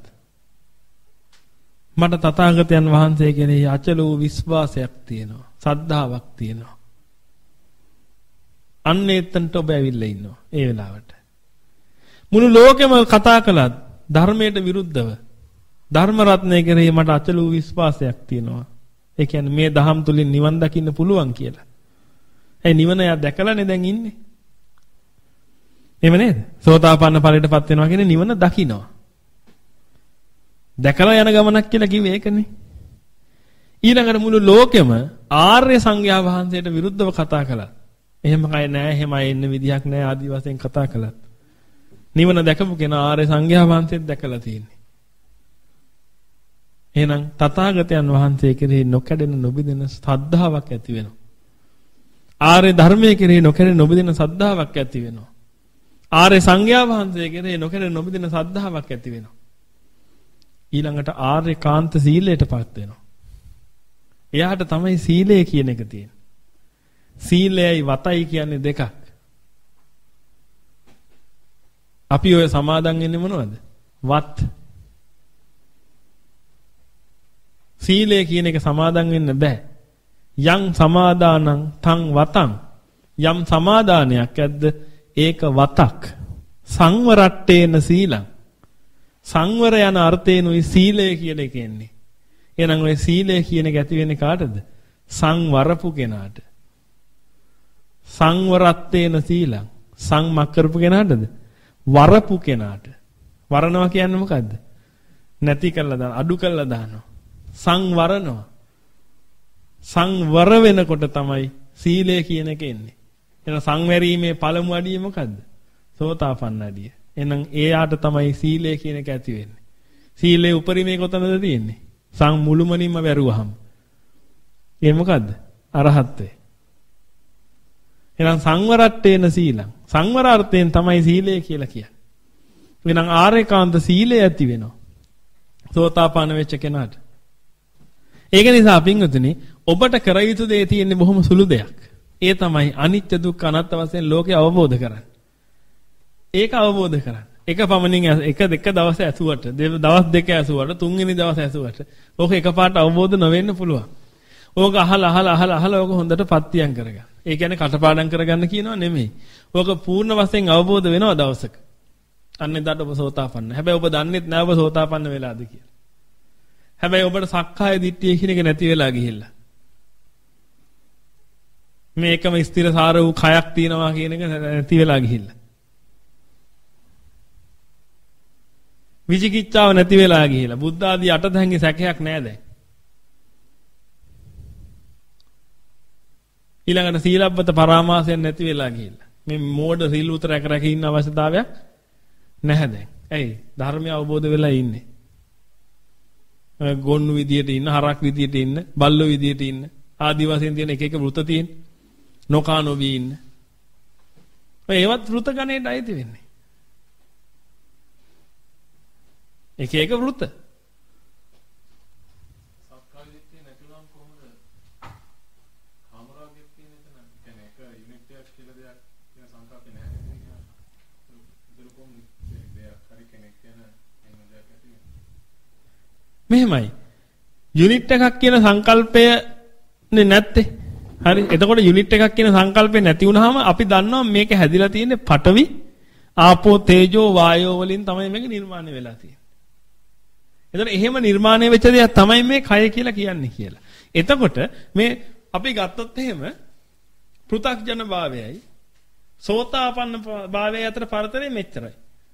මට තථාගතයන් වහන්සේ කෙරෙහි අචල වූ විශ්වාසයක් තියෙනවා. සද්ධාාවක් තියෙනවා. අන්න එතනට ඔබ ඇවිල්ලා ඉන්නවා ඒ වෙලාවට. මුළු ලෝකෙම කතා කළත් ධර්මයට විරුද්ධව ධර්ම රත්නය කෙරෙහි මට අචල වූ විශ්වාසයක් තියෙනවා. ඒ කියන්නේ මේ දහම් තුලින් නිවන් දකින්න පුළුවන් කියලා. ඒ නිවන යා දැකලානේ දැන් ඉන්නේ. එහෙම නේද? සෝතාපන්න ඵලයටපත් වෙනවා කියන්නේ නිවන දකින්නවා. දැකලා යන ගමනක් කියලා කිව්වේ ඒකනේ. ඊළඟට මුළු ලෝකෙම ආර්ය සංඝයා වහන්සේට විරුද්ධව කතා කළා. එහෙම කය නෑ, එහෙමයි එන්න විදියක් නෑ ආදි වශයෙන් කතා කළා. නිවන දැකපු කෙනා ආර්ය සංඝයා වහන්සේත් දැකලා තියෙන්නේ. එහෙනම් තථාගතයන් වහන්සේ කෙරෙහි නොකඩෙන නොබිදෙන ශ්‍රද්ධාවක් ඇති වෙනවා. ආර්ය ධර්මයේ කෙරෙහි නොකඩෙන නොබිදෙන ශ්‍රද්ධාවක් ඇති වෙනවා. ආර්ය සංඝයා වහන්සේ කෙරෙහි නොකඩෙන නොබිදෙන ශ්‍රද්ධාවක් ඇති වෙනවා. ඊළඟට ආර්ය කාන්ත සීලයටපත් වෙනවා. එයාට තමයි සීලය කියන එක තියෙන්නේ. සීලයයි වතයි කියන්නේ දෙකක්. අපි ඔය සමාදන් වෙන්නේ මොනවද? වත්. සීලය කියන එක සමාදන් වෙන්න බෑ. යම් සමාදානං තං වතං. යම් සමාදානයක් ඇද්ද ඒක වතක්. සංවරට්ටේන සීලං. සංවර යන අර්ථේනුයි සීලය කියන එක එන්නේ. එහෙනම් ඔය සීලය කියන එක ඇති වෙන්නේ කාටද? සංවරපු කෙනාට. සංවරත්තේන සීලං. සංමක් කරපු කෙනාටද? වරපු කෙනාට. වරනවා කියන්නේ මොකද්ද? නැති කළා දාන, අඩු කළා දානවා. සංවරනවා. සංවර වෙනකොට තමයි සීලය කියන එක එන්නේ. එහෙනම් සංවැරීමේ පළමු අඩිය මොකද්ද? සෝතාපන්න අඩිය. එහෙනම් එයාට තමයි සීලය කියන එක ඇති වෙන්නේ. සීලේ උපරිමේ කොතනද තියෙන්නේ? සං මුළුමනින්ම වැරුවහම. ඒ මොකද්ද? අරහත්ත්වය. එහෙනම් සංවරට්ටේන සීලං. සංවරාර්ථයෙන් තමයි සීලය කියලා කියන්නේ. එහෙනම් ආර්යකාන්ත සීලය ඇති වෙනවා. සෝතාපන්න වෙච්ච කෙනාට. ඒක නිසා පින්වතුනි ඔබට කර යුතු දේ තියෙන්නේ බොහොම සුළු දෙයක්. ඒ තමයි අනිත්‍ය දුක්ඛ අනාත්ම වශයෙන් ලෝකය අවබෝධ කරගන්න. ඒක අවබෝධ කරගන්න. එක පමණින් එක දෙක දවස් ඇසුවට දවස් දෙක ඇසුවට තුන්වෙනි දවස් ඇසුවට ඕක එකපාරට අවබෝධ නොවෙන්න පුළුවන්. ඕක අහලා අහලා අහලා අහලා ඕක හොඳට පත්‍යම් කරගන්න. ඒ කියන්නේ කටපාඩම් කරගන්න කියනවා නෙමෙයි. ඕක පූර්ණ වශයෙන් අවබෝධ වෙනවා දවසක. අන්න එදාට ඔබ සෝතාපන්න. හැබැයි ඔබ දන්නෙත් නෑ ඔබ සෝතාපන්න වෙලාද කියලා. හැබැයි ඔබට සක්කාය දිට්ඨිය කියන එක නැති වෙලා ගිහිල්ලා. මේකම ස්ථිරසාර වූ කයක් තියෙනවා කියන එක නැති වෙලා ගිහිල්ලා. විචිකිච්ඡාව නැති වෙලා ගිහිල්ලා. බුද්ධ ආදී අටදැඟි සැකයක් නෑ දැන්. ඊළඟට සීලබ්බත පරාමාසයෙන් නැති වෙලා ගිහිල්ලා. මේ මෝඩ සීල උතර රැක රැක ඉන්න අවශ්‍යතාවයක් නැහැ දැන්. ඇයි? ධර්මය අවබෝධ වෙලා ඉන්නේ. ගොන්නු විදියට ඉන්න, හරක් විදියට ඉන්න, බල්ලෝ විදියට ඉන්න, ආදි වශයෙන් තියෙන එක එක වෘත තියෙන. නොකා නොවී ඉන්න. ඔය ඒවත් වෘත ගණේට අයිති වෙන්නේ. එක එක වෘත. සක්කාය දිට්ඨිය නැතුණම් කොහොමද? කාමරාගයක් තියෙන එක නම් කියන්නේ එක යුනිට් එකක් කියලා දෙයක් කියන සංකල්පේ නැහැ නේද? ඒක කොහොමද දෙයක් හරි කෙනෙක් කියන එහෙම දෙයක් ඇති වෙන්නේ? මෙහෙමයි. යුනිට් එකක් කියන සංකල්පය නේ නැත්තේ. හරි. එතකොට යුනිට් එකක් කියන සංකල්පේ නැති වුනහම අපි දන්නවා මේක හැදිලා තියෙන්නේ පඨවි, ආපෝ, තේජෝ, වායෝ වලින් තමයි මේක නිර්මාණය වෙලා තියෙන්නේ. එතකොට එහෙම නිර්මාණය වෙච්ච දෙයක් තමයි මේ කය කියලා කියන්නේ කියලා. එතකොට මේ අපි ගත්තොත් එහෙම පෘථග්ජන භාවයයි සෝතාපන්න භාවයයි අතර පරතරය මෙච්චරයි.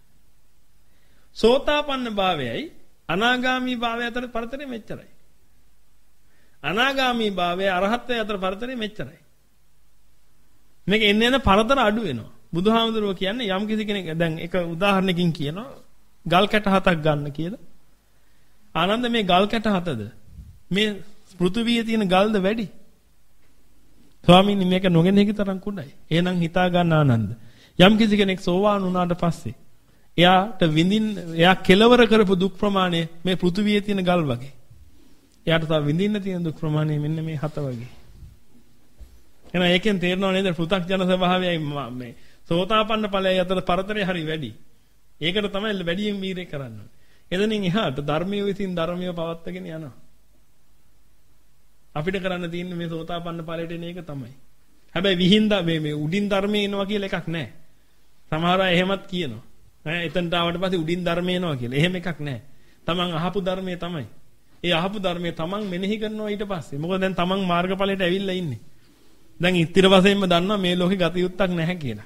සෝතාපන්න භාවයයි අනාගාමී භාවය අතර පරතරය මෙච්චරයි. අනාගාමී භාවය අරහත්ත්වය අතර පරතරය මෙච්චරයි. මේක එන්න එන පරතර අඩු වෙනවා. බුදුහාමුදුරුවෝ කියන්නේ යම් කිසි කෙනෙක් දැන් එක උදාහරණකින් කියනවා ගල් කැට හතක් ගන්න කියලා. ආනන්ද මේ ගල් කැට හතද මේ පෘථුවියේ තියෙන ගල්ද වැඩි? ස්වාමීනි මේක නොගෙන හික තරම් කුඩයි. එහෙනම් හිතා ගන්න ආනන්ද. යම් කිසි කෙනෙක් සෝවාන් වුණාට පස්සේ එයාට විඳින් එයා කෙලවර කරපු දුක් ප්‍රමාණය මේ පෘථුවියේ තියෙන ගල් වගේ. එයාට තව විඳින්න තියෙන දුක් ප්‍රමාණය මෙන්න මේ හත වගේ. එහෙනම් ඒකෙන් තේරෙනව නේද පෘථග්ජන ස්වභාවයයි මේ සෝතාපන්න ඵලයයි අතර පරතරය හරි වැඩි. ඒකට තමයි වැඩියෙන් වීරය කරන්න ඕනේ. එතනින් එහාට ධර්මයේ විසින් ධර්මයේ පවත්වාගෙන යනවා. අපිට කරන්න තියෙන්නේ මේ සෝතාපන්න ඵලයට එන එක තමයි. හැබැයි විහිඳ මේ මේ උඩින් ධර්මයේ එනවා කියලා එකක් නැහැ. සමහර අය එහෙමත් කියනවා. ඈ එතනට ආවට පස්සේ උඩින් ධර්මයේ එනවා කියලා. එහෙම එකක් නැහැ. තමන් අහපු ධර්මයේ තමයි. ඒ අහපු ධර්මයේ තමන් මෙනෙහි කරනවා ඊට පස්සේ. මොකද දැන් තමන් මාර්ගඵලයට ඇවිල්ලා ඉන්නේ. දැන් ඉතිර වශයෙන්ම දන්නවා මේ ලෝකේ ගත යුත්තක් නැහැ කියලා.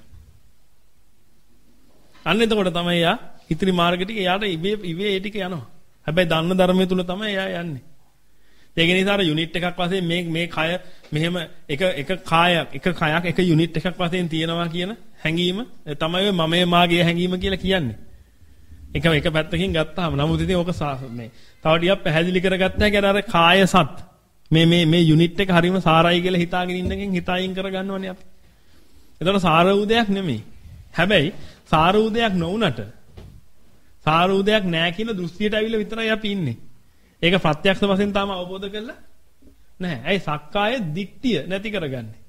අන්න එතකොට තමයි යා ඉතිරි මාර්ග ටික යාට ඉබේ ඉබේ ඒ ටික යනවා. හැබැයි දන්න ධර්මයේ තුල තමයි යා යන්නේ. ඒක නිසා අර යුනිට් එකක් වශයෙන් මේ මේ කය මෙහෙම එක එක කායක් එක කයක් එක යුනිට් එකක් වශයෙන් තියෙනවා කියන හැඟීම තමයි මමයේ මාගේ හැඟීම කියලා කියන්නේ. එක එක පැත්තකින් ගත්තාම නමුත් ඉතින් ඕක මේ තව ටිකක් පැහැදිලි කරගත්තා හැකි අර කාය සත් මේ මේ මේ යුනිට් එක හරීම සාරයි කියලා හිතාගෙන ඉන්නකෙන් හිතයින් කරගන්නවනේ අපි. ඒතකොට සාර වූ දෙයක් නෙමෙයි. හැබැයි සාර වූ දෙයක් නොවුනට සාර වූ දෙයක් නැහැ කියන දෘෂ්ටියට අවිල විතරයි අපි ඉන්නේ. ඒක ප්‍රත්‍යක්ෂ වශයෙන් තාම අවබෝධ කරලා නැහැ. ඇයි සක්කාය දිට්ඨිය නැති කරගන්නේ?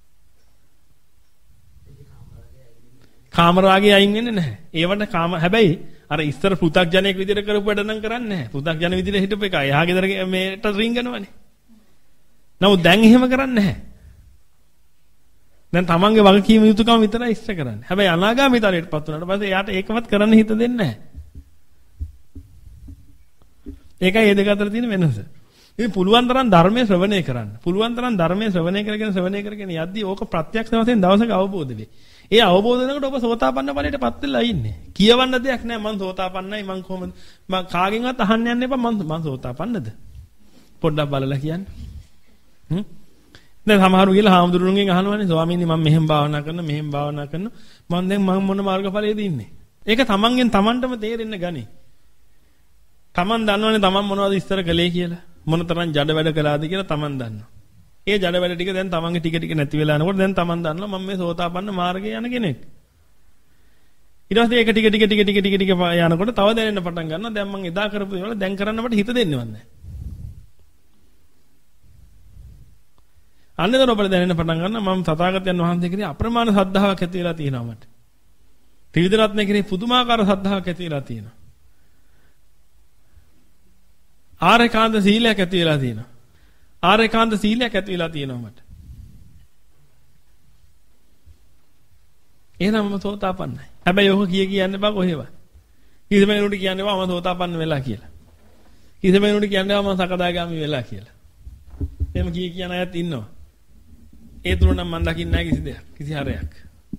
කාමරාගේ අයින් වෙන්නේ නැහැ. ඒවට කාම හැබැයි අර ඉස්තර පෘථග්ජනයෙක් විදිහට කරපු වැඩ නම් කරන්නේ නැහැ. පෘථග්ජන විදිහට හිටපු එක එහා ගෙදර මේට රින්ගනවනේ. නමුත් දැන් එහෙම කරන්නේ නැහැ. දැන් තමන්ගේ වගකීම යුතුකම විතරයි ඉස්තර කරන්නේ. හැබැයි අනාගාමී තලයටපත් වුණාට පස්සේ එයාට ඒකවත් කරන්න හිත දෙන්නේ නැහැ. ඒකයි මේ දෙක අතර තියෙන වෙනස. ඉතින් පුළුවන් තරම් ධර්මයේ ශ්‍රවණය කරන්න. පුළුවන් තරම් ධර්මයේ ශ්‍රවණය කරගෙන ශ්‍රවණය කරගෙන යද්දී ඕක ප්‍රත්‍යක්ෂ වශයෙන් දවසක අවබෝධ වෙයි. ඒ අවබෝධ වෙනකොට ඔබ සෝතාපන්න ඵලයටපත් වෙලා ඉන්නේ. කියවන්න දෙයක් නැහැ මං සෝතාපන්නයි මං කොහොමද මං කාගෙන්වත් අහන්න යන්න එපා මං මං සෝතාපන්නද? පොඩ්ඩක් බලලා කියන්න. හ්ම්. දැන් සමහරු ගිහලා හාමුදුරුවන්ගෙන් අහනවානේ ස්වාමීනි මම මෙහෙම භාවනා කරන මෙහෙම භාවනා කරන මං දැන් මම මොන මාර්ගඵලයේද ඉන්නේ? ඒක තමන්ගෙන් තමන්ටම තේරෙන්න ගනි. තමන් දන්නවනේ තමන් මොනවද ඉස්තර කළේ කියලා. මොන තරම් ජඩ වැඩ කළාද කියලා තමන් දන්නවා. ඒ ජඩ වැඩ ටික දැන් තමන්ගේ ටික ටික නැති වෙලා යනකොට දැන් තමන් දන්නවා මම මේ සෝතාපන්න මාර්ගයේ යන කෙනෙක්. ඊට පස්සේ ඒක ටික ටික ටික ටික ටික ටික යනකොට තව දැනෙන්න පටන් ගන්නවා. දැන් මම එදා කරපු දේවල් දැන් කරන්න මට හිත දෙන්නේවත් නැහැ. අන්නේතර ඔබට දැනෙන්න පටන් ගන්නවා මම තථාගතයන් වහන්සේ කෙරෙහි අප්‍රමාණ ශ්‍රද්ධාවක් ඇති වෙලා තියෙනවා මට. ත්‍රිවිධ රත්නය කෙරෙහි පුදුමාකාර ශ්‍රද්ධාවක් ඇති වෙලා තියෙනවා. ආරේකාන්ත සීලයක් ඇති වෙලා තියෙනවා. ආරේකාන්ත සීලයක් ඇති වෙලා තියෙනවා මට. එහෙනම් මම සෝතාපන්නයි. හැබැයි ඔක කිය කියන්නේ බා කොහෙවත්. කිසිම කෙනෙකුට කියන්නේ බා මම සෝතාපන්න වෙලා කියලා. කිසිම කෙනෙකුට කියන්නේ බා මම සකදාගාමි වෙලා කියලා. එහෙම කිය කියන අයත් ඉන්නවා. ඒ තුන නම් මම දකින්නේ නැහැ කිසි දෙයක්. කිසි හරයක්.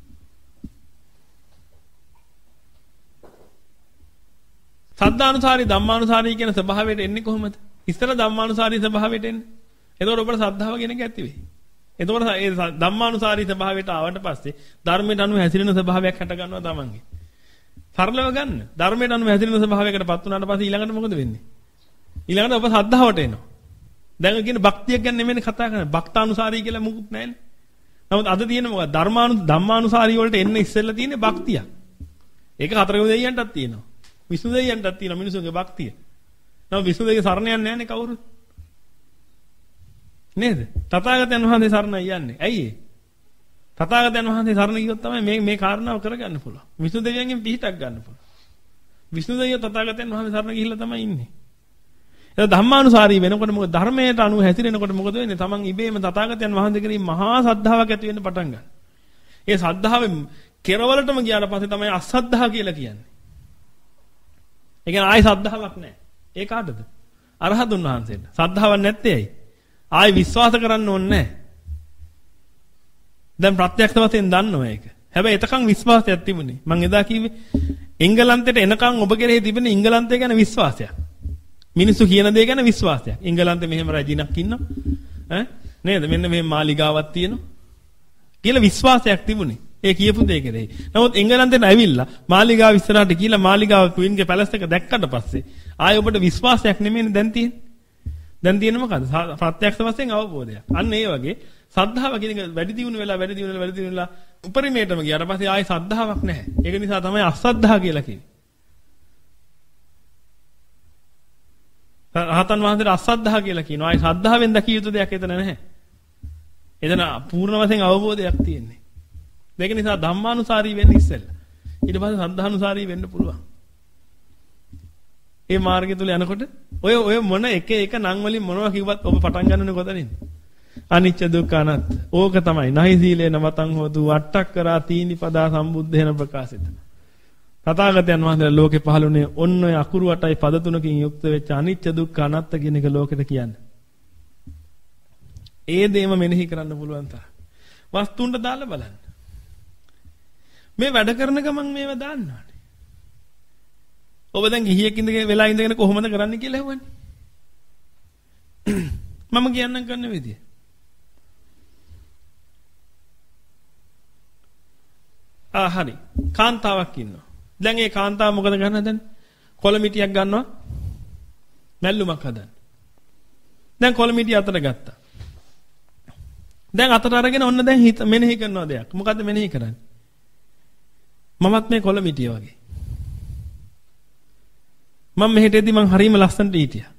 සද්ධානුසාරී ධම්මානුසාරී කියන ස්වභාවයට එන්නේ කොහොමද? ඉස්සර ධම්මානුසාරී ස්වභාවයට එන්නේ. එතකොට ඔබට සද්ධාව කියන එක ඇති වෙයි. එතකොට ඒ ධම්මානුසාරී ස්වභාවයට ආවට පස්සේ ධර්මයට අනුව හැසිරෙන ස්වභාවයක් හට ගන්නවා තමන්ගේ. සරලව ගන්න. ධර්මයට අනුව හැසිරෙන ස්වභාවයකටපත් වුණාට පස්සේ ඊළඟට මොකද වෙන්නේ? ඊළඟට ඔබ සද්ධාවට එනවා. දැන් කියන භක්තියක් ගැන නෙමෙයි කතා කරන්නේ. භක්තානුසාරී කියලා මුකුත් නැහැනේ. නමුත් අද තියෙන මොකක්ද? ධර්මානු ධම්මානුසාරී වලට එන්න ඉස්සෙල්ලා තියෙන්නේ භක්තිය. ඒක හතරවෙනි දෙයියන්ටත් තියෙනවා. විසුණු දෙයියන්ටත් තියෙනවා මිනිසුන්ගේ භක්තිය. නමුත් විසුණු දෙයියන් සරණ යන්නේ නැහැනේ කවුරුත්. නේද? තථාගතයන් වහන්සේ සරණ යන්නේ. ඇයි ඒ? තථාගතයන් වහන්සේ සරණ ගියොත් තමයි මේ මේ කාරණාව කරගන්න පුළුවන්. විසුණු දෙවියන්ගෙන් පිහිටක් ගන්න පුළුවන්. විසුණු දෙවියෝ තථාගතයන් වහන්සේ සරණ ගිහිල්ලා තමයි ඉන්නේ. ඒක ධම්මානුසාරී වෙනකොට මොකද ධර්මයට අනුව හැසිරෙනකොට මොකද වෙන්නේ? තමන් ඉබේම තථාගතයන් වහන්සේ කෙරෙහි මහා සද්ධාාවක් ඇති වෙන්න පටන් ගන්නවා. ඒ සද්ධාවෙන් කෙරවලටම ගියාට පස්සේ තමයි අසද්ධා කියලා කියන්නේ. ඒ කියන්නේ ආයි සද්ධාාවක් නැහැ. ඒ කාටද? අරහතුන් වහන්සේට. සද්ධාවක් නැත්තේ ඇයි? ආයි විශ්වාස කරන්න ඕනේ නැහැ. දැන් ප්‍රත්‍යක්ෂ වශයෙන් දන්නවා ඒක. හැබැයි එතකන් විශ්වාසයක් තිබුණේ. මම එදා කිව්වේ එංගලන්තයට එනකන් ඔබ කෙරෙහි තිබෙන එංගලන්තය ගැන විශ්වාසයක්. මිනිස්සු කියන දේ ගැන විශ්වාසයක්. එංගලන්තේ මෙහෙම රජිනක් ඉන්නවා. ඈ නේද? මෙන්න මෙහෙම මාලිගාවක් තියෙනවා. කියලා විශ්වාසයක් තිබුණේ. ඒ කියපු දේ කෙරෙහි. නමුත් එංගලන්තයට ඇවිල්ලා මාලිගාව ඉස්සරහට ගිහලා මාලිගාව ක්වීන්ගේ පැලස් එක දැක්කට පස්සේ ආයෙ ඔබට විශ්වාසයක් නෙමෙයිනේ දැන් තියෙන්නේ. දැන් තියෙන්නේ මොකද්ද? ප්‍රත්‍යක්ෂ වශයෙන් අවබෝධයක්. අන්න ඒ වගේ සද්ධාව කියන එක වැඩි දියුණු වෙලා වැඩි දියුණු වෙලා වැඩි දියුණු වෙලා උපරිමයටම ගියාට පස්සේ ආයෙ සද්ධාාවක් නැහැ. ඒක නිසා තමයි අසද්ධා කියලා කියන්නේ. රහතන් වහන්සේට අසද්ධා කියලා කියනවා. ආයෙ සද්ධාවෙන් දකිය යුතු දෙයක් එතන නැහැ. එතන පූර්ණ වශයෙන් අවබෝධයක් තියෙන්නේ. ඒක නිසා ධම්මානුසාරී වෙන්න ඉස්සෙල්ලා. ඊට පස්සේ සද්ධානුසාරී වෙන්න පුළුවන්. ඒ මාර්ගය තුල යනකොට ඔය ඔය මොන එක එක නම් වලින් මොනවා කිව්වත් ඔබ පටන් ගන්නනේ කොතනින්ද? අනිච්ච දුක්ඛ අනාත්ම. ඕක තමයි. නහි සීලේන මතං හෝතු වට්ටක් කරා තීනි පදා සම්බුද්ධේන ප්‍රකාශිත. තථාගතයන් වහන්සේ ලෝකේ පහළුනේ ඔන්න ඔය අකුරු අටයි පද තුනකින් යුක්ත වෙච්ච අනිච්ච දුක්ඛ අනාත්ම කියන එක ලෝකෙට කියන්නේ. ඒ දෙයම මෙනෙහි කරන්න පුළුවන් තරම්. වස්තුන්ට දාලා බලන්න. මේ වැඩ කරන ගමන් මේව දාන්නවානේ. ඔබ දැන් ගිහියෙක් ඉඳගෙන වෙලා ඉඳගෙන කොහොමද කරන්න කියලා අහුවන්නේ. මම කියන්නම් කරන විදිය. ආ හරි. කාන්තාවක් ඉන්නවා. දැන් ඒ කාන්තාව මොකද ගන්න හදන්නේ? කොළ මිටියක් ගන්නවා. මැල්ලුමක් හදන්න. දැන් කොළ මිටිය අතට ගත්තා. දැන් අතට අරගෙන ඔන්න දැන් හිත මෙනෙහි කරනවා දෙයක්. මොකද්ද මෙනෙහි කරන්නේ? මමත් මේ කොළ මිටිය වගේ. මම මෙහෙට එද්දි මං හරීම ලස්සනට හිටියා.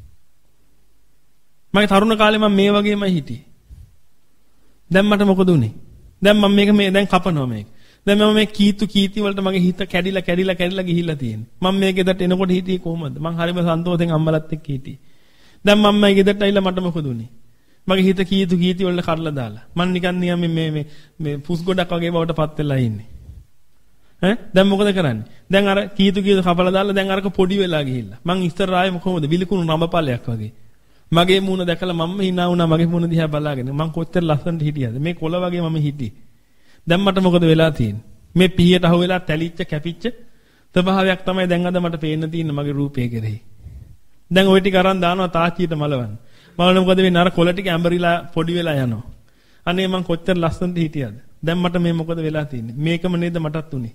මගේ තරුණ කාලේ මම මේ වගේමයි හිටියේ. දැන් මට මොකද උනේ? දැන් මම මේක මේ දැන් කපනවා මේක. දැන් මම මේ කීතු කීති වලට මගේ හිත කැඩිලා කැඩිලා කැඩිලා ගිහිල්ලා තියෙන්නේ. මම මේ ගෙදරට එනකොට හිටියේ කොහොමද? මං හරිම සන්තෝෂෙන් අම්මලත් එක්ක හිටියේ. දැන් මම මේ ගෙදරට ඇවිල්ලා මට මොකද උනේ? මගේ හිත කීතු කීති වලට කඩලා දාලා. මං නිකන් නියම් මේ මේ මේ පුස් ගොඩක් වගේ බවට පත් වෙලා ඉන්නේ. ඈ දැන් මොකද කරන්නේ? දැන් අර කීතු කීතු කපලා දාලා දැන් අරක පොඩි වෙලා ගිහිල්ලා. මං ඉස්සර ආයේ කොහොමද? විලිකුණු නඹපලයක් වගේ. මගේ මූණ දැකලා මම hina වුණා මගේ මූණ දිහා බලාගෙන. මං කොච්චර ලස්සනට හිටියද? මේ කොළ වගේ මම හිටියේ. දැන් මට මොකද වෙලා තියෙන්නේ? මේ පිහියට අහු වෙලා තැලිච්ච කැපිච්ච ස්වභාවයක් තමයි දැන් අද මට පේන්න තියෙන්නේ මගේ රූපය කෙරෙහි. දැන් ওই ටික අරන් දානවා තාච්චියට මලවන්න. මලන මොකද වෙන්නේ? අර කොළ ටික ඇඹරිලා පොඩි වෙලා යනවා. අනේ මං කොච්චර ලස්සනට හිටියද? දැන් මට මේ මොකද වෙලා තියෙන්නේ? මේකම නේද මටත් උනේ.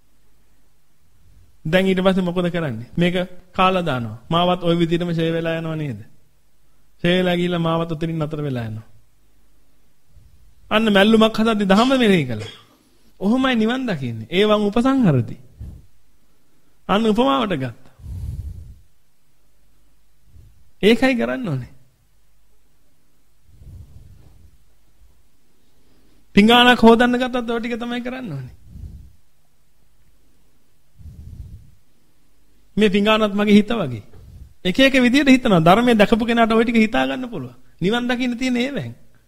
දැන් ඊට පස්සේ මොකද කරන්නේ? මේක කාලා දානවා. මාවත් ওই විදිහටම ෂේ වෙලා යනවා නේද? ෂේ වෙලා ගිහලා මාවත් උතරින් නතර වෙලා යනවා. අන්න මැල්ලුමක් හදද්දි දහම මෙහෙය කළා. ඔහොමයි නිවන් දකින්නේ. ඒවන් උපසංහරති. අන්න උපමාවට ගත්තා. ඒකයි කරන්න ඕනේ. පිඟානක් හොදන්න ගත්තත් ඔය ටික තමයි කරන්න ඕනේ. මේ පිඟානත් මගේ හිත වගේ. එක එක විදියට හිතනවා. ධර්මයේ දැකපු කෙනාට ওই ටික හිතා ගන්න පුළුවන්. නිවන් දකින්න තියෙන ඒවෙන්.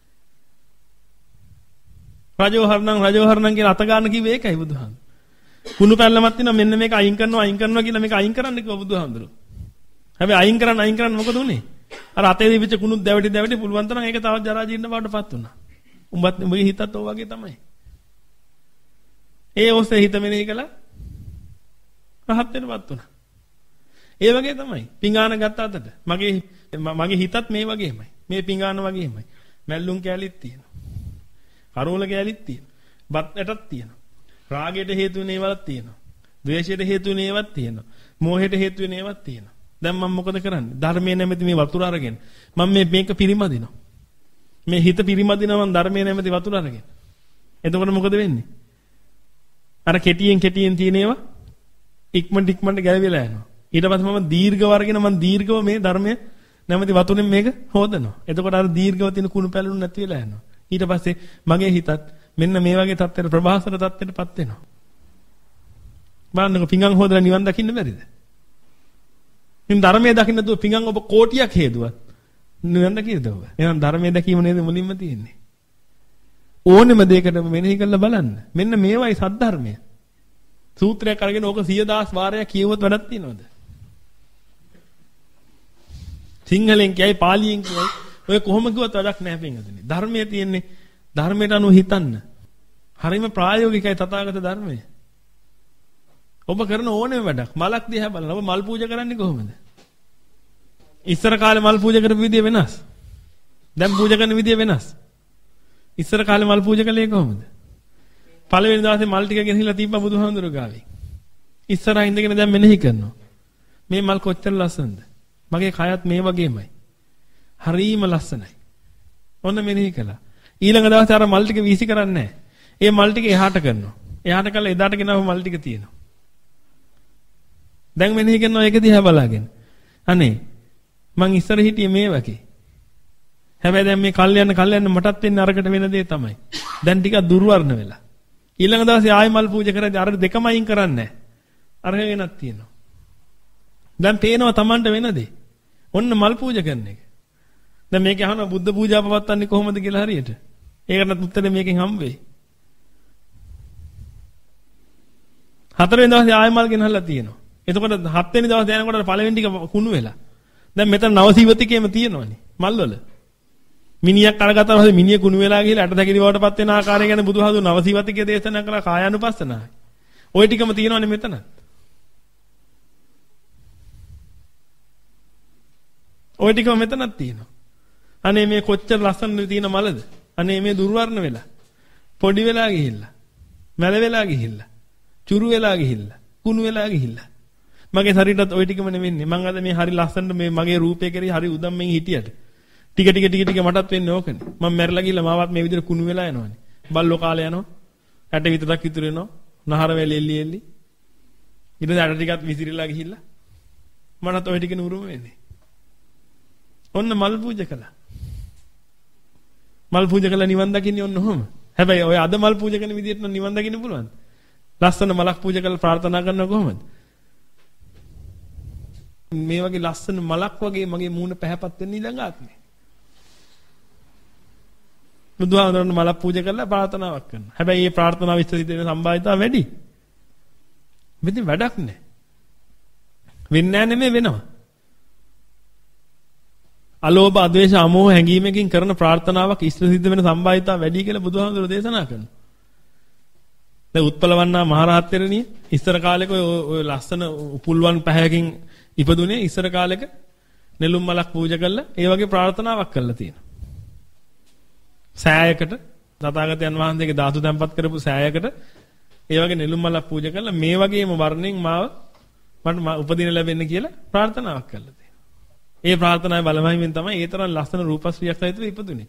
රජෝහරණං රජෝහරණං කියලා අත ගන්න කිව්වේ ඒකයි බුදුහාමුදුරුවෝ. කුණු පැල්ලමක් තියෙනවා මෙන්න මේක අයින් කරනවා අයින් කරනවා කියලා මේක අයින් කරන්න කිව්වා බුදුහාමුදුරුවෝ. හැබැයි අයින් කරන්න අයින් කරන්න මොකද උනේ? අර අතේ දීවිච්ච කුණුත් දැවටි දැවටි පුළුවන් තරම් ඒක තවත් ජරා ජීර්ණ බවටපත් වුණා. උඹත් උඹගේ හිතත් ඔය වගේ තමයි. ඒ ඔස්සේ හිත මෙනෙහි කළා රහත් වෙනපත් වුණා. ඒ වගේ තමයි. පිඟාන ගත්ත අතට මගේ මගේ හිතත් මේ වගේමයි. මේ පිඟාන වගේමයි. මැල්ලුම් කැලිත් තියෙනවා. කරෝල කැලිත් තියෙනවා. බත් ඇටක් තියෙනවා. රාගයට හේතු වෙන ඒවාක් තියෙනවා. ද්වේෂයට හේතු වෙන ඒවාක් තියෙනවා. මෝහයට හේතු වෙන ඒවාක් තියෙනවා. දැන් මම මොකද කරන්නේ? ධර්මයේ නැමැති මේ වතුර අරගෙන මම මේ මේක පිරිමදිනවා. මේ හිත පිරිමදිනවා මම ධර්මයේ නැමැති වතුර අරගෙන. එතකොට මොකද වෙන්නේ? අර කෙටියෙන් කෙටියෙන් තියෙන ඒවා ඉක්මනට ඉක්මනට ගැලවිලා යනවා. ඊට පස්සේ මම දීර්ඝව අරගෙන මම දීර්ඝව මේ ධර්මයේ නැමැති වතුරෙන් මේක හොදනවා. එතකොට අර දීර්ඝව තියෙන කුණු පැලුණු නැති වෙලා යනවා. ඊට පස්සේ මගේ හිතත් මෙන්න මේ වගේ තත්ත්වයට ප්‍රභාසර තත්ත්වයටපත් වෙනවා. බලන්නකො පිංගම් හොදලා නිවන් දකින්න බැරිද? ඉතින් ධර්මයේ දකින්න දුව පිංගම් ඔබ කෝටියක් හේදුවත් නිවන් දකින්නද ඔබ? එහෙනම් ධර්මයේ දැකීම නේද මුලින්ම තියෙන්නේ. ඕනෙම දෙයකට මෙනෙහි කරලා බලන්න. මෙන්න මේවයි සද්ධර්මය. සූත්‍රයක් අරගෙන ඕක සිය දහස් වාරයක් කියවුවොත් වැඩක් තියනවද? සිංහලෙන් කියයි පාලියෙන් කියයි ඔය කොහොම කිව්වත් වැඩක් නැහැ පින්වතුනි. ධර්මයේ තියෙන්නේ ධර්මයට අනුව හිතන්න. හරිම ප්‍රායෝගිකයි තථාගත ධර්මය. ඔබ කරන ඕනෙම වැඩක් මලක් දිහා බලන ඔබ මල් පූජා කරන්නේ කොහොමද? ඉස්සර කාලේ මල් පූජා කරපු විදිය වෙනස්. දැන් පූජා කරන විදිය වෙනස්. ඉස්සර කාලේ මල් පූජා කළේ කොහොමද? පළවෙනි දවසේ මල් ටික ගෙනහිලා තිබ්බා බුදුහාමුදුරුවෝ ගාවේ. ඉස්සරහා ඉඳගෙන දැන් මෙනෙහි කරනවා. මේ මල් කොච්චර ලස්සනද? මගේ කයත් මේ වගේමයි. හරීම ලස්සනයි. ඔන්න මෙනෙහි කළා. ඊළඟ දවසේ අර මල් ටික වීසි කරන්නේ නැහැ. ඒ මල් ටික එහාට කරනවා. එහාට කළා එදාට ගෙනාව මල් ටික තියෙනවා. දැන් මෙනෙහි කරනවා ඒක දිහා බලාගෙන. අනේ මං ඉස්සර හිටියේ මේ වගේ. හැබැයි දැන් මේ කල් යන කල් යන මටත් වෙන්නේ අරකට වෙන දේ තමයි. දැන් ටිකක් දුර්වර්ණ වෙලා. ඊළඟ දවසේ ආයි මල් පූජා කරද්දී අර දෙකම අයින් කරන්නේ නැහැ. අර වෙනක් තියෙනවා. දැන් පේනවා Tamanට වෙන දේ. ඔන්න මල් පූජා කරන එක. දැන් මේක අහනවා බුද්ධ පූජා පවත්වන්නේ කොහොමද කියලා හරියට. ඒකටත් උත්තරේ මේකෙන් හම්බ වෙයි. හතරවෙනි දවසේ ආයි මල් ගෙනහලා තියෙනවා. එතකොට හත්වෙනි දවසේ යනකොට පළවෙනි ටික කුණු වෙලා. දැන් මෙතන නවසීවතිකේම තියෙනවනේ මල්වල. මිනියක් අරගත්තා පස්සේ මිනිය කුණු වෙලා ගිහලා අටදැකිලි වලටපත් වෙන ආකාරය ගැන බුදුහාමුදුරු නවසීවතිකේ දේශනා කළා කායානුපස්සනාවයි. ওই ටිකම තියෙනවනේ මෙතන. ওই ටිකම මෙතනක් තියෙනවා. අනේ මේ කොච්චර ලස්සනද තියෙන මලද? අනේ මේ දුර්වර්ණ වෙලා. පොඩි වෙලා ගිහිල්ලා. මැල වෙලා ගිහිල්ලා. චුරු වෙලා ගිහිල්ලා. කුණු වෙලා ගිහිල්ලා. මගේ ශරීරයත් ওই ටිකම නෙවෙන්නේ. මං අද මේ හරි ලස්සනට මේ මගේ රූපේ කරේ හරි උදම්මෙන් හිටියට. ටික ටික ටික ටික මටත් වෙන්නේ ඕකනේ. මම මැරලා ගිහිල්ලා මාවත් මේ විදිහට කුණු වෙලා යනවානේ. බල්ලෝ කාලේ යනවා. ඇට විතරක් ඉතුරු වෙනවා. නහර වෙලෙ එල්ලි එල්ලි. ඊට පස්සේ ඇට ටිකත් විසිරිලා ගිහිල්ලා. මටත් ওই ටිකනේ උරුම වෙන්නේ. ඔන්න මල් පූජා කළා. මල් පූජා කළා නිවන් දකින්නේ ඔන්න ඔහොම. හැබැයි ඔය අද මල් පූජා කරන විදිහට නම් නිවන් දකින්න පුළුවන්ද? ලස්සන මලක් පූජා කරලා ප්‍රාර්ථනා කරනවා කොහොමද? මේ වගේ ලස්සන මලක් වගේ මගේ මූණ පැහැපත් වෙන්න ඊළඟ ආත්මේ. බුදුහාමුදුරන් මලක් පූජා කරලා ප්‍රාර්ථනාවක් කරනවා. හැබැයි මේ ප්‍රාර්ථනාව ඉස්තර සිද්ධ වෙන සම්භාවිතාව වැඩි. මෙතන වැඩක් නැහැ. වෙන්නේ නැහැ නෙමෙයි වෙනවා. අලෝභ අද්වේෂ අමෝහ හැඟීමකින් කරන ප්‍රාර්ථනාවක් ඉස්තර සිද්ධ වෙන සම්භාවිතාව වැඩි කියලා බුදුහාමුදුරෝ දේශනා කරනවා. දැන් උත්පලවන්නා මහරහත්තරණිය ඉස්සර කාලෙක ඔය ලස්සන උපුල්වන් පැහැයකින් ඉපදුනේ ඉස්සර කාලෙක නෙළුම් මලක් පූජා කරලා ඒ වගේ ප්‍රාර්ථනාවක් කරලා තියෙනවා. සෑයකට තථාගතයන් වහන්සේගේ ධාතු තැන්පත් කරපු සෑයකට ඒ වගේ නෙළුම් මලක් පූජා කරලා මේ වගේම වර්ණෙන් මාව මට උපදින ලැබෙන්න කියලා ප්‍රාර්ථනාවක් කරලා තියෙනවා. ඒ ප්‍රාර්ථනාවේ බලමහිමින් තමයි ඒ තරම් ලස්සන රූපශ්‍රීයක් සහිතව ඉපදුනේ.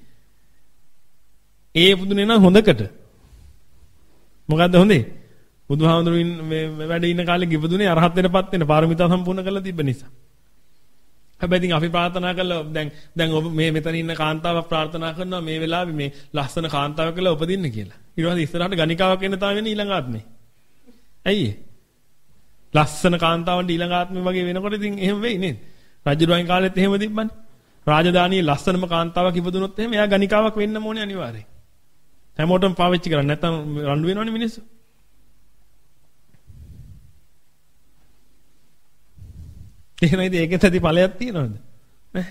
ඒ ඉපදුනේ නම් හොඳකට. මොකද්ද හොඳේ? බුදුහාමුදුරුවෝ මේ වැඩ ඉන්න කාලේ ඉපදුනේ අරහත් වෙනපත් වෙන පාරමිතා සම්පූර්ණ කරලා තිබ්බ නිසා. හැබැයි ඉතින් අපි ප්‍රාර්ථනා කළා දැන් දැන් ඔබ මේ මෙතන ඉන්න කාන්තාවක් ප්‍රාර්ථනා කරනවා මේ වෙලාවේ මේ ලස්සන කාන්තාවක් කියලා උපදින්න කියලා. ඊට පස්සේ ඉස්සරහට ගණිකාවක් එන්න තමයි වෙන්නේ ඊළඟ ආත්මේ. ඇයි ඒ? ලස්සන කාන්තාවන්ට ඊළඟ ආත්මෙ වගේ වෙනකොට ඉතින් එහෙම වෙයි නේද? රජුරුවන්ගේ කාලෙත් එහෙම තිබ්බනේ. රාජධානියේ ලස්සනම කාන්තාවක් ඉපදුනොත් එහෙම එයා ගණිකාවක් වෙන්න ඕනේ අනිවාර්යයෙන්. හැමෝටම පාවිච්චි කරන්නේ නැත්නම් රණ්ඩු වෙනවනේ මිනිස්සු. එහෙනම් ඉතින් ඒකෙත් ඇති ඵලයක් තියනවද? නැහැ.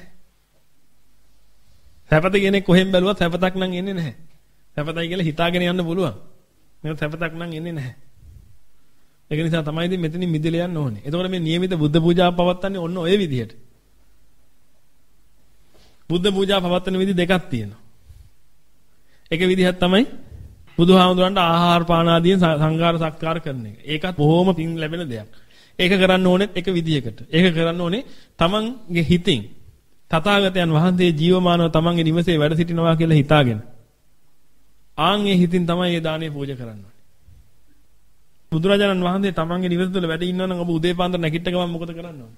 සැපත කෙනෙක් කොහෙන් බැලුවත් සැපතක් නම් එන්නේ නැහැ. සැපතයි කියලා හිතාගෙන යන්න පුළුවන්. මේක සැපතක් නම් එන්නේ නැහැ. ඒක නිසා තමයි ඉතින් මෙතනින් මිදෙලා යන්න ඕනේ. එතකොට මේ નિયમિત බුද්ධ පූජාව පවත්වන්නේ ඔන්න ඔය විදිහට. බුද්ධ පූජා පවත්වන විදි දෙකක් තියෙනවා. එක විදිහක් තමයි බුදුහාමුදුරන්ට ආහාර පාන ආදියෙන් සංඝාර සත්කාර කරන එක. ඒකත් බොහොම පින් ලැබෙන දෙයක්. ඒක කරන්න ඕනෙත් එක විදිහකට. ඒක කරන්න ඕනේ තමන්ගේ හිතින් තථාගතයන් වහන්සේ ජීවමානව තමන්ගේ නිවසේ වැඩ සිටිනවා කියලා හිතාගෙන. ආන් ඒ හිතින් තමයි මේ දානේ පූජා කරන්න ඕනේ. බුදුරජාණන් වහන්සේ තමන්ගේ නිවස තුළ වැඩ ඉන්නවා නම් ඔබ උදේ පාන්දර නැගිට ගමන් මොකද කරන්න ඕනේ?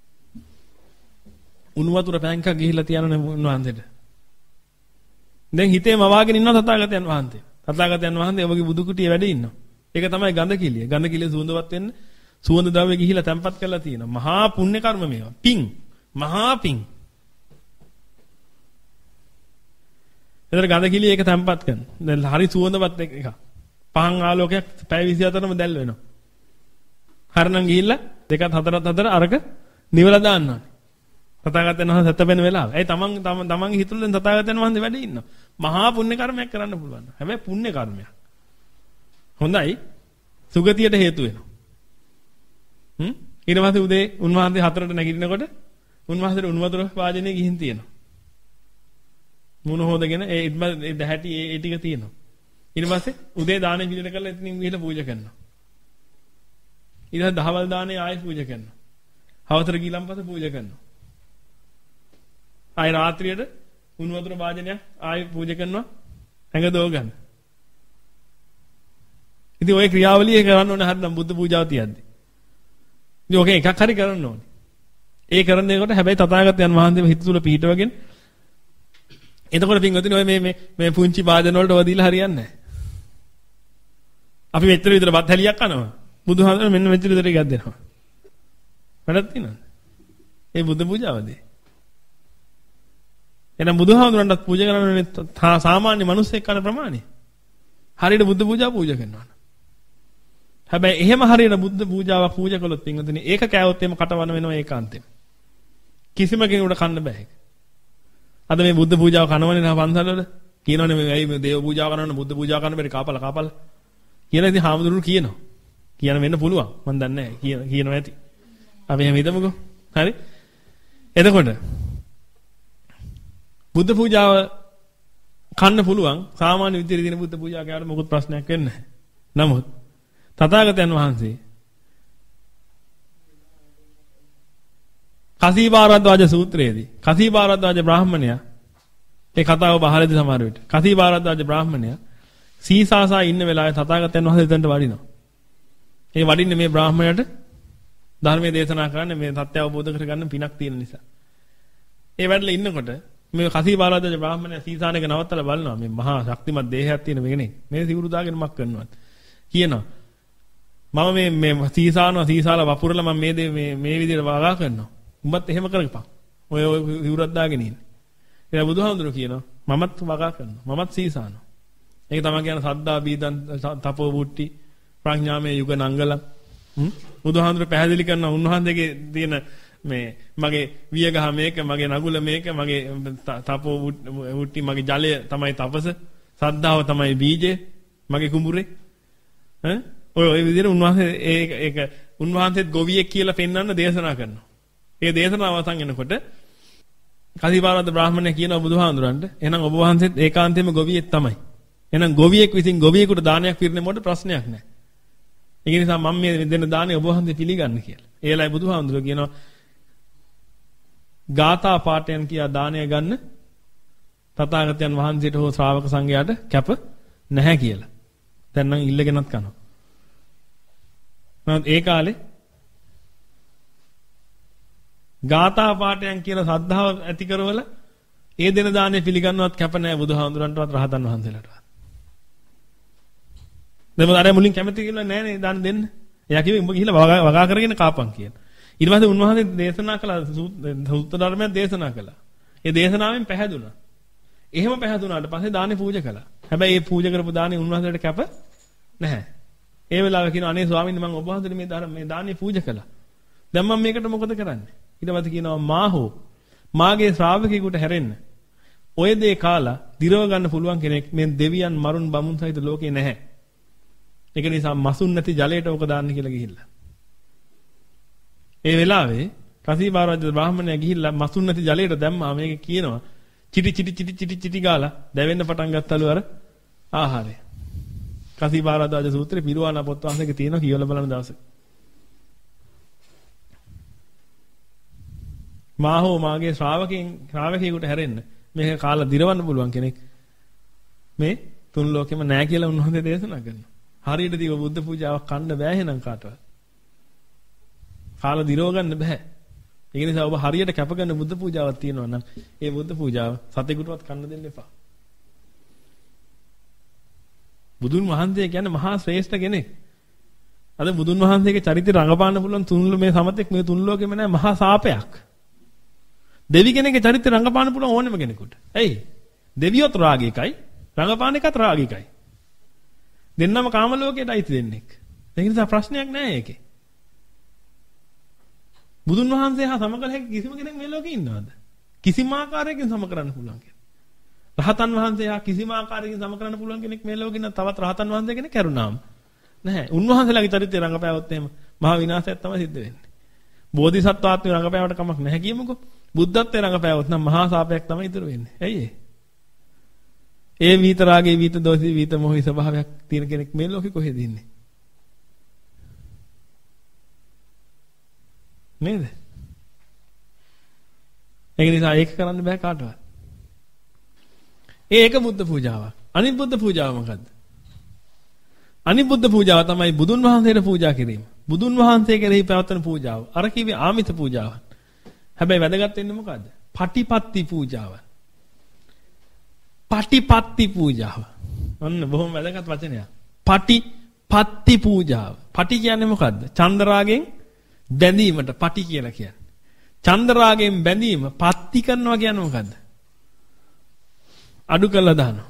උණු වතුර පැංකක් ගිහිල්ලා තියනනේ උන්වහන්සේට. දැන් හිතේ මවාගෙන ඉන්නවා තථාගතයන් වහන්සේ. තථාගතයන් වහන්සේ ඔබගේ බුදු කුටියේ වැඩ ඉන්නවා. ඒක තමයි ගඳ කිලිය. ගඳ කිලිය සුවඳවත් වෙන්න සුවඳ ද්‍රව්‍ය ගිහිලා තැම්පත් කරලා තියෙනවා. මහා පුණ්‍ය කර්ම මේවා. පිං. මහා පිං. එතන ගඳ කිලිය ඒක තැම්පත් කරන. දැන් හරි සුවඳවත් එක. පහන් ආලෝකයක් පැය විසිහතරම දැල් වෙනවා. හරනම් ගිහිල්ලා දෙකත් හතරත් හතර අරක නිවලා දාන්න ඕනේ. තථාගතයන් වහන්සේ සැතපෙන වෙලාව. ඒ තමන් තමන්ගේ හිතුවල දැන් තථාගතයන් වහන්සේ වැඩ ඉන්නවා. මහා පුණ්‍ය කර්මයක් කරන්න පුළුවන්. හැබැයි පුණ්‍ය කර්මයක්. හොඳයි. සුගතියට හේතු වෙනවා. හ්ම් ඊට පස්සේ උදේ උන්වහන්සේ හතරට නැගිටිනකොට උන්වහන්සේට උණු වතුර වාජනේ ගිහින් තියෙනවා. මුණ හොදගෙන ඒ දැහැටි ඒ ටික තියෙනවා. ඊට පස්සේ උදේ දානේ පිළිල කරලා ඉතින් ගිහලා පූජා කරනවා. ඊට පස්සේ දහවල් දානේ ආයෙත් පූජා කරනවා. හවතර ගිලන් පස්සේ පූජා කරනවා. ආයෙ රාත්‍රියට උණු වතුර වාජනයක් ආයෙ පූජා කරනවා. ඇඟ දෝ ගන්න. ඉතින් ওই ක්‍රියාවලිය කරන්න ඕනේ හරිනම් බුද්ධ පූජාව තියද්දි. ඉතින් ඔකේ එකක් හරි කරන්න ඕනේ. ඒ කරන දේකට හැබැයි තථාගතයන් වහන්සේව හිත තුල පිහිටවගෙන එතකොට පින්වතුනි ඔය මේ මේ මේ පුංචි වාදන වලට ඔය දීලා හරියන්නේ නැහැ. අපි මෙච්චර විතර බත් හැලියක් කනවා. බුදුහාමර මෙන්න මෙච්චර විතර එකක් දෙනවා. වැඩක් තියෙනවද? ඒ බුද්ධ පූජාවදී. එහෙනම් බුදුහාමුදුරන්ටත් පූජා කරන්නේ සාමාන්‍ය මිනිස්සෙක් කරන ප්‍රමාණය. හරියට බුද්ධ පූජාව පූජා කරනවා. හැබැයි එහෙම හරියට බුද්ධ පූජාවක් පූජා කළොත් පින්වතුනි ඒක කෑවොත් එම කටවන වෙනවා ඒකාන්තයෙන්. කිසිම කෙනෙකුට කන්න බෑ ඒක. අද මේ බුද්ධ පූජාව කනවනේ නා පන්සල් වල කියනවනේ මේ ඇයි මේ දේව පූජාව කරනවනේ බුද්ධ පූජාව කරන්න බැරි කාපල කාපල කියලා ඉතින් හාමුදුරුවෝ කියනවා. කියන වෙන්න පුළුවන්. මන් දන්නේ නැහැ. කියන කියනවා ඇති. අපි එහෙම හිතමුකෝ. හරි? එතකොට බුද්ධ පූජාව කන්න පුළුවන් සාමාන්‍ය විදිහට දින බුද්ධ පූජාව කරලා මොකුත් ප්‍රශ්නයක් වෙන්නේ නැහැ. නමුත් තථාගතයන් වහන්සේ කසීභාරද්වාජ සූත්‍රයේදී කසීභාරද්වාජ බ්‍රාහ්මණයා ඒ කතාව බහලදී සමහර විට කසීභාරද්වාජ බ්‍රාහ්මණයා සීසාසා ඉන්න වෙලාවේ තථාගතයන් වහන්සේ දෙතන්ට වඩිනවා. ඒ වඩින්නේ මේ බ්‍රාහ්මණයට ධර්මයේ දේශනා කරන්න මේ සත්‍ය අවබෝධ කරගන්න පිනක් තියෙන නිසා. ඒ වැඩලා ඉන්නකොට මේ කසීභාරද්වාජ බ්‍රාහ්මණයා සීසානක නවත්තලා බලනවා මේ මහා ශක්තිමත් දේහයක් තියෙන මේකනේ. මේ සිවුරු දාගෙන මක් කරනවත්. කියනවා මම මේ මේ සීසානවා සීසාලා වපුරලා මම මේ මේ මේ විදිහට වාගා කරනවා. උඹත් එහෙම කරගපන්. ඔය ඔය විවුරක් දාගෙන ඉන්නේ. ඊට බුදුහාමුදුරුවෝ කියනවා මමත් වගා කරනවා. මමත් සීසානවා. ඒක තමයි කියන සද්දා බීදන් තපෝ බුට්ටි ප්‍රඥාමය යුග නංගල. හ්ම් බුදුහාමුදුරුවෝ පැහැදිලි කරනවා උන්වහන්සේගේ තියෙන මේ මගේ වියගහ මේක මගේ නගුල මේක මගේ තපෝ බුට්ටි මගේ ජලය තමයි තපස. සද්ධාව තමයි බීජය මගේ කුඹුරේ. ඈ ඔය ඔය විදිහට උන්වහන්සේ ඒක ඒක උන්වහන්සේත් ගොවියෙක් කියලා පෙන්වන්න දේශනා කරනවා. ඒ දේශනාව අවසන් වෙනකොට කසීභාරද්වාජ බ්‍රාහ්මණයා කියනවා බුදුහාඳුරන්ට එහෙනම් ඔබ වහන්සේත් ඒකාන්තයෙන්ම ගොවියෙක් තමයි. එහෙනම් ගොවියෙක් විසින් ගොවියෙකුට දානයක් පිරිනේ මොකද ප්‍රශ්නයක් නැහැ. ඒ නිසා මම මේ දෙන දානේ ඔබ වහන්සේ පිළිගන්න කියලා. ඒලයි බුදුහාඳුර කියනවා ගාථා පාඨයන් කියා දානය ගන්න තථාගතයන් වහන්සේට හෝ ශ්‍රාවක සංඝයාට කැප නැහැ කියලා. දැන් නම් ඉල්ලගෙනත් කනවා. නමුත් ඒ කාලේ ගාථා පාඨයන් කියන සද්ධාව ඇති කරවල ඒ දෙන දානේ පිළිගන්නවත් කැප නැහැ බුදුහාමුදුරන්ටවත් රහතන් වහන්සේලාටවත්. දෙමළ අර මුලින් කැමති කියලා නෑ නේ දාන දෙන්න. එයා කිව්වේ උඹ ගිහිල්ලා වගා වගා කරගෙන කාපන් කියලා. ඊට පස්සේ උන්වහන්සේ දේශනා කළා සූත්‍ර ධර්මයක් දේශනා කළා. ඒ දේශනාවෙන් පැහැදුනා. එහෙම පැහැදුනාට පස්සේ දානේ පූජා කළා. හැබැයි මේ පූජා කරපු දානේ උන්වහන්සේට කැප නැහැ. ඒ වෙලාවේ කියනවා අනේ ස්වාමීන් වහන්සේ මම ඔබ වහන්සේට මේ ධර්ම මේ දානේ පූජා කළා. දැන් මම මේකට මොකද කරන්නේ? ඊට පස්සේ කියනවා මා හෝ මාගේ ශ්‍රාවකයෙකුට හැරෙන්න. ඔය දේ කාලා දිරව ගන්න පුළුවන් කෙනෙක් මේ දෙවියන් මරුන් බමුන් සහිත ලෝකේ නැහැ. ඒක නිසා මසුන් නැති ජලයට ඕක දාන්න කියලා ගිහිල්ලා. ඒ වෙලාවේ කසීබා රජු බ්‍රාහ්මණයා ගිහිල්ලා මසුන් නැති ජලයට දැම්මා. මේක කියනවා චිටි චිටි චිටි චිටි චිටි ගාලා දැවෙන්න පටන් ගත්තලු අර ආහාරය. කසීබා රජු සූත්‍රේ පිරුවානා පොත් වහන්සේගේ තියෙනවා කියවලා බලන දවසේ. මා හෝ මාගේ ශ්‍රාවකයන් ශ්‍රාවකයෙකුට හැරෙන්න මේක කාලා දිරවන්න පුළුවන් කෙනෙක් මේ තුන් ලෝකෙම නැහැ කියලා උන්වහන්සේ දේශනා කරනවා. හරියට දීව බුද්ධ පූජාවක් කන්න බෑ එහෙනම් කාටවත්. කාලා දිරව ගන්න බෑ. ඒ නිසා ඔබ හරියට කැප කරන බුද්ධ පූජාවක් තියෙනවා නම් ඒ බුද්ධ පූජාව සතෙකුටවත් කන්න දෙන්න එපා. බුදුන් වහන්සේ කියන්නේ මහා ශ්‍රේෂ්ඨ කෙනෙක්. අද බුදුන් වහන්සේගේ චරිතය රඟපාන්න පුළුවන් තුන් මේ සමතෙක් මේ තුන් ලෝකෙම නැහැ මහා සාපයක්. දෙවි කෙනෙක්ගේ චරිතය රඟපාන්න පුළුවන් ඕනෙම කෙනෙකුට. ඇයි? දෙවියොත් රාගිකයි, රඟපාන එකත් රාගිකයි. දෙන්නම කාම ලෝකයට අයිති දෙන්නෙක්. ඒ නිසා ප්‍රශ්නයක් නැහැ ඒකේ. බුදුන් වහන්සේ හා සම කළ හැකි කිසිම කෙනෙක් මේ ලෝකේ ඉන්නවද? කිසිම ආකාරයකින් සම කරන්න පුළුවන් කෙනෙක්. රහතන් වහන්සේ හා කිසිම ආකාරයකින් සම කරන්න පුළුවන් කෙනෙක් මේ ලෝකේ ඉන්න තවත් රහතන් වහන්සේ කෙනෙක් කරුණාම නැහැ. උන්වහන්සේලාගේ චරිතය රඟපෑවොත් එහෙම මහා විනාශයක් තමයි සිද්ධ වෙන්නේ. බෝධිසත්වාත්මය රඟපෑවට කමක් නැහැ කියමුකෝ. බුද්ධත්වයේ රඟපෑවොත් නම් මහා සාපයක් තමයි ඉතුරු වෙන්නේ. ඇයි ඒ? ඒ විත රාගේ විත දෝෂී විත මොහි ස්වභාවයක් තියෙන කෙනෙක් මේ ලෝකෙ කොහෙද ඉන්නේ? නේද? ඒක නිසා ඒක කරන්න බෑ කාටවත්. ඒක බුද්ධ පූජාවක්. අනිත් බුද්ධ පූජාව මොකද්ද? අනිත් බුද්ධ පූජාව තමයි බුදුන් වහන්සේට පූජා කිරීම. බුදුන් වහන්සේ කෙරෙහි පැවැත්වෙන පූජාව. අර කිව්වේ ආමිත පූජාව. හැබැයි වැදගත් වෙන්නේ මොකද්ද? පටිපත්ති පූජාව. පටිපත්ති පූජාව. ඔන්න බොහොම වැදගත් වචනයක්. පටිපත්ති පූජාව. පටි කියන්නේ මොකද්ද? චන්දරාගෙන් බැඳීමට පටි කියලා කියන්නේ. චන්දරාගෙන් බැඳීම පත්ති කරනවා කියන්නේ මොකද්ද? අඩු කළා දානවා.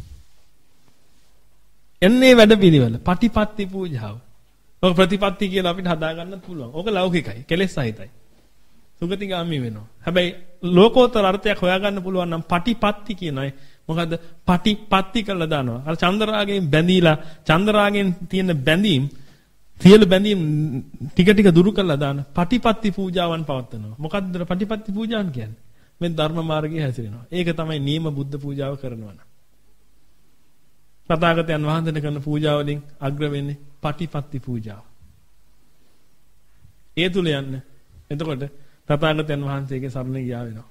එන්නේ වැඩපිළිවෙල පටිපත්ති පූජාව. ඔක ප්‍රතිපත්ති කියලා අපිට හදා ගන්නත් පුළුවන්. ඕක ලෞකිකයි, කෙලෙස් සහිතයි. සුගතිගාමී වෙනවා. හැබැයි ලෝකෝත්තර අර්ථයක් හොයාගන්න පුළුවන් නම් පටිපත්ති කියන අය මොකද්ද? පටිපත්ති කළා දානවා. අර චන්දරාගෙන් බැඳීලා චන්දරාගෙන් තියෙන බැඳීම් සියලු බැඳීම් ටික ටික දුරු කළා දාන පටිපත්ති පූජාවන් පවත්වනවා. මොකද්ද පටිපත්ති පූජාවන් කියන්නේ? මේ ධර්ම මාර්ගයේ හැසිරෙනවා. ඒක තමයි නියම බුද්ධ පූජාව කරනවා නම්. තථාගතයන් වහන්සේට කරන පූජාවලින් අග්‍ර වෙන්නේ පටිපත්ති පූජාව. ඒ තුල යන්න. එතකොට තථාගතයන් වහන්සේගේ සරණ ගියා වෙනවා.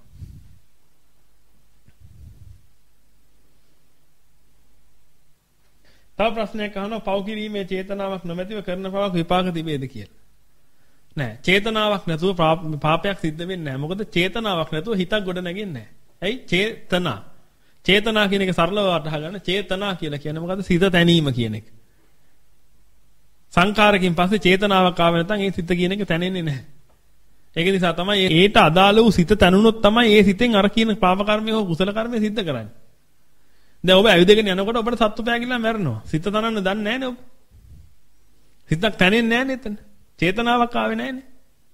තව ප්‍රශ්නයක් අහනවා පව් කිරීමේ චේතනාවක් නොමැතිව කරන පවක් විපාක තිබේද කියලා. නෑ චේතනාවක් නැතුව පාපයක් සිද්ධ වෙන්නේ නෑ. මොකද චේතනාවක් නැතුව හිතක් ගොඩ නැගෙන්නේ නෑ. ඇයි? චේතනා. චේතනා කියන එක සරලව වටහා ගන්න. චේතනා කියලා කියන්නේ මොකද්ද? සිත තැනීම කියන එක. සංකාරකින් පස්සේ චේතනාවක් ආව නැත්නම් ඒ සිත කියන එක තැනෙන්නේ නැහැ. ඒක නිසා තමයි ඒට අදාළ වූ සිත තනුනොත් තමයි ඒ සිතෙන් අර කියන පාප කර්මය හෝ කුසල කර්මය සිද්ධ කරන්නේ. දැන් ඔබ ඇවිදගෙන යනකොට ඔබට සත්තු පෑගිලා මැරෙනවා. සිත තනන්න දන්නේ නැහනේ ඔබ. සිතක් තැනෙන්නේ නැහනේ එතන. චේතනාවක් ආවේ නැහනේ.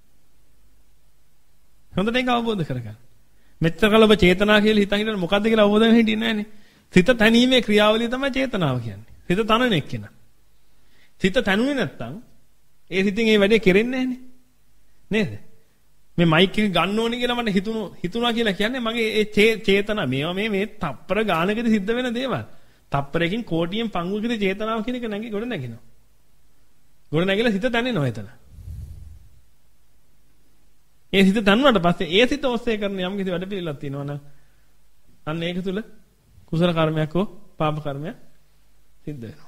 හොඳට ඒක අවබෝධ කරගන්න. මෙච්චර කල ඔබ චේතනා කියලා හිතන් හිටියොත් මොකද්ද කියලා අවබෝධ වෙන්න හිටින්නේ නැහනේ. සිත තැනීමේ ක්‍රියාවලිය තමයි චේතනාව කියන්නේ. සිත තනන එක්කෙනා. සිත තනුනේ නැත්තම් ඒ සිතින් ඒ වැඩේ කෙරෙන්නේ නැහනේ. නේද? මේ මයික් එක ගන්න ඕනේ කියලා මට හිතුණු හිතුණා කියලා කියන්නේ මගේ ඒ චේතනා මේවා මේ මේ තප්පර ගානකදී සිද්ධ වෙන දේවල්. තප්පරයකින් කෝටියෙන් පංගුවකදී චේතනාව කියන එක නැගි ගොඩ නැගිනවා. ගොඩ නැගිලා සිත තැනෙනවා එතන. ඒ සිත තනුනට පස්සේ ඒ සිත ඔස්සේ කරන යම් කිසි වැඩ පිළිලක් තියෙනවා නම් අන්න ඒක තුල කුසල කර්මයක් හෝ පාප කර්මයක් සිද්ධ වෙනවා.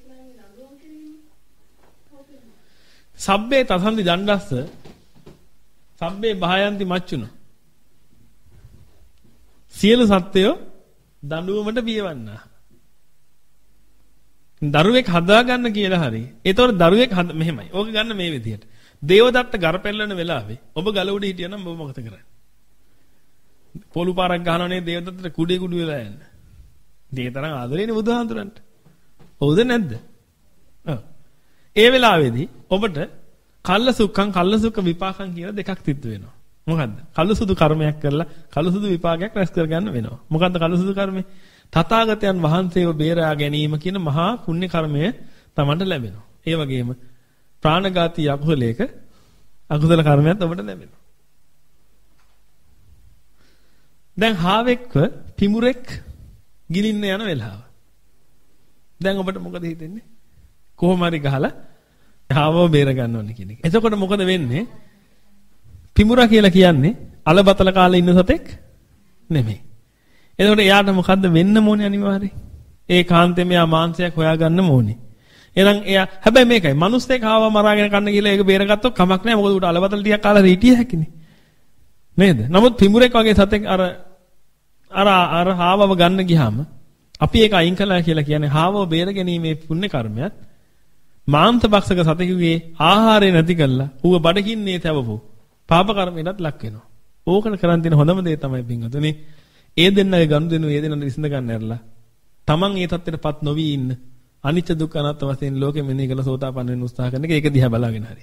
සබ්බේ තසන්දි දණ්ඩස්ස සබ්බේ භායන්ති මච්චුන සියලු සත්වයෝ දඬුවමට බියවන්නා. දරුවෙක් හදා ගන්න කියලා හරි. ඒතකොට දරුවෙක් හද මෙහෙමයි. ඕක ගන්න මේ විදිහට. දේවදත්ත ගරපෙල්ලන වෙලාවේ ඔබ ගල උඩ හිටියනම් ඔබ මොකද කරන්නේ? පොළු පාරක් ගහනවනේ දේවදත්තට කුඩේ කුඩු වෙලා යන්න. ඒ තරම් ආදරේනේ බුදුහාඳුරන්ට. හවුද නැද්ද? ඔව්. ඒ වෙලාවේදී ඔබට කල්ල සුඛං කල්ල සුඛ විපාකං කියලා දෙකක් සිද්ධ වෙනවා. මොකද්ද? කල්ල සුදු කර්මයක් කරලා කල්ල සුදු විපාකයක් රැස් කරගන්න වෙනවා. මොකද්ද කල්ල සුදු කර්මය? තථාගතයන් වහන්සේව බේරා ගැනීම කියන මහා පුණ්‍ය කර්මය තමන්ට ලැබෙනවා. ඒ වගේම ප්‍රාණඝාතී අකුසලයක අකුසල කර්මයක් ඔබට ලැබෙනවා. දැන් හාවෙක්ව පිමුරෙක් ගිලින්න යන වෙලාව. දැන් ඔබට මොකද හිතෙන්නේ? කොහොම හරි ගහලා හාවව බේර ගන්න ඕනේ කියන එක. එතකොට මොකද වෙන්නේ? පිමුරා කියලා කියන්නේ අලබතල කාලේ ඉන්න සතෙක් නෙමෙයි. එතකොට එයාට මොකද්ද වෙන්න ඕනේ අනිවාර්යයෙන්? ඒ කාන්තේ මෙයා මාංශයක් හොයාගන්න ඕනේ. එහෙනම් එයා හැබැයි මේකයි මිනිස්සෙක් ආව මරාගෙන කන්න කියලා ඒක බේරගත්තොත් කමක් නැහැ. මොකද උට අලබතල ටිකක් කාලා හිටිය හැකිනේ. නේද? නමුත් පිමුරෙක් වගේ සතෙක් අර අර අර හාවව ගන්න ගියාම අපි ඒක අයින් කළා කියලා කියන්නේ හාවව බේර ගැනීමේ පුණ්‍ය කර්මයක් මාංශ භක්ෂක සතෙකුගේ ආහාරය නැති කළා ඌව බඩගින්නේ තවපු පාප කර්මයකට ලක් වෙනවා. ඕකන කරන් තියෙන හොඳම දේ තමයි පින්වතුනි. ඒ දෙන්නගේ ගනුදෙනු ඒ දෙන්නට විසඳ ගන්න ඇරලා තමන් ඒ තත්ත්වයටපත් නොවි ඉන්න අනිච්ච දුක්ඛ අනාත්ම වශයෙන් ලෝකෙ මෙනෙහි කළ සෝතාපන්න වෙන්න උත්සාහ කරන එක ඒක දිහා බලාගෙන හරි.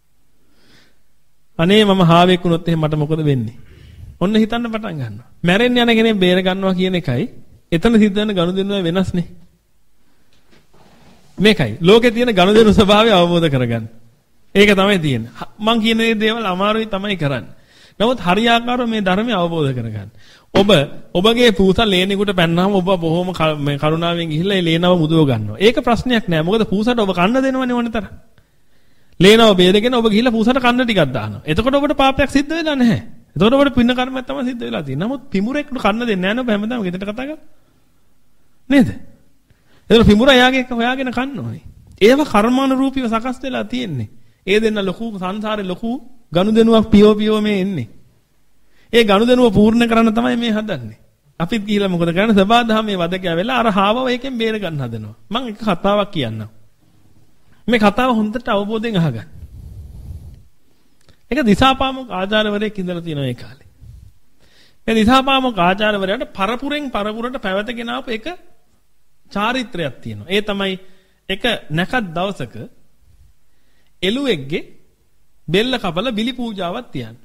අනේ මම හාවෙක් වුණොත් එහෙනම් මට මොකද වෙන්නේ? ඔන්න හිතන්න පටන් ගන්නවා. මැරෙන්න යන කෙනෙක් බේර ගන්නවා කියන එකයි එතන සිද්ධ වෙන ගනුදෙනුව වෙනස්නේ. මේකයි ලෝකේ තියෙන ගනුදෙනු ස්වභාවය අවබෝධ කරගන්න. ඒක තමයි තියෙන්නේ. මං කියන මේ දේවල් අමාරුයි තමයි කරන්නේ. නමුත් හරියාකාරව මේ ධර්මය අවබෝධ කරගන්න. ඔබ ඔබගේ පූසා ලේනෙකුට පැන්නාම ඔබ බොහොම කරුණාවෙන් ගිහිල්ලා ඒ ලේනව මුදව ගන්නවා. ඒක ප්‍රශ්නයක් නෑ. මොකද පූසාට ඔබ කන්න දෙනවනේ ඕනතර. ලේනව බේරගෙන ඔබ ගිහිල්ලා පූසාට කන්න ටිකක් දානවා. එතකොට ඔබට පාපයක් සිද්ධ වෙලා නැහැ. එතකොට ඔබට පින්න කර්මයක් තමයි සිද්ධ වෙලා තියෙන්නේ. නමුත් පිමුරෙක්ට කන්න දෙන්නේ නැහැ නෝ හැමදාම ගෙදරට කතා කරලා. නේද? එතකොට පිමුරා යාගේ එක හොයාගෙන කන්න ඕනේ. ඒව කර්මානුරූපීව සකස් වෙලා තියෙන්නේ. ඒ දෙන්න ලොකු සංසාරේ ලොකු ගනුදෙනුවක් පියෝ පියෝ මේ එන්නේ. ඒ ගනුදෙනුව පූර්ණ කරන්න තමයි මේ හදන්නේ. අපිත් ගිහිල්ලා මොකද කරන්නේ? සබාධාමයේ වදකයා වෙලා අර හාවව එකෙන් බේර ගන්න හදනවා. මම එක කතාවක් කියන්නම්. මේ කතාව හොඳට අවබෝධයෙන් අහගන්න. ඒක දිසාපාමොක් ආචාර්යවරයෙක් ඉඳලා තියෙනවා ඒ කාලේ. මේ දිසාපාමොක් ආචාර්යවරයාට පරපුරෙන් පරපුරට පැවතගෙන ආපු එක චාරිත්‍රයක් තියෙනවා. ඒ තමයි එක නැකත් දවසක එළුවෙක්ගේ බෙල්ල කපලා බිලි පූජාවක් තියන්නේ.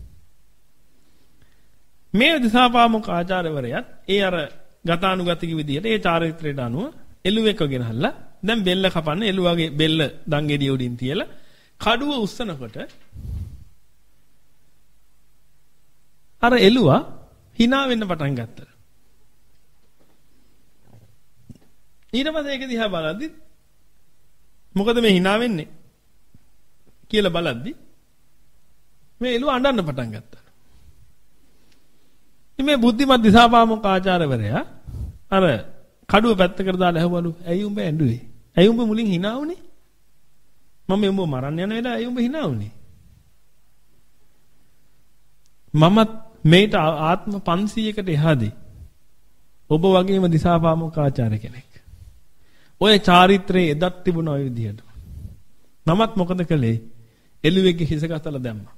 මේ දිසාපාමොක් ආචාර්යවරයාත් ඒ අර ගතානුගතික විදිහට ඒ චාරිත්‍රයට අනුව එළුවෙක්ව ගෙනහල්ලා දැන් බෙල්ල කපන්න එළුවාගේ බෙල්ල දංගෙඩිය උඩින් තියලා කඩුව උස්සනකොට අර එළුවා hina වෙන්න පටන් ගත්තා. ඊට පස්සේ ඒක දිහා බලද්දි මොකද මේ hina වෙන්නේ කියලා බලද්දි මේ එළුවා අඬන්න පටන් ගත්තා. ඉතින් මේ බුද්ධිමත් දිසාපාමොක් ආචාර්යවරයා අර කඩුව පැත්තකට දාලා ඇහුවලු ඇයි උඹ ඇඬුවේ? ඇයි උඹ මුලින් hina වුනේ? මම උඹ මරන්න යන වෙලාව ඇයි උඹ hina වුනේ? මමත් මේට ආත්ම පන්සීයකට එහාදී ඔබ වගේම දිසාපාමොක් ආචාර්ය කෙනෙක්. ඔය චාරිත්‍රයේ එදත් තිබුණ ඔය විදිහට. මමත් මොකද කළේ? එළුවෙක්ගේ හිස ගතලා දැම්මා.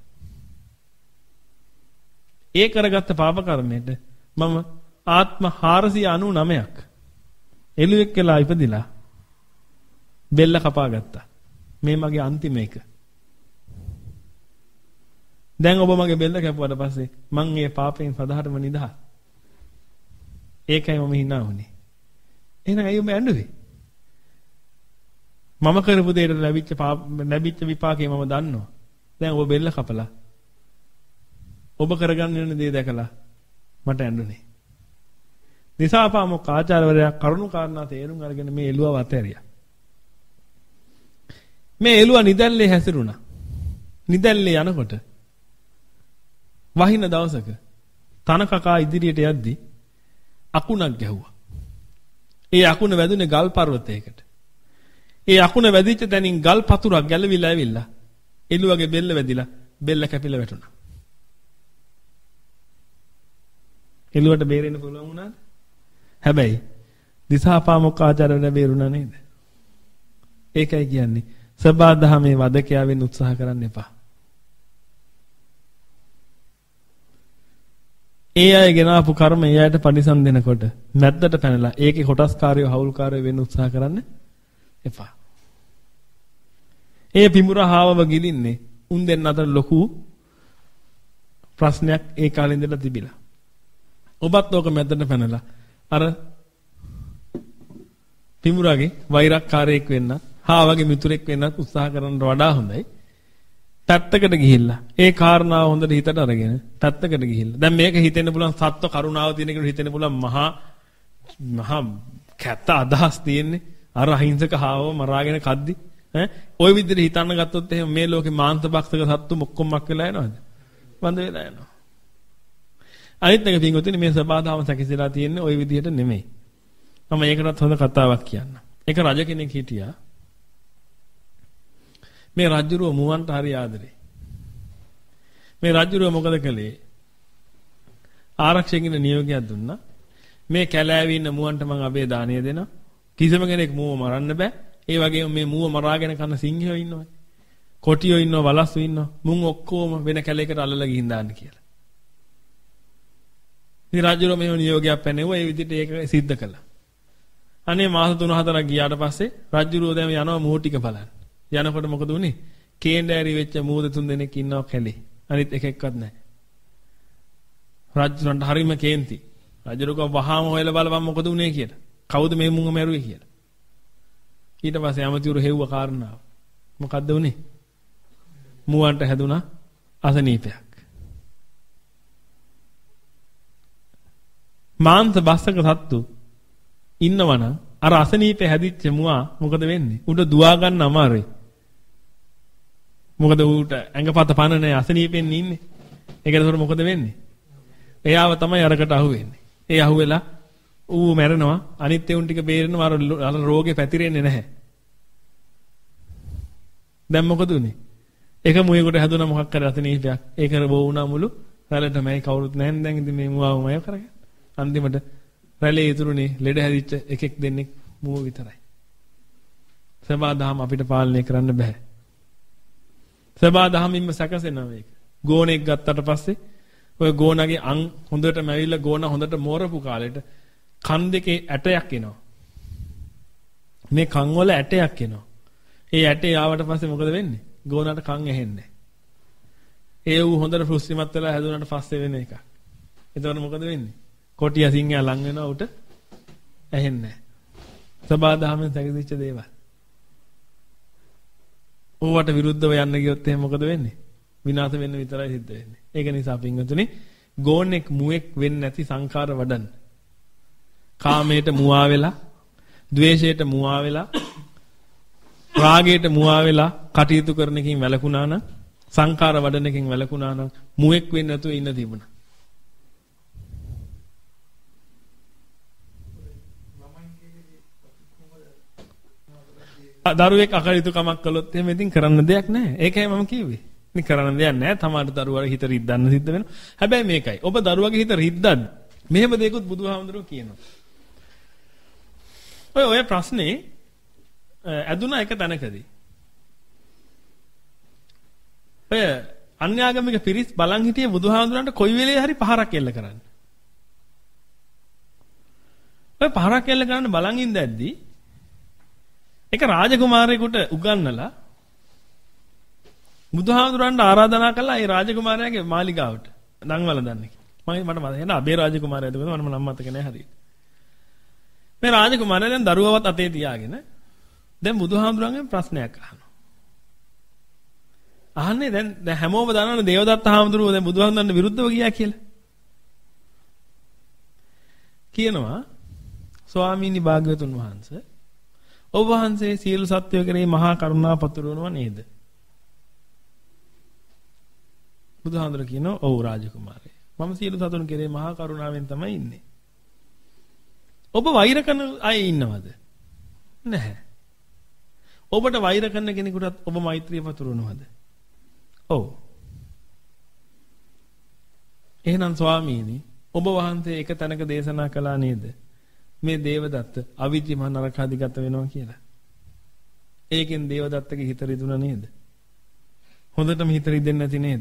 ඒ කරගත්ත පාප කර්මයට මම ආත්ම හාරසිය අනූ නවයක් එළුවෙක් කියලා ඉපදිලා බෙල්ල කපා ගත්තා. මේ මගේ අන්තිම එක. දැන් ඔබ මගේ බෙල්ල කැපුවාට පස්සේ මං මේ පාපයෙන් සදාහටම නිදහස්. ඒකයි මම hina වුනේ. එහෙනම් ඇයි ඔබ ඇඬුවේ? මම කරපු දෙයට ලැබිච්ච ලැබිච්ච විපාකේ මම දන්නවා. දැන් ඔබ බෙල්ල කපලා ඔබ කරගන්න යන දේ දැකලා මට ඇඬුනේ. දිසාපාමොක් ආචාර්යවරයා කරුණු කාරණා තේරුම් අරගෙන මේ එළුවව අතහැරියා. මේ එළුවා නිදැල්ලේ හැසිරුණා. නිදැල්ලේ යනකොට වහින දවසක තන කකා ඉදිරියට යද්දි අකුණක් ගැහුවා. ඒ අකුණ වැදුනේ ගල් පර්වතයකට. ඒ අකුණ වැදිච්ච තැනින් ගල් පතුරක් ගැලවිලා ඇවිල්ලා එළුවගේ බෙල්ල වැදිලා බෙල්ල කැපිලා වැටුණා. එළුවට බේරෙන්න පුළුවන් වුණාද? හැබැයි දිසාපාමොක් ආචාර්යවරයා බේරුණා නේද? ඒකයි කියන්නේ. සබාධමේ වදකයා වෙන්න උත්සාහ කරන්න එපා. ඒ අය ගෙන ආපු කර්ම ඒ අයට පරිසම් දෙනකොට මැද්දට පැනලා ඒකේ කොටස්කාරයෝ හවුල්කාරයෝ වෙන්න උත්සාහ කරන්න එපා. ඒ පිමුරහාවව ගිලින්නේ උන් දෙන්න අතර ලොකු ප්‍රශ්නයක් ඒ කාලේ ඉඳලා තිබිලා. ඔබත් ඕක මැද්දට පැනලා අර පිමුරගේ වෛරක්කාරයෙක් වෙන්න, හාවගේ මිතුරෙක් වෙන්නත් උත්සාහ කරනවට වඩා හොඳයි. පැත්තකට ගිහිල්ලා ඒ කාරණාව හොඳට හිතට අරගෙන පැත්තකට ගිහිල්ලා. දැන් මේක හිතෙන්න පුළුවන් සත්ව කරුණාව තියෙන කෙනෙකුට හිතෙන්න පුළුවන් මහා මහා කැත අදහස් තියෙන්නේ. අර අහිංසක හාවව මරාගෙන කද්දි ඈ ওই විදිහට හිතන්න ගත්තොත් එහෙනම් මේ ලෝකේ මාංශභක්ෂක සත්තු ඔක්කොම මක් වෙලා යනවද? බඳ වෙලා යනවා. අනිත් එක පින්වතුනි මේ සබාධාම සැකසීලා තියෙන්නේ ওই විදිහට නෙමෙයි. මම ඒකටත් හොඳ කතාවක් කියන්න. එක රජ කෙනෙක් හිටියා. මේ රජුරුව මුවන්ට හරි ආදරේ. මේ රජුරුව මොකද කළේ? ආරක්ෂකෙකුට නියෝගයක් දුන්නා. මේ කැලෑවේ ඉන්න මුවන්ට මම අබේ දාණය දෙනවා. කිසිම කෙනෙක් මුව මරන්න බෑ. ඒ වගේම මේ මුව මරාගෙන කන සිංහයෝ ඉන්නවා. කොටියෝ ඉන්නවා, වලස්සු ඉන්නවා. මුන් ඔක්කොම වෙන කැලේකට අල්ලලා ගිහින් දාන්න කියලා. ඉතින් රජුරුව මේ නියෝගයක් පැනෙවුවා. ඒ විදිහට ඒක සිද්ධ කළා. අනේ මාස තුන හතරක් ගියාට පස්සේ රජුරුව දැන් යනවා මුව ටික බලන්න. යනකොට මොකද උනේ? කේන්දෑරි වෙච්ච මූද තුන් දෙනෙක් ඉන්නවා කැලේ. අනිත් එකෙක්වත් නැහැ. රජුන්ට හරීම කේන්ති. රජුරුක වහාම හොයලා බලපන් මොකද උනේ කියලා. කවුද මේ මුංග මැරුවේ කියලා. ඊට පස්සේ ඇමතිවරු හෙව්ව කාරණාව. මොකද්ද උනේ? මුවන්ට හැදුනා අසනීපයක්. මාංශ බස්සක සත්තු ඉන්නවනම් අර අසනීපේ හැදිච්ච මුවා මොකද වෙන්නේ? උඩ දුවා ගන්න අමාරුයි. මොකද ඌට ඇඟපත පනනේ අසනීපෙන් ඉන්නේ. ඒකට මොකද වෙන්නේ? එයාව තමයි අරකට අහුවෙන්නේ. ඒ අහුවෙලා ඌ මැරෙනවා. අනිත් ඒුන් ටික බේරෙනවා. අර රෝගේ පැතිරෙන්නේ නැහැ. දැන් මොකද උනේ? එක මුවෙකුට හැදුනා මොකක් කර අසනීපයක්. ඒක බෝ වුණා මුළු රැළටමයි කවුරුත් නැහැ. දැන් ඉතින් මේ මුවාවමයි කරගන්න. අන්තිමට රැළේ ඉතුරුනේ ලෙඩ හැදිච්ච එකෙක් දෙන්නෙක් මුව විතරයි. සබාධම අපිට පාලනය කරන්න බෑ. සබාධමින්ම සැකසෙනවා මේක. ගෝණෙක් ගත්තට පස්සේ ඔය ගෝණගේ අං හොඳට මැවිලා ගෝණ හොඳට මෝරපු කාලෙට කන් දෙකේ ඇටයක් එනවා. මේ කන් වල ඇටයක් එනවා. ඒ ඇටේ ආවට පස්සේ මොකද වෙන්නේ? ගෝණට කන් ඇහෙන්නේ. ඒ ඌ හොඳට ෆෘස්තිමත් වෙලා හැදුනට පස්සේ වෙන එකක්. එතකොට මොකද වෙන්නේ? කොටිය සිංහයා ලං වෙනවා උට ඇහෙන්නේ නැහැ. සබාධමෙන් සැකසීච්ච දේවල්. ඕවට විරුද්ධව යන්න ගියොත් එහෙනම් මොකද වෙන්නේ? විනාශ වෙන්න විතරයි සිද්ධ වෙන්නේ. ඒක නිසා පින්වතුනි ගෝණෙක් මුවෙක් වෙන්නේ නැති සංඛාර වඩන්න. කාමයට මුවා වෙලා, ද්වේෂයට මුවා වෙලා, රාගයට මුවා වෙලා කටයුතු කරන එකකින් වැළකුණා නම්, සංඛාර වඩන එකකින් වැළකුණා නම් මුවෙක් වෙන්නේ නැතුව ඉන්න තිබුණා. දරුවෙක් අකටයුතුකමක් කළොත් එහෙම ඉතින් කරන්න දෙයක් නැහැ. ඒකයි මම කිව්වේ. ඉතින් කරන්න දෙයක් නැහැ. තමාට දරුවාගේ හිත රිද්දන්න සිද්ධ වෙනවා. හැබැයි මේකයි. ඔබ දරුවාගේ හිත රිද්දද්දි මෙහෙම දෙයක්ත් බුදුහාමුදුරුවෝ කියනවා. ඔය ඔය ප්‍රශ්නේ ඇදුනා එක තැනකදී. ඔය අන්‍යාගමික පිරිස් බලන් හිටියේ බුදුහාමුදුරන්ට කොයි වෙලේ හරි පහරක් එල්ල කරන්න. ඔය පහරක් එල්ල කරන්න බලන් ඉඳද්දී එක රාජකුමාරයෙකුට උගන්වලා බුදුහාමුදුරන්ට ආරාධනා කළා ඒ රාජකුමාරයාගේ මාලිගාවට දන්වල දන්න කියලා. මම මට මතක නැහැ අබේ රාජකුමාරයාද කොහොමද මම නම් මතක නැහැ හරියට. මේ රාජකුමාරයා දැන් දරුවවත් අතේ තියාගෙන දැන් බුදුහාමුදුරන්ගෙන් ප්‍රශ්නයක් අහනවා. අහන්නේ දැන් දැන් හැමෝම දන්නවනේ දේවදත්ත හාමුදුරුවෝ දැන් බුදුහාමුදුරන්ට විරුද්ධව ගියා කියලා. කියනවා ස්වාමීනි භාග්‍යවතුන් වහන්සේ ඔබ වහන්සේ සියලු සත්වයෝ කෙරෙහි මහා කරුණාව පතුරවනවා නේද? බුදුහාමුදුර කියනවා ඔව් රාජකුමාරය. මම සියලු සතුන් කෙරෙහි මහා කරුණාවෙන් තමයි ඉන්නේ. ඔබ වෛර කරන අය ඉන්නවද? නැහැ. ඔබට වෛර කරන කෙනෙකුටත් ඔබ මෛත්‍රිය පතුරවනවද? ඔව්. එහෙනම් ස්වාමීනි ඔබ වහන්සේ එක තැනක දේශනා කළා නේද? මේ දේවදත්ත අවිජ්ජ මහ නරකාදිගත වෙනවා කියලා. ඒකෙන් දේවදත්තගේ හිත රිදුණා නේද? හොඳටම හිත රිදෙන්නේ නැති නේද?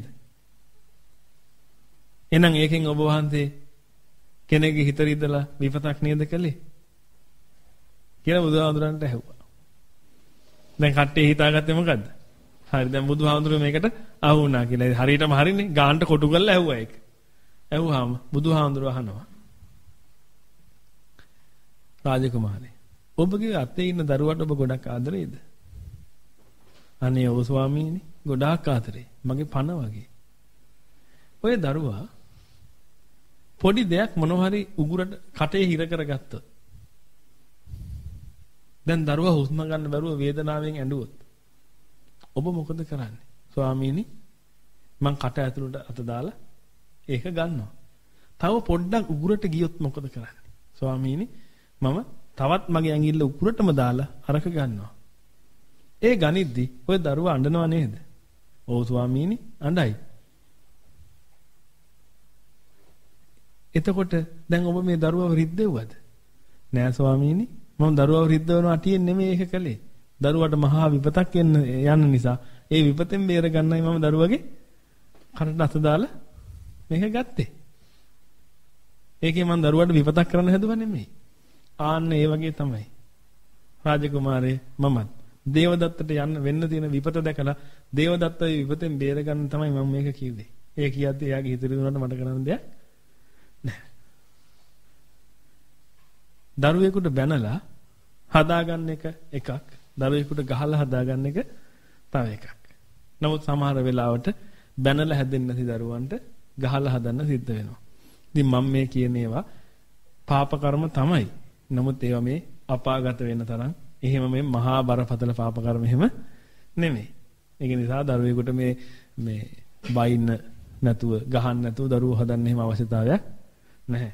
එහෙනම් ඒකෙන් ඔබ වහන්සේ කෙනෙක්ගේ හිත රිදලා විපතක් නේද කළේ? කියලා බුදුහාමුදුරන්ට ඇහුවා. දැන් කට්ටිය හිතාගත්තේ මොකද්ද? හරි දැන් බුදුහාමුදුරුවෝ මේකට අහු වුණා කියලා. හරියටම හරිනේ ගානට කොටු කරලා ඇහුවා ඒක. ඇහුවාම බුදුහාමුදුරුවෝ අහනවා. රාජකුමාරේ ඔබගේ අතේ ඉන්න දරුවට ඔබ ගොඩක් ආදරේද? අනේ ඔව් ස්වාමීනි ගොඩාක් ආදරේ. මගේ පණ වගේ. ඔය දරුවා පොඩි දෙයක් මොනවා හරි උගුරට කටේ හිර කරගත්තොත් දැන් දරුවා හුස්ම ගන්න බැරුව වේදනාවෙන් ඇඬුවොත් ඔබ මොකද කරන්නේ? ස්වාමීනි මං කට ඇතුළට අත දාලා ඒක ගන්නවා. තව පොඩ්ඩක් උගුරට ගියොත් මොකද කරන්නේ? ස්වාමීනි මම තවත් මගේ ඇඟිල්ල උගුරටම දාලා අරක ගන්නවා. ඒ ගනිද්දි ඔය දරුවා අඬනව නේද? ඔව් ස්වාමීනි අඬයි. එතකොට දැන් ඔබ මේ දරුවව රිද්දෙව්වද? නෑ ස්වාමීනි මම දරුවව රිද්දවන අටියෙන් නෙමෙයි ඒක කළේ. දරුවට මහා විපතක් එන්න යන නිසා ඒ විපතෙන් බේර ගන්නයි මම දරුවගේ කනට අත දාලා මේක ගත්තේ. ඒකේ මම දරුවට විපතක් කරන්න හැදුවා නෙමෙයි. ආන්න ඒ වගේ තමයි. රාජකුමාරේ මමත් දේවදත්තට යන්න වෙන්න තියෙන විපත දැකලා දේවදත්තගේ විපතෙන් බේර ගන්න තමයි මම මේක කිව්වේ. ඒ කියද්දි එයාගේ හිත රිදුනට මට කරන්න දෙයක් නැහැ. දරුවෙකුට බැනලා හදාගන්න එක එකක්, දරුවෙකුට ගහලා හදාගන්න එක තව එකක්. නමුත් සමහර වෙලාවට බැනලා හැදෙන්නේ නැති දරුවන්ට ගහලා හදන්න සිද්ධ වෙනවා. ඉතින් මම මේ කියන ඒවා පාප කර්ම තමයි. නමුත් ඒවා මේ අපාගත වෙන තරම් එහෙම මේ මහා බරපතල පාප කර්ම එහෙම නෙමෙයි. ඒක නිසා දරුවෙකුට මේ මේ බයින්න නැතුව ගහන්න නැතුව දරුවෝ හදන්න එහෙම අවශ්‍යතාවයක් නැහැ.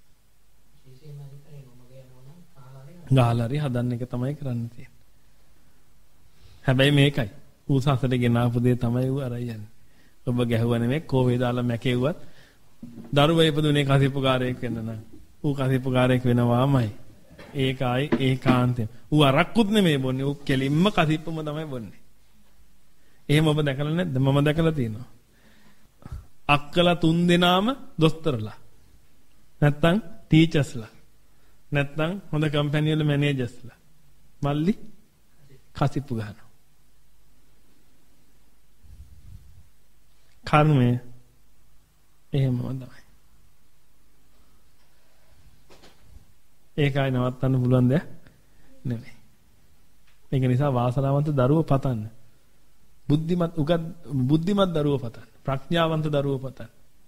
ගහලා හරි හදන්න එක තමයි කරන්න තියෙන්නේ. හැබැයි මේකයි ඌසසට ගෙනාපු දේ තමයි ඌ අරයි යන්නේ. ඔබ ගැහුවා නෙමෙයි කෝවේ දාලා මැකෙව්වත් දරුවා ඉපදුනේ කසිප්පුකාරයෙක් වෙන්න නම් ඌ කසිප්පුකාරයෙක් වෙනවාමයි. ඒකයි ඒකාන්තයෙන්. ඌ අරක්කුත් නෙමෙයි බොන්නේ. ඌ කෙලින්ම කසිප්පම තමයි බොන්නේ. එහෙම ඔබ දැකලා නැද්ද? මම දැකලා තියෙනවා. අක්කලා තුන් දෙනාම දොස්තරලා. නැත්තම් ටීචර්ස්ලා. නැත්තම් හොඳ කම්පැනි වල මැනේජර්ස්ලා. මල්ලි කසිප්පු ගන්නවා. කර්මය එහෙමම තමයි. ඒකයි නවත්තන්න පුළුවන් දෙයක් නෙමෙයි. ඒක නිසා වාසනාවන්ත දරුවෝ පතන්න. බුද්ධිමත් උගත් බුද්ධිමත් දරුවෝ පතන්න. ප්‍රඥාවන්ත දරුවෝ පතන්න.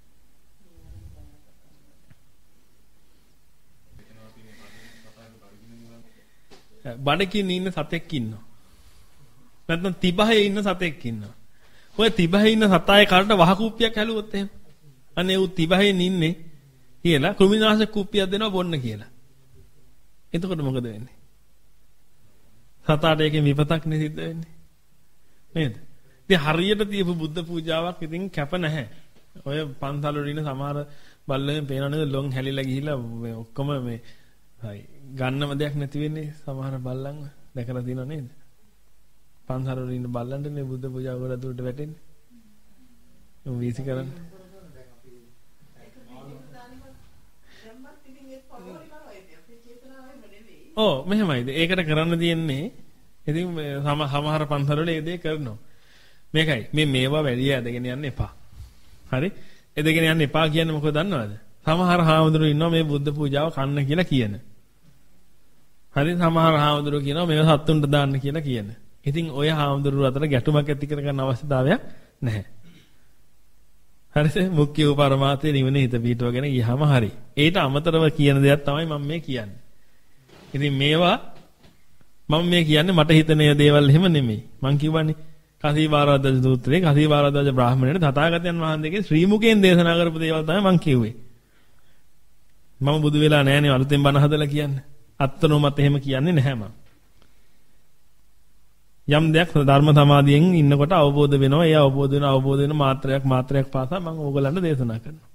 බඩකින් ඉන්න සතෙක් ඉන්නවා. නැත්නම් තිබහේ ඉන්න සතෙක් ඉන්නවා. ඔය තිබහේ ඉන්න සතායේ කරට වහ කුප්පියක් හැලුවොත් එහෙම. අනේ ඌ තිබහෙන් ඉන්නේ කියලා කෘමිනාශක කුප්පියක් දෙනවා බොන්න කියලා. එතකොට මොකද වෙන්නේ? සතාට ඒකෙන් විපතක් නේ සිද්ධ වෙන්නේ. නේද? ඉතින් හරියට තියපු බුද්ධ පූජාවක් ඉතින් කැප නැහැ. ඔය පන්සල් වල ඉන්න සමහර බල්ලෙන් පේනව නේද ලොන් හැලිලා ගිහිලා ඔක්කොම මේ හයි ගන්නම දෙයක් නැති වෙන්නේ සමහර බල්ලන්ව දැකලා තියෙනව නේද? පන්සල් වල ඉන්න බල්ලන්ට නේ බුද්ධ පූජාව කරලා දුරට වැටෙන්නේ. උන් වීසි කරන්නේ. ඔව් මෙහෙමයිද? ඒකට කරන්න තියෙන්නේ ඉතින් සමහර පන්සල් වල ඒ දේ කරනවා. මේකයි මේ මේවා වැඩි ඇදගෙන යන්න එපා. හරි? ඇදගෙන යන්න එපා කියන්නේ මොකද දන්නවද? සමහර හාමුදුරුවෝ ඉන්නවා මේ බුද්ධ පූජාව කන්න කියලා කියන. හරි සමහර හාමුදුරුවෝ කියනවා මේව සත්තුන්ට දාන්න කියලා කියන. ඉතින් ඔය හාමුදුරුවෝ අතර ගැටුමක් ඇති කරගන්න අවශ්‍යතාවයක් නැහැ. හරිද? මුඛ්‍ය පරමාර්ථයේ නිවන හිත පිටවගෙන ගියාම හරි. ඒට අමතරව කියන දෙයක් තමයි මම මේ කියන්නේ. ඉතින් මේවා මම මේ කියන්නේ මට හිතෙන දේවල් එහෙම නෙමෙයි. මං කියවනේ කසීවාරද්ද සූත්‍රයේ කසීවාරද්ද බ්‍රාහ්මණයට තථාගතයන් වහන්සේගේ ශ්‍රී මුඛයෙන් දේශනා කරපු දේවල් තමයි මං කිව්වේ. මම බුදු වෙලා නැහැනේ අලුතෙන් බණ හදලා කියන්නේ. අත්නොමත් එහෙම කියන්නේ නැහැ මම. යම් දෙයක් ධර්ම සමාධියෙන් ඉන්නකොට අවබෝධ වෙනවා. ඒ අවබෝධ වෙන අවබෝධ වෙන මාත්‍රයක් මාත්‍රයක් පාසා මම ඕගලන්ට දේශනා කරනවා.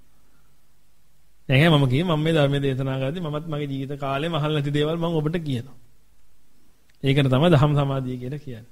නැහැ මම කියේ මම මේ ධර්මයේ දේශනා කරද්දී මමත් මගේ ජීවිත කාලේ මහල් නැති දේවල් මම ඔබට කියනවා. ඒකට තමයි ධම්ම සමාධිය කියලා කියන්නේ.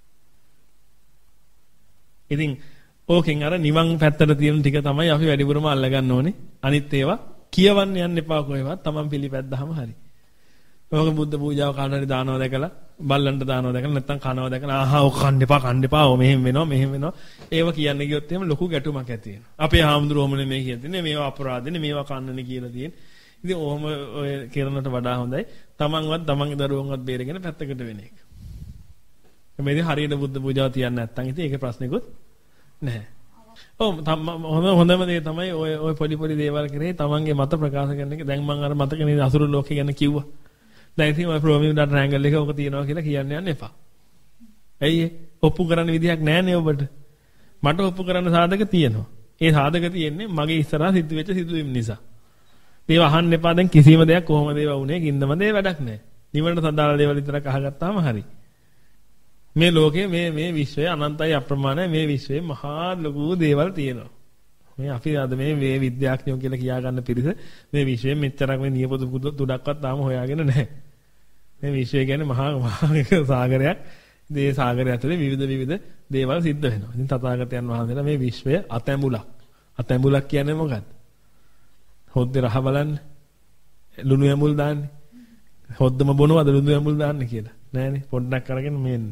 ඉතින් ඕකෙන් අර නිවන් පැත්තට තියෙන ටික තමයි අපි වැඩිපුරම අල්ලගන්න ඕනේ. අනිත් ඒවා කියවන්න යන්න එපා කොහෙවත්. Taman පිළිපැද්දාම හරි. ඔක බුද්ධ පූජාව කාටරි දානවා දැකලා, බල්ලන්ට දානවා දැකලා නැත්තම් කනවා දැකලා ආහා ඔක කන්න එපා, කන්න එපා. ඔ මෙහෙම වෙනවා, මෙහෙම වෙනවා. ඒව කියන්න ගියොත් එහෙම ලොකු ගැටුමක් ඇති වෙනවා. අපේ හාමුදුරුවෝමනේ මේ කියන්නේ මේවා අපරාධනේ, මේවා කන්නනේ කියලා තියෙන්නේ. ඉතින් ඔහොම ඔය කරනට වඩා හොඳයි තමන්වත් තමන්ගේ දරුවන්වත් බේරගෙන පැත්තකට වෙන එක. මේ ඉතින් හරියට බුද්ධ පූජාව තියන්න නැත්තම් ඉතින් ඒකේ ප්‍රශ්නෙකුත් නැහැ. ඔව් හොඳ හොඳම දේ තමයි ඔය ඔය පොඩි පොඩි දේවල් කරේ තමන්ගේ මත ප්‍රකාශ කරන එක. දැන් මම අර මතක නේද අසුරු ලෝකේ ගැන කිව්වා. දැන් ඉතින් ඔය ප්‍රොමියුඩා ට්‍රයැන්ගල් එක ඔක තියනවා කියලා කියන්න යන්න එපා. ඇයි ඒ? ඔප්පු කරන්න විදියක් නැහැ නේ ඔබට. මට ඔප්පු කරන්න සාධක තියෙනවා. ඒ සාධක තියෙන්නේ මගේ ඉස්සරහා සිද්ධ වෙච්ච සිදුවීම් නිසා. මේව අහන්න එපා. දැන් කිසිම දෙයක් කොහොමද ඒවා වුනේ කින්දම දේ වැඩක් නැහැ. නිවනට සදාලා දේවල් විතරක් අහගත්තාම හරි. මේ ලෝකේ මේ මේ විශ්වය අනන්තයි අප්‍රමාණයි. මේ විශ්වයේ මහා ලොකු දේවල් තියෙනවා. මේ අපි අද මේ මේ විද්‍යාඥයෝ කියලා කියා ගන්න පිරිස මේ විශ්වයේ මෙච්චරක් මේ නියපොතු තුඩක්වත් තාම හොයාගෙන නැහැ. මේ විශ්වය කියන්නේ මහා මහා සාගරයක්. මේ සාගරය ඇතුලේ විවිධ විවිධ දේවල් සිද්ධ වෙනවා. ඉතින් තථාගතයන් වහන්සේලා මේ විශ්වය අතැඹුලක්. අතැඹුලක් කියන්නේ මොකක්ද? හොද්දේ රහ බලන්න. ලුණු ඇඹුල් දාන්නේ. හොද්දම බොනවද ලුණු ඇඹුල් දාන්නේ කියලා. නෑනේ. පොඩ්ඩක් අරගෙන මෙන්න.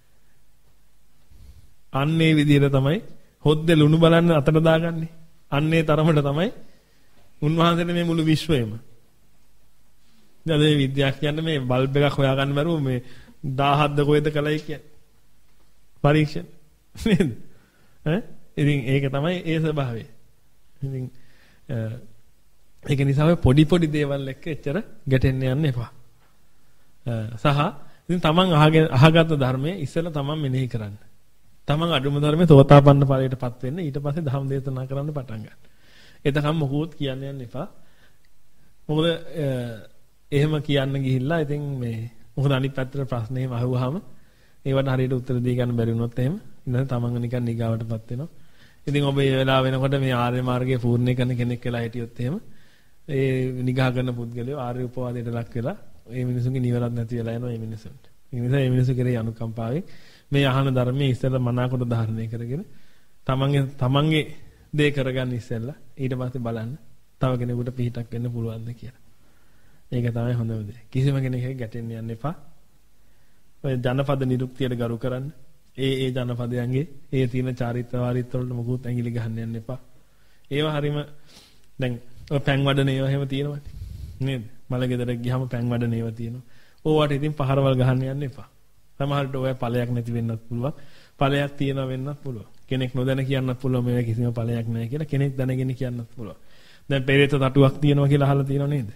අන්නේ විදිහට තමයි හොද්දේ ලුණු බලන්න අතට දාගන්නේ. අන්නේ තරමට තමයි උන්වහන්සේට මේ මුළු විශ්වයම. දැන් මේ විද්‍යාඥයන්ට මේ බල්බ් එකක් හොයාගන්න බැරුව මේ දහහක්ද කොහෙද කලයි කියන්නේ. පරීක්ෂණ. නේද? ඈ? ඉතින් ඒක තමයි ඒ ස්වභාවය. ඉතින් ඒක නිසා ඔය පොඩි පොඩි දේවල් එක්ක එච්චර ගැටෙන්න යන්න එපා. සහ ඉතින් තමන් අහගෙන අහගත්තු ධර්මයේ ඉස්සෙල්ලා තමන් මෙනෙහි කරන්න. තමන් අඩුම ධර්මයේ සෝතාපන්න ඵලයටපත් වෙන්න ඊට පස්සේ ධම්ම දේශනා කරන්න පටන් ගන්න. එතකම් මොකුත් කියන්න යන්න එපා. මොකද එහෙම කියන්න ගිහිල්ලා ඉතින් මේ මොකද අනිත් පැත්තට ප්‍රශ්න එහෙම අහුවාම ඒවට හරියට උත්තර දී ගන්න බැරි වුණොත් එහෙම ඉතින් තමන්ව නිකන් නිගාවටපත් වෙනවා. ඉතින් ඔබ මේ වෙලාව වෙනකොට මේ ආර්ය මාර්ගයේ පූර්ණ කරන කෙනෙක් වෙලා හිටියොත් එහෙම ඒ නිගා කරන පුද්ගලයෝ ආර්ය උපවාදයට ලක් වෙලා ඒ මිනිසුන්ගේ නිවරත් නැති වෙලා යනවා මේ මිනිසුන්ට. ඒ නිසා මේ මිනිසු කෙරෙහි අනුකම්පාවෙන් මේ අහන ධර්මයේ ඉස්සෙල්ලා මනාකොට ධාරණය කරගෙන තමන්ගේ තමන්ගේ දේ කරගන්න ඉස්සෙල්ලා ඊට පස්සේ බලන්න තව කෙනෙකුට පිහිටක් වෙන්න පුළුවන්ද කියලා. ඒක තමයි හොඳම දේ. කිසිම කෙනෙක් ගැටෙන්න යන්න එපා. ඔය ජනපද නිරුක්තියට ගරු කරන්න. ඒ ඒ ජනපදයන්ගේ ඒ තියෙන චාරිත්‍ර වාරිත්‍ර වලට මොකුත් ඇඟිලි ගහන්න යන්න එපා. ඒවා හරීම දැන් ඔය පැන් වඩන ඒවා එහෙම තියෙනවනේ. නේද? මල ගෙදර ගියාම පැන් වඩන ඒවා තියෙනවා. ඕවට ඉතින් පහරවල් ගහන්න යන්න එපා. සමහරට ඔය ඵලයක් නැති වෙන්නත් පුළුවන්. ඵලයක් තියෙනවා වෙන්නත් පුළුවන්. කෙනෙක් නොදැන කියන්නත් පුළුවන් මේක කිසිම ඵලයක් නැහැ කියලා. කෙනෙක් දැනගෙන කියන්නත් පුළුවන්. දැන් පෙරේත තටුවක් තියෙනවා කියලා අහලා තියෙනව නේද?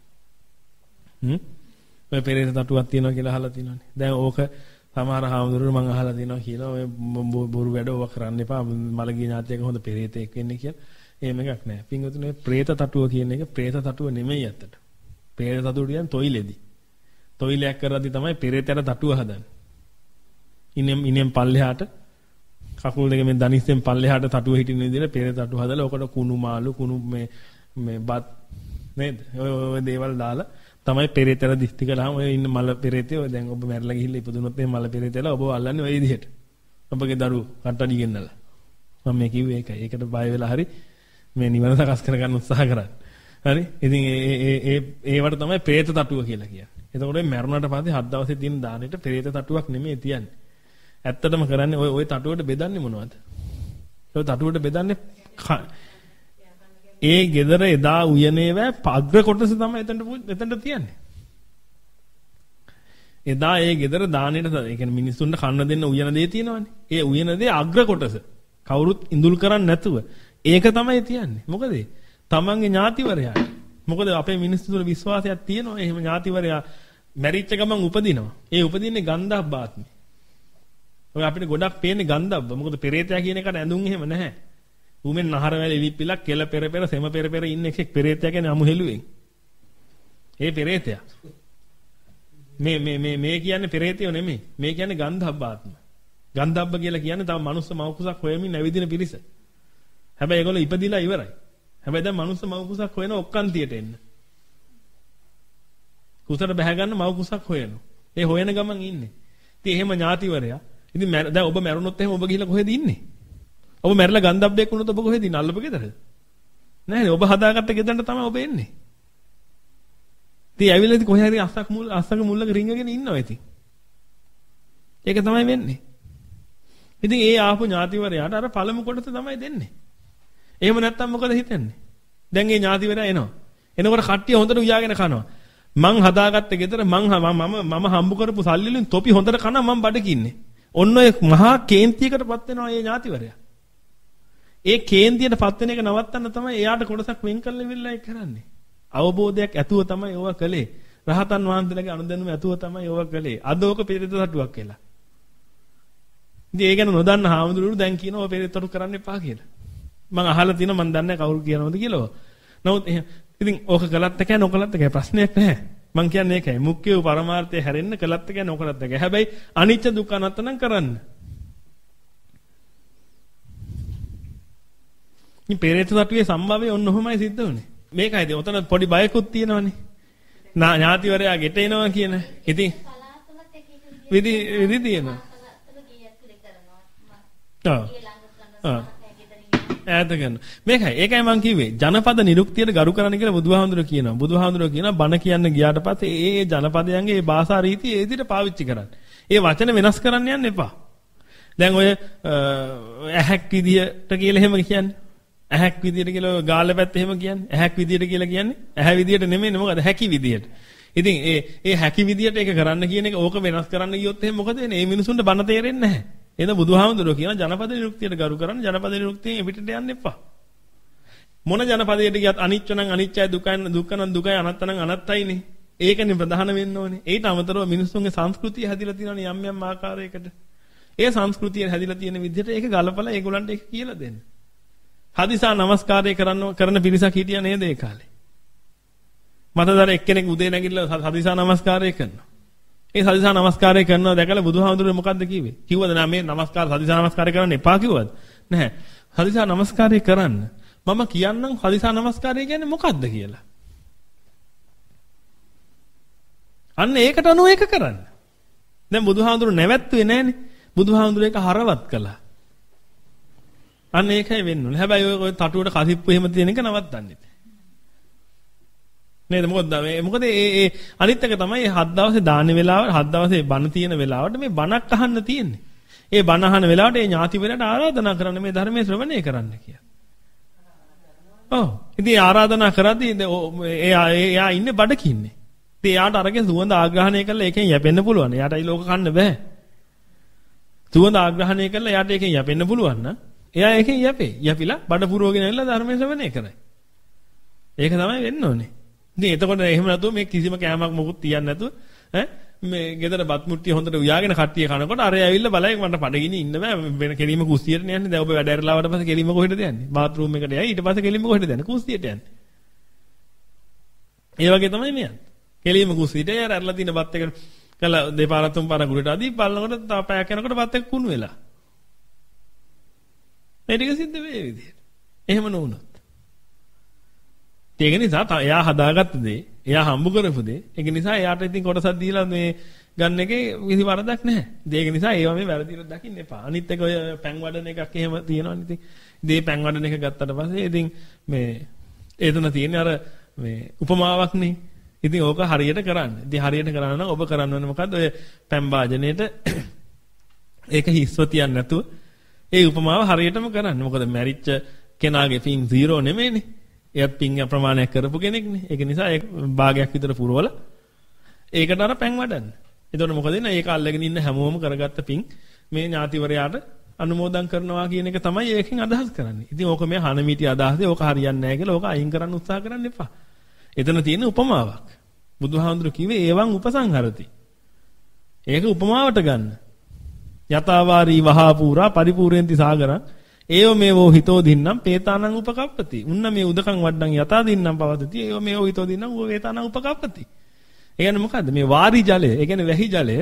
හ්ම්? ඔය පෙරේත තටුවක් තියෙනවා කියලා අහලා තියෙනවනේ. දැන් ඕක සමහර හාමුදුරුවෝ මම අහලා තියෙනවා කියලා ඔය බොරු වැඩ ඕවා කරන්න එපා. මලගිය ඥාතියක හොඳ පෙරේතෙක් වෙන්නේ කියලා. එහෙම එකක් නැහැ. පින්වතුනි මේ പ്രേත තටුව කියන එක പ്രേත තටුව නෙමෙයි අත්තට. പ്രേත තටුව කියන්නේ තොইලෙදි. තොইලයක් කරද්දි තමයි පෙරේතට තටුව හදන්නේ. ඉනෙම් ඉනෙම් පල්ලෙහාට කකුල් දෙක මේ දනිස්සෙන් පල්ලෙහාට තටුව හිටින විදිහට පෙරේත තටුව හදලා ඔකට කුණු මාළු කුණු මේ මේ බත් නේද? ඔය ඔය දේවල් දාලා තමයි පෙරේතර දිස්ති කළාම ඔය ඉන්න මල පෙරේතය ඔය දැන් ඔබ මැරලා ගිහිල්ලා ඉපදුනොත් මේ මල පෙරේතලා ඔබ අල්ලන්නේ ඔය විදිහට. ඔබගේ දරුවෝ කට්ටඩි ගෙන්නලා. මම මේ කිව්වේ ඒකයි. ඒකට බය වෙලා හරි මේ නිවන සකස් කරගන්න උත්සාහ කරන්නේ. හරි? ඉතින් ඒ ඒ ඒ ඒවට තමයි പ്രേත තටුව කියලා කියන්නේ. එතකොට මේ මැරුණාට පස්සේ හත් දවසේ තියෙන දානෙට പ്രേත තටුවක් නෙමෙයි තියන්නේ. ඇත්තටම කරන්නේ ඔය ඔය තටුවට බෙදන්නේ මොනවද? ඔය තටුවට බෙදන්නේ ඒ gedara එදා උයනේ වෑ අග්‍ර කොටස තමයි එතනට එතනට තියන්නේ. එදා ඒ gedara දානෙට ඒ කියන්නේ මිනිස්සුන්ට කන්න දෙන්න උයන දේ තියෙනවනේ. ඒ උයන දේ අග්‍ර කොටස. කවුරුත් ඉඳුල් කරන්නේ නැතුව ඒක තමයි තියන්නේ. මොකද තමන්ගේ ඥාතිවරයාට. මොකද අපේ මිනිස්සු තුළ විශ්වාසයක් තියෙනවා. එහෙම ඥාතිවරයා මැරිච්ච ගමන් උපදිනවා. ඒ උපදින්නේ ගන්ධබ්බාත්මේ. ඔය අපිට ගොඩක් පේන්නේ ගන්ධබ්බ. මොකද පෙරේතයා කියන එකට ඇඳුම් එහෙම නැහැ. ඌමෙන් නහර වැල ඉලිප්පිලක් කෙල පෙර පෙර සෙම පෙර පෙර ඉන්න එකෙක් පෙරේතයා කියන්නේ අමු හෙළුවෙන්. ඒ පෙරේතයා. මේ මේ මේ මේ කියන්නේ පෙරේතයෝ නෙමෙයි. මේ කියන්නේ ගන්ධබ්බාත්ම. ගන්ධබ්බ කියලා කියන්නේ තව මනුස්ස මවකුසක් හොයමින් නැවිදින පිරිස. හැබැයි ඒගොල්ලෝ ඉපදිලා ඉවරයි. හැබැයි දැන් මනුස්ස මවකුසක් හොයන ඔක්කාන්තියට එන්න. කුසට බැහැ ගන්න මවකුසක් හොයනවා. ඒ හොයන ගමන් ඉන්නේ. ඉතින් එහෙම ඥාතිවරයා. ඉතින් දැන් ඔබ මැරුණොත් එහෙම ඔබ ගිහිල්ලා කොහෙද ඉන්නේ? ඔබ මැරිලා ගන්ධබ්බෙක් වුණොත් ඔබ කොහෙද ඉන්නේ? අල්ලපු ගෙදරද? නැහැ ඔබ හදාගත්ත ගෙදරට තමයි ඔබ එන්නේ. ඉතින් ඇවිල්ලා ඉතින් කොහේ හරි අස්සක් මුල් අස්සක මුල්ලක රිංගගෙන ඉන්නවා ඉතින්. ඒක තමයි වෙන්නේ. ඉතින් ඒ ආපු ඥාතිවරයාට අර පළමු කොටස තමයි දෙන්නේ. එහෙම නැත්තම් මොකද හිතන්නේ? දැන් මේ ඥාතිවරයා එනවා. එනකොට කට්ටිය හොඳට උයාගෙන කනවා. මං හදාගත්ත ගෙදර මං මම මම හම්බ කරපු සල්ලි වලින් තොපි හොඳට කනවා මං බඩකින්නේ. ඔන්න ඔය මහා කේන්තියකටපත් වෙනවා මේ ඥාතිවරයා. ඒ කේන්තියටපත් වෙන එක නවත්තන්න තමයි එයාට කොටසක් වෙන් කරලා ඉවිල්ලා ඒක කරන්නේ. අවබෝධයක් ඇතුව තමයි ඕවා කළේ. රහතන් වහන්සේලාගේ අනුදැනුම ඇතුව තමයි ඕවා කළේ. අද ඕක පෙරේත සටුවක් කියලා. ඉතින් ඒ ගැන නොදන්න හාමුදුරුවෝ දැන් කියනවා ඔය පෙරේත සටු කරන්න එපා කියලා. මං අහලා තියෙනවා මං දන්නේ කවුරු කියනවද කියලා. නමුත් ඉතින් ඕක කළත් එකයි නොකළත් එකයි ප්‍රශ්නයක් නැහැ. මං කියන්නේ ඒකයි. මුක්ඛය පරමාර්ථය හැරෙන්න කළත් එකයි නොකළත් එකයි. හැබැයි අනිච්ච දුක්ඛ අනාත්ම නම් කරන්න. මේ පෙරේත සටුවේ සම්භවය ඔන්න ඔහොමයි සිද්ධ වුනේ. මේකයිද ඔතන පොඩි බයකුත් තියෙනවනේ. ඥාතිවරයා ගෙට එනවා කියන. ඉතින් විදි විදි තියෙනවා. ඔව්. ඔව්. ඈත ගන්න. මේකයි. ඒකයි මම කිව්වේ. ජනපද නිරුක්තියට ගරු කරන්න කියලා බුදුහාමුදුරුවෝ කියනවා. බුදුහාමුදුරුවෝ කියනවා බණ කියන්න ගියාට පස්සේ ඒ ඒ ජනපදයන්ගේ ඒ භාෂා රීතිය ඒ විදිහට පාවිච්චි කරන්න. ඒ වචන වෙනස් කරන්න යන්න එපා. දැන් ඔය ඇහැක් විදියට කියලා එහෙම කියන්නේ. ඇහැක් විදියට කියලා ගාල්ල පැත්ත එහෙම කියන්නේ. ඇහැක් විදියට කියලා කියන්නේ. ඇහැ විදියට නෙමෙයි මොකද හැකි විදියට. ඉතින් ඒ ඒ හැකි විදියට ඒක කරන්න කියන එක ඕක වෙනස් කරන්න ගියොත් එහෙනම් මොකද වෙන්නේ? මේ මිනිසුන්ට බණ තේරෙන්නේ නැහැ. එහෙනම් බුදුහාමුදුරුවෝ කියන ජනපද නිරුක්තියට ගරු කරන්න ජනපද නිරුක්තියෙන් පිටට යන්න එපා. මොන ජනපදයට ගියත් අනිච්ච නම් අනිච්චයි දුකයි දුක්ඛ නම් දුකයි අනාත්ත නම් අනාත්තයිනේ. ඒකනේ ප්‍රධාන වෙන්න ඕනේ. ඊට අමතරව මිනිස්සුන්ගේ සංස්කෘතිය හැදිලා තියෙනවනේ යම් යම් ආකාරයකට. ඒ සංස්කෘතිය හැදිලා තියෙන විදිහට ඒක ගලපලා ඒගොල්ලන්ට ඒක කියලා දෙන්න. හදිසා නමස්කාරය කරන්න කරන පිරිසක් හිටියා නේද ඒ කාලේ? මතදර එක්කෙනෙක් උදේ නැගිටලා හදිසා නමස්කාරය කරනවා. ඒ සදිසා නමස්කාරය කරනවා දැකලා බුදුහාමුදුරුවෝ මොකද්ද කිව්වේ? කිව්වද නෑ මේ නමස්කාර සදිසා නමස්කාරය කරන්න එපා කිව්වද? නැහැ. සදිසා නමස්කාරය කරන්න. මම කියන්නම් සදිසා නමස්කාරය කියන්නේ මොකද්ද කියලා. අන්න ඒකට අනුව ඒක කරන්න. දැන් බුදුහාමුදුරුවෝ නැවැත්තුවේ නෑනේ. බුදුහාමුදුරුවෝ ඒක හරවත් කළා. අන්න ඒකයි වෙන්න ඕනේ. හැබැයි ඔය තටුවට කසිප්පු එහෙම තියෙන එක නවත්තන්නේ. නේද මොකද මේ මොකද ඒ ඒ අනිත් එක තමයි හත් දවසේ දාන වෙලාවට හත් දවසේ බණ තියෙන වෙලාවට මේ බණක් අහන්න තියෙන්නේ. ඒ බණ අහන වෙලාවට ඒ ඥාතිවරයාට ආරාධනා කරන්න මේ ධර්මයේ ශ්‍රවණය කරන්න කියලා. ඔව්. ඉතින් ආරාධනා කරද්දී එයා එයා ඉන්නේ බඩකින්නේ. ඉතින් එයාට අරගෙන සුවඳ ආග්‍රහණය කරලා ඒකෙන් යැපෙන්න පුළුවන්. එයාට ඒ ලෝක කන්න බෑ. සුවඳ ආග්‍රහණය කරලා එයාට ඒකෙන් යැපෙන්න පුළුවන් නම් එයා ඒකෙන් යැපේ. යැපිලා බඩ පුරවගෙන ඇවිල්ලා ධර්මයේ ශ්‍රවණය කරයි. ඒක තමයි වෙන්න ඕනේ. ඉතින් එතකොට එහෙම නැතුව මේ කිසිම කෑමක් මොකුත් තියන්නේ නැතුව ඈ මේ ගෙදර බත් මුට්ටිය හොඳට උයාගෙන කට්ටිය කනකොට අර ඇවිල්ලා බලයි මට පඩගිනි ඉන්න බෑ වෙන කෙලිම කුස්සියට යන්නේ දැන් ඔබ වැඩ ඇරලාවට පස්සේ කෙලිම කොහෙටද යන්නේ බාත් รู ම් එකට යයි ඊට පස්සේ කෙලිම කොහෙටද යන්නේ කුස්සියට යන්නේ ඒ වගේ තමයි මේ යන්නේ කෙලිම කුස්සියට යාර ඇරලා තියෙන බත් එක කළා දෙපාරක් තුන් පාරක් උඩට අදී බලනකොට තව පැයක් යනකොට බත් එක කුණු වෙලා මේ ටික සිද්ධ වෙයි විදිහට එහෙම නොවුනොත් ඒක නිසා එයා හදාගත්ත දේ, එයා හම්බ කරපු දේ. ඒක නිසා එයාට ඉතින් කොටසක් දීලා මේ ගන්න එකේ කිසි වරදක් නැහැ. ඒක නිසා ඒවා මේ වැරදිවට දකින්න එපා. අනිත් එක ඔය පැන් වඩන එකක් එහෙම තියෙනවනේ ඉතින්. ඉතින් මේ පැන් වඩන එක ගත්තට පස්සේ ඉතින් මේ එතන තියෙන්නේ අර මේ උපමාවක්නේ. ඉතින් ඕක හරියට කරන්න. ඉතින් හරියට කරන්න නම් ඔබ කරන්න ඕනේ මොකද්ද? ඔය පැන් වාජනයේට ඒක හිස්ව තියන්න නැතුව ඒ උපමාව හරියටම කරන්න. මොකද මැරිච්ච කෙනාගේ පින් zero නෙමෙයිනේ. එයත් පින් ප්‍රමාණයක් කරපු කෙනෙක්නේ. ඒක නිසා ඒ භාගයක් විතර පුරවල ඒකට අර පැන් වඩන්න. එතකොට මොකද වෙන්නේ? ඒක අල්ලගෙන ඉන්න හැමෝම කරගත්ත පින් මේ ඥාතිවරයාට අනුමෝදන් කරනවා කියන එක තමයි ඒකෙන් අදහස් කරන්නේ. ඉතින් ඕක මේ හනමිටි අදහසේ ඕක හරියන්නේ නැහැ කියලා ඕක අයින් කරන්න උත්සාහ කරන්න එපා. එතන තියෙන උපමාවක්. බුදුහාමුදුරු කිව්වේ ඒවන් උපසංහරති. ඒක උපමාවට ගන්න. යතාවාරී වහාපූරා පරිපූර්ණති සාගරං ඒව මේවෝ හිතෝ දින්නම් පේතානං උපකප්පති. උන්න මේ උදකං වඩ්ඩං යතා දින්නම් පවතති. ඒව මේවෝ හිතෝ දින්නම් ඌ වේතානං උපකප්පති. ඒ කියන්නේ මොකද්ද? මේ වාරි ජලය, ඒ කියන්නේ වැහි ජලය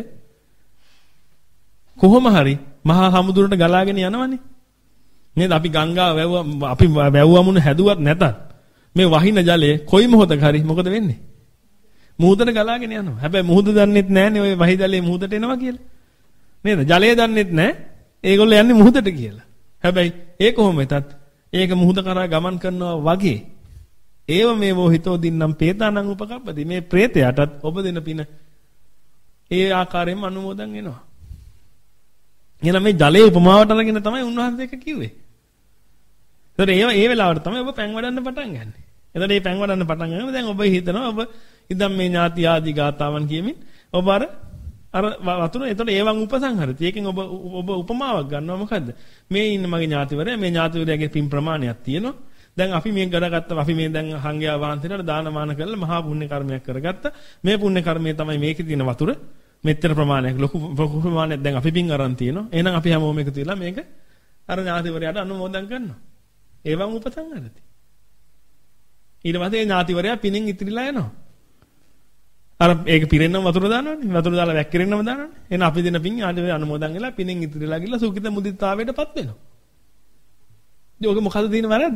කොහොම හරි මහා සමුද්‍රයට ගලාගෙන යනවනේ. නේද? අපි ගංගා වැව්ව අපි වැව්වමුණ හැදුවත් නැතත් මේ වහින ජලය කොයි මොහොතක හරි මොකද වෙන්නේ? මුහුදට ගලාගෙන යනවා. හැබැයි මුහුද දන්නෙත් නැහනේ ඔය වහිදලේ මුහුදට එනවා කියලා. නේද? ජලය දන්නෙත් නැහැ. ඒගොල්ලෝ යන්නේ මුහුදට කියලා. හැබැයි ඒ කොහොම වෙතත් ඒක මුහුද කරා ගමන් කරනවා වගේ. ඒව මේ මොහිතෝ දින්නම් පේතානං උපකප්පති. මේ പ്രേතයටත් ඔබ දෙන පින ඒ ආකාරයෙන්ම අනුමෝදන් වෙනවා. එහෙනම් මේ ජලයේ උපමාවට අරගෙන තමයි උන්වහන්සේ එක කිව්වේ. ඒතර ඒ ඒ වෙලාවට තමයි ඔබ පැන් වඩන්න පටන් ගන්න. එතකොට මේ පැන් වඩන්න පටන් ගන්නකොට දැන් ඔබ හිතනවා ඔබ ඉදම් මේ ඥාති ආදී ගාතාවන් කියමින් ඔබ අර අර වතුන එතකොට ඒවන් උපසංහරති. ඒකෙන් ඔබ ඔබ උපමාවක් ගන්නවා මොකද්ද? මේ ඉන්න මගේ ඥාතිවරයා මේ ඥාතිවරයාගේ පින් ප්‍රමාණයක් තියෙනවා. දැන් අපි මේ ගඩගත්තා අපි මේ දැන් හංගයා වහන්සේලාට දානමාන කරලා මහා පුණ්‍ය කර්මයක් කරගත්තා. මේ පුණ්‍ය කර්මය තමයි මේකේ තියෙන වතුර. මෙච්චර ප්‍රමාණයක් ලොකු ප්‍රමාණයක් දැන් අපි පින් අරන් තියෙනවා. එහෙනම් අපි හැමෝම එකතු වෙලා මේක අර ඥාතිවරයාට අනුමෝදන් කරනවා. ඒවන් උපසංහරති. ඊට පස්සේ ඥාතිවරයා පිනෙන් ඉතිරිලා යනවා. අර ඒක පිරෙන්නම වතුර දානවනේ. වතුර දාලා වැක්කිරෙන්නම දානවනේ. එහෙනම් අපි දෙන පින් ඥාතිවරයා අනුමෝදන් වෙලා පිනෙන් ඉතිරිලා ගිහලා සුඛිත මුදිතාවයටපත් වෙනවා. ඉතින් ඔක මොකද දින වැරද්ද?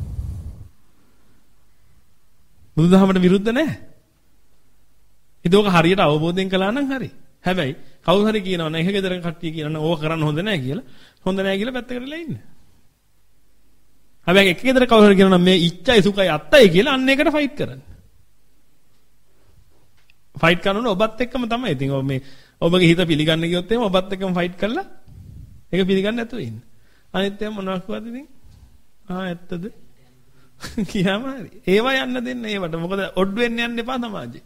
බුදුදහමට විරුද්ධ නැහැ. ඉතින් ඔක හරියට අවබෝධයෙන් කළා නම් හරි. හැබැයි කවුරු හරි කියනවා නම් එක ගෙදර කට්ටිය කියනවා නම් ඕක කරන්න හොඳ නැහැ කියලා. හොඳ නැහැ කියලා පැත්තකටලා ඉන්න. හැබැයි එක ගෙදර කවුරු හරි කියනවා නම් මේ ඉච්ඡයි සුඛයි අත්තයි කියලා අන්න ඒකට ෆයිට් කරන්න. ෆයිට් කරනොත් ඔබත් එක්කම තමයි. ඉතින් ඔබ මේ ඔබගේ හිත පිළිගන්න ගියොත් එහෙම ඔබත් එක්කම ෆයිට් කරලා ඒක පිළිගන්න නැතුව ඉන්න. අනිත් ඒවා මොනවක් වද ඉතින් ආ ඇත්තද? කියාම හරි. ඒවා යන්න දෙන්න ඒවට. මොකද ඔඩ් වෙන්න යන්න එපා සමාජේ.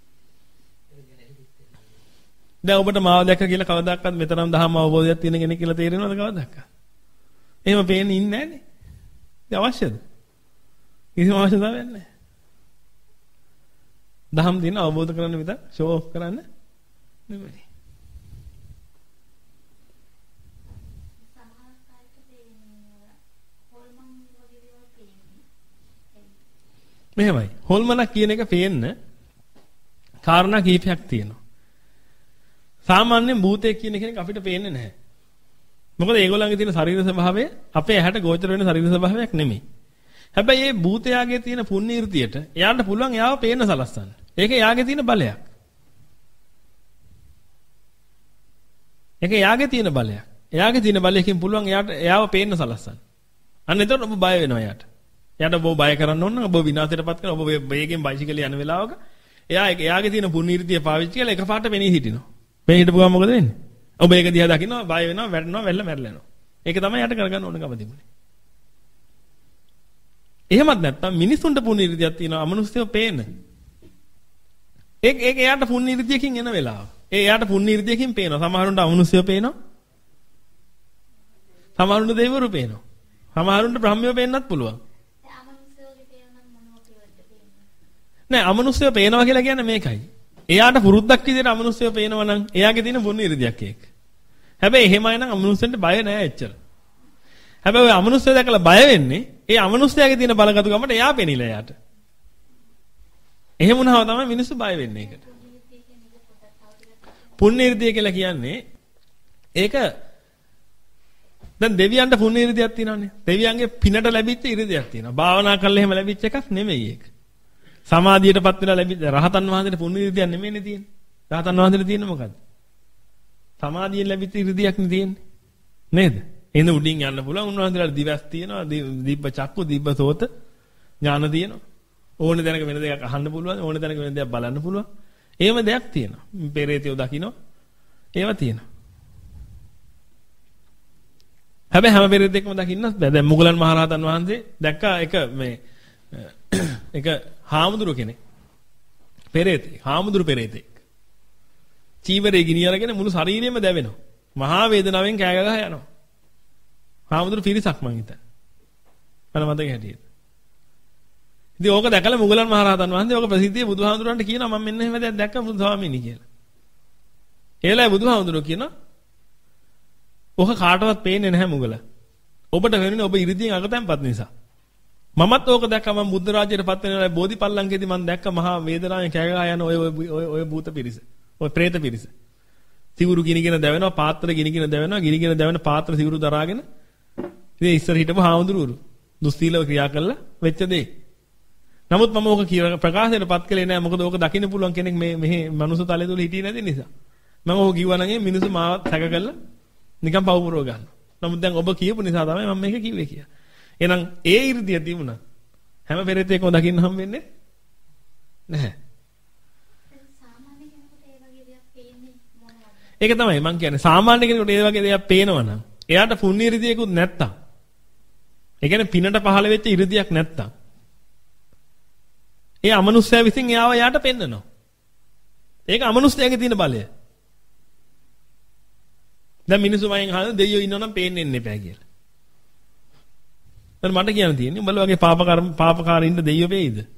දැන් ඔබට මාව දැක්ක කියලා කවදාවත් මෙතරම් දහම අවබෝධයක් තියෙන කෙනෙක් කියලා තේරෙනවද කවදාවත්? එහෙම පේන්නේ ඉන්නේ නැහනේ. ඒ අවශ්‍යද? කිසිම අවශ්‍යතාවයක් නැහැ. දහම් දින අවබෝධ කරගන්න විතර ෂෝ ඔෆ් කරන්න නෙමෙයි. මෙහෙමයි. හොල්මනක් කියන එක පේන්න කාරණා කීපයක් තියෙනවා. සාමාන්‍යයෙන් භූතය කියන කෙනෙක් අපිට පේන්නේ නැහැ. මොකද ඒගොල්ලන්ගේ තියෙන ශරීර ස්වභාවය අපේ ඇහැට ගෝචර වෙන ශරීර ස්වභාවයක් නෙමෙයි. හැබැයි මේ භූතයාගේ තියෙන පුණ්‍ය irdiයට එයාට පුළුවන් එයාව පේන්න සලස්සන්න. ඒක එයාගේ තියෙන බලයක්. ඒක එයාගේ තියෙන බලයක්. එයාගේ තියෙන බලයකින් පුළුවන් එයාට එයාව පේන්න සලස්සන්න. අන්න එතකොට ඔබ බය වෙනවා එයාට. එයාට ඔබ බය කරන්න ඕන නම් ඔබ විනාශයටපත් කරන ඔබ වේගෙන් බයිසිකලේ යන වෙලාවක එයා එයාගේ තියෙන පුණ්‍ය irdiය පාවිච්චි කරලා එකපාරට වෙණී හිටිනවා. මේ හිටපු ගමන් මොකද වෙන්නේ? ඔබ ඒක දිහා දකිනවා, බය වෙනවා, වැටෙනවා, වැල්ල මැරලා යනවා. ඒක තමයි යට කරගන්න ඕන ගම තිබුණේ. එහෙමත් නැත්නම් මිනිසුන්ට පුණ්‍ය irdiයක් තියෙනවා, අමනුෂ්‍යව පේන. ඒක ඒක එයාට පුණ්‍ය irdiයකින් එන වෙලාව. ඒ එයාට පුණ්‍ය irdiයකින් පේනවා. සමහරුන්ට අමනුෂ්‍යව පේනවා. සමහරුන්ට දෙවිවරු පේනවා. සමහරුන්ට බ්‍රහ්මයෝ පේන්නත් පුළුවන්. නෑ අමනුෂ්‍යව පේනවා කියලා කියන්නේ මේකයි. එයාට පුරුද්දක් විදිහට අමනුෂ්‍යව පේනවා නම් එයාගේ තියෙන පුණ්‍ය irdiයක් ඒක. හැබැයි එහෙමයි නම් අමනුෂ්‍යෙන්ට බය නෑ එච්චර. හැබැයි ඔය අමනුෂ්‍යය දැකලා බය වෙන්නේ ඒ අමනුෂ්‍යයාගේ තියෙන බලගතු ගමට එයා පෙනිලා එයාට. එහෙම වුණාම තමයි මිනිස්සු බය වෙන්නේ ඒකට. පුණ්‍ය irdiය කියලා කියන්නේ ඒක දැන් දෙවියන්ට පුණ්‍ය irdiයක් තියෙනවානේ. දෙවියන්ගේ පිනට ලැබිච්ච irdiයක් තියෙනවා. භාවනා කරලා එහෙම ලැබිච්ච එකක් නෙමෙයි ඒක. සමාධියටපත් වෙලා ලැබිච්ච රහතන් වහන්සේට පුණ්‍ය irdiයක් නෙමෙයිනේ තියෙන්නේ. රහතන් වහන්සේට තියෙන්නේ මොකද්ද? සමාධියෙන් ලැබිච්ච irdiයක් නේ තියෙන්නේ. නේද? එන්න උඩින් යන්න පුළුවන්. උන්වහන්සේලාට දිවස් තියෙනවා, දිබ්බ චක්කු, දිබ්බ සෝත ඥාන තියෙනවා. ඕනේ දැනක වෙන දෙයක් අහන්න පුළුවන්, ඕනේ දැනක වෙන දෙයක් බලන්න පුළුවන්. එහෙම දෙයක් තියෙනවා. පෙරේතයෝ දකින්න ඒවා තියෙනවා. හැබැයි හැම පෙරේතෙක්ම දකින්නත් බෑ. දැන් මුගලන් මහරහතන් වහන්සේ දැක්කා එක මේ එක හාමුදුරු කෙනෙක්. පෙරේතෙක්, හාමුදුරු පෙරේතෙක්. චීවරේ ගිනි අරගෙන මුළු ශරීරෙම දැවෙනවා. මහා වේදනාවෙන් කෑ ගහ යනවා. හාමුදුරු පිරිසක් මං හිතන්නේ. මම මතක හැටියට. ඉතින් ඕක දැකලා මුගලන් මහරහතන් වහන්සේ ඕක ප්‍රසිද්ධියේ බුදුහාමුදුරන්ට කියනවා මම මෙන්න එහෙම දෙයක් දැක්කා බුදු ස්වාමීනි කියලා. ඒලයි බුදුහාමුදුරුවෝ කියනවා ඕක කාටවත් පේන්නේ නැහැ මුගල. ඔබට වෙන්නේ ඔබ ඉරිදීන් අගතැන්පත් නිසා. මමත් ඕක දැක්කම මම බුද්ධ රාජ්‍යයටපත් වෙන වෙලාවේ බෝධිපල්ලංකේදී මම දැක්ක මහා වේදනාවෙන් කෑ ගහ යන ඔය ඔය ඔය භූත පිරිස. ඔය പ്രേත පිරිස. සිවුරු ගිනිගෙන දැවෙනවා, පාත්‍ර ගිනිගෙන දැවෙනවා, ගිනිගෙන දැවෙන පාත්‍ර සිවුරු දරාගෙන ඉතින් ඉස්සර හිටපු හාමුදුරුවරු දුස්සීලව ක්‍රියා කළා වෙච්ච දේ. නමුත් මම ඕක ප්‍රකාශයටපත් කළේ නෑ මොකද ඕක දකින්න පුළුවන් කෙනෙක් මේ මෙහි මනුස්ස තලයේ තුල හිටියේ නැති නිසා. මම ඕක කිව්වා නම් මිනිස්සු මාවත් සැක කරලා නිකන් පවුරව ගන්නවා. නමුත් දැන් ඔබ කියපු නිසා තමයි මම මේක කිව්වේ කියලා. එහෙනම් ඒ 이르දිය තිබුණා. හැම පෙරේතෙක්ම දකින්න හම් වෙන්නේ නැහැ. සාමාන්‍ය කෙනෙකුට ඒ වගේ දෙයක් පේන්නේ මොනවද? ඒක තමයි මම කියන්නේ. සාමාන්‍ය කෙනෙකුට ඒ වගේ දෙයක් පේනවනම් එයාට පුණ්‍ය 이르දියකුත් නැත්තම්. ඒ කියන්නේ පිනට පහළ වෙච්ච 이르දියක් නැත්තම්. ඒ අමනුෂ්‍යයා විසින් එයාව යාට පෙන්නනවා. ඒක අමනුෂ්‍යයාගේ තියෙන බලය. දැන් මිනිස්සු වයින් අහන දෙයියෝ ඉන්නවනම් පේන්නේ නැහැ කියලා. දැන් මට කියන්න තියෙන්නේ උඹලා වගේ පාප කර්ම පාපකාරින්ද දෙයියෝ වෙයිද? දැන්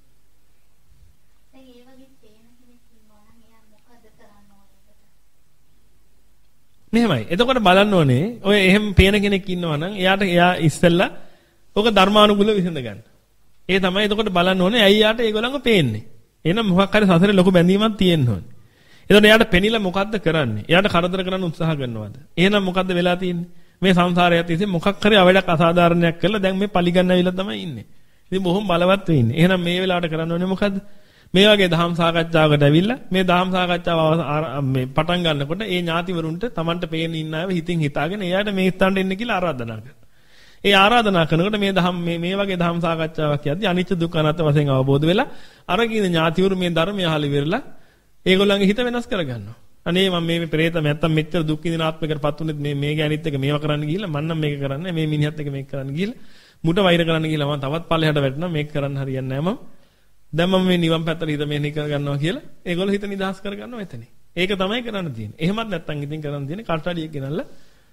ඒ වගේ පේන කෙනෙක් ඉන්නවා නම් එයා මොකද කරන්න ඕනේ? මෙහෙමයි. එතකොට බලන්න ඕනේ ඔය එහෙම පේන කෙනෙක් ඉන්නවා නම් එයාට එයා ඉස්සෙල්ලා ඔක ධර්මානුකූලව විසඳ ගන්න. ඒ තමයි එතකොට බලන්න ඕනේ ඇයි යාට ඒගොල්ලන්ව පේන්නේ. එහෙනම් මොකක් හරි සසරේ ලොකු බැඳීමක් තියෙන්න ඕනේ. එතකොට එයාට පෙනිලා මොකද්ද කරන්නේ? එයාට කරදර කරන්න උත්සාහ කරනවද? එහෙනම් මොකද්ද වෙලා තියෙන්නේ? මේ සංසාරයත් ඉතින් මොකක් හරි අවඩක් අසාධාරණයක් කරලා දැන් මේ පලිගන්න ඇවිල්ලා තමයි ඉන්නේ. ඉතින් බොහොම බලවත් වෙන්නේ. එහෙනම් මේ වෙලාවට කරන්න ඕනේ මොකද්ද? මේ වගේ දහම් සාකච්ඡාවකට ඇවිල්ලා මේ දහම් සාකච්ඡාව මේ පටන් ගන්නකොට ඒ ඥාතිවරුන්ට Tamanට පේන ඉන්න අයව හිතින් හිතාගෙන එයාට මේ ස්ථානට එන්න කියලා ආරාධනා කරනවා. ඒ ආරාධනා කරනකොට මේ දහම් මේ මේ වගේ දහම් සාකච්ඡාවක් යද්දී අනිත්‍ය දුක්ඛ අනාත්ම වශයෙන් අවබෝධ වෙලා අර කියන ඥාතිවරු මේ ධර්මය අහලා ඉවරලා ඒගොල්ලන්ගේ හිත වෙනස් කරගන්නවා. අනේ මම මේ ප්‍රේත නැත්තම් මෙච්චර දුක් විඳින ආත්මයකටපත් උනේත් මේ මේ ගෑනිත් එක මේවා කරන්න ගිහිල්ලා මන්නම් මේක කරන්නේ මේ මිනිහත් එක මේක කරන්න ගිහිල්ලා මුට වෛර කරන්න ගිහිල්ලා මම තවත් පල්ලෙහාට වැටෙනවා මේක කරන්න හරියන්නේ නැහැ මම. දැන් මම මේ නිවන් පැත්තට හිත මෙහෙණි කරගන්නවා කියලා ඒගොල්ලෝ හිත නිදහස් කරගන්නවා එතන. ඒක තමයි කරන්න තියෙන්නේ. එහෙමත් නැත්තම් ඉතින් කරන්න තියෙන්නේ කට්ටඩියක් ගෙනල්ලා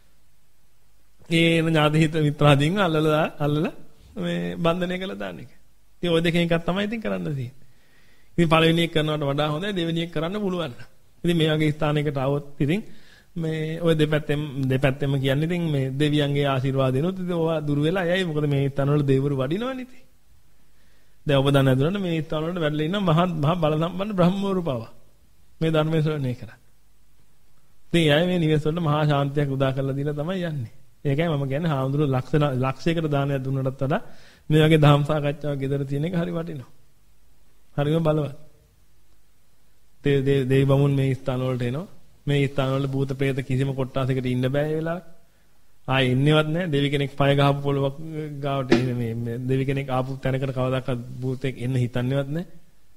ඒ ඥාති හිත මිත්‍රාදීන් අල්ලලා අල්ලලා මේ බන්ධනය කළා දාන්න එක. ඉතින් ওই දෙකෙන් එකක් තමයි ඉතින් කරන්න තියෙන්නේ. ඉතින් පළවෙනි එක කරනවට වඩා හොඳයි දෙවෙනි එක කරන්න පුළුවන්. ඉතින් මේ වගේ ස්ථානයකට આવොත් ඉතින් මේ ওই දෙපැත්තෙම දෙපැත්තෙම කියන්නේ ඉතින් මේ දෙවියන්ගේ ආශිර්වාදෙනොත් ඉතින් ඕවා දුර වෙලා යයි. මොකද මේ ස්ථානවල දෙවිවරු වඩිනවනේ ඉතින්. දැන් ඔබ දන්නේ නැතුනට මේ ස්ථානවල වැඩලා ඉන්න මහා මහා බල සම්පන්න බ්‍රහ්මවරු පවා මේ ධර්මයේ ශ්‍රවණය කරා. ඉතින් යයි මේ නිවෙස් වලට මහා ශාන්තියක් උදා කරලා දීලා තමයි යන්නේ. ඒකයි මම කියන්නේ හාමුදුරුවෝ ලක්ෂ ලක්ෂයකට දානයක් දුන්නටත් වඩා මේ වගේ දහම් සාකච්ඡාවක් ගෙදර තියෙන එක හරි වටිනවා. හරිම බලවත්. දේ දේ දෙවි බමුන් මේ ස්ථාන වලට එනවා. මේ ස්ථාන වල භූත ප්‍රේත කිසිම කොට්ටාසයකට ඉන්න බෑ ඒ වෙලාවට. ආයේ ඉන්නේවත් නැහැ. දෙවි කෙනෙක් පය ගහපු පොළවක් ගාවට මේ මේ දෙවි කෙනෙක් ආපු තැනකට කවදාකවත් භූතෙක් එන්න හිතන්නේවත් නැහැ.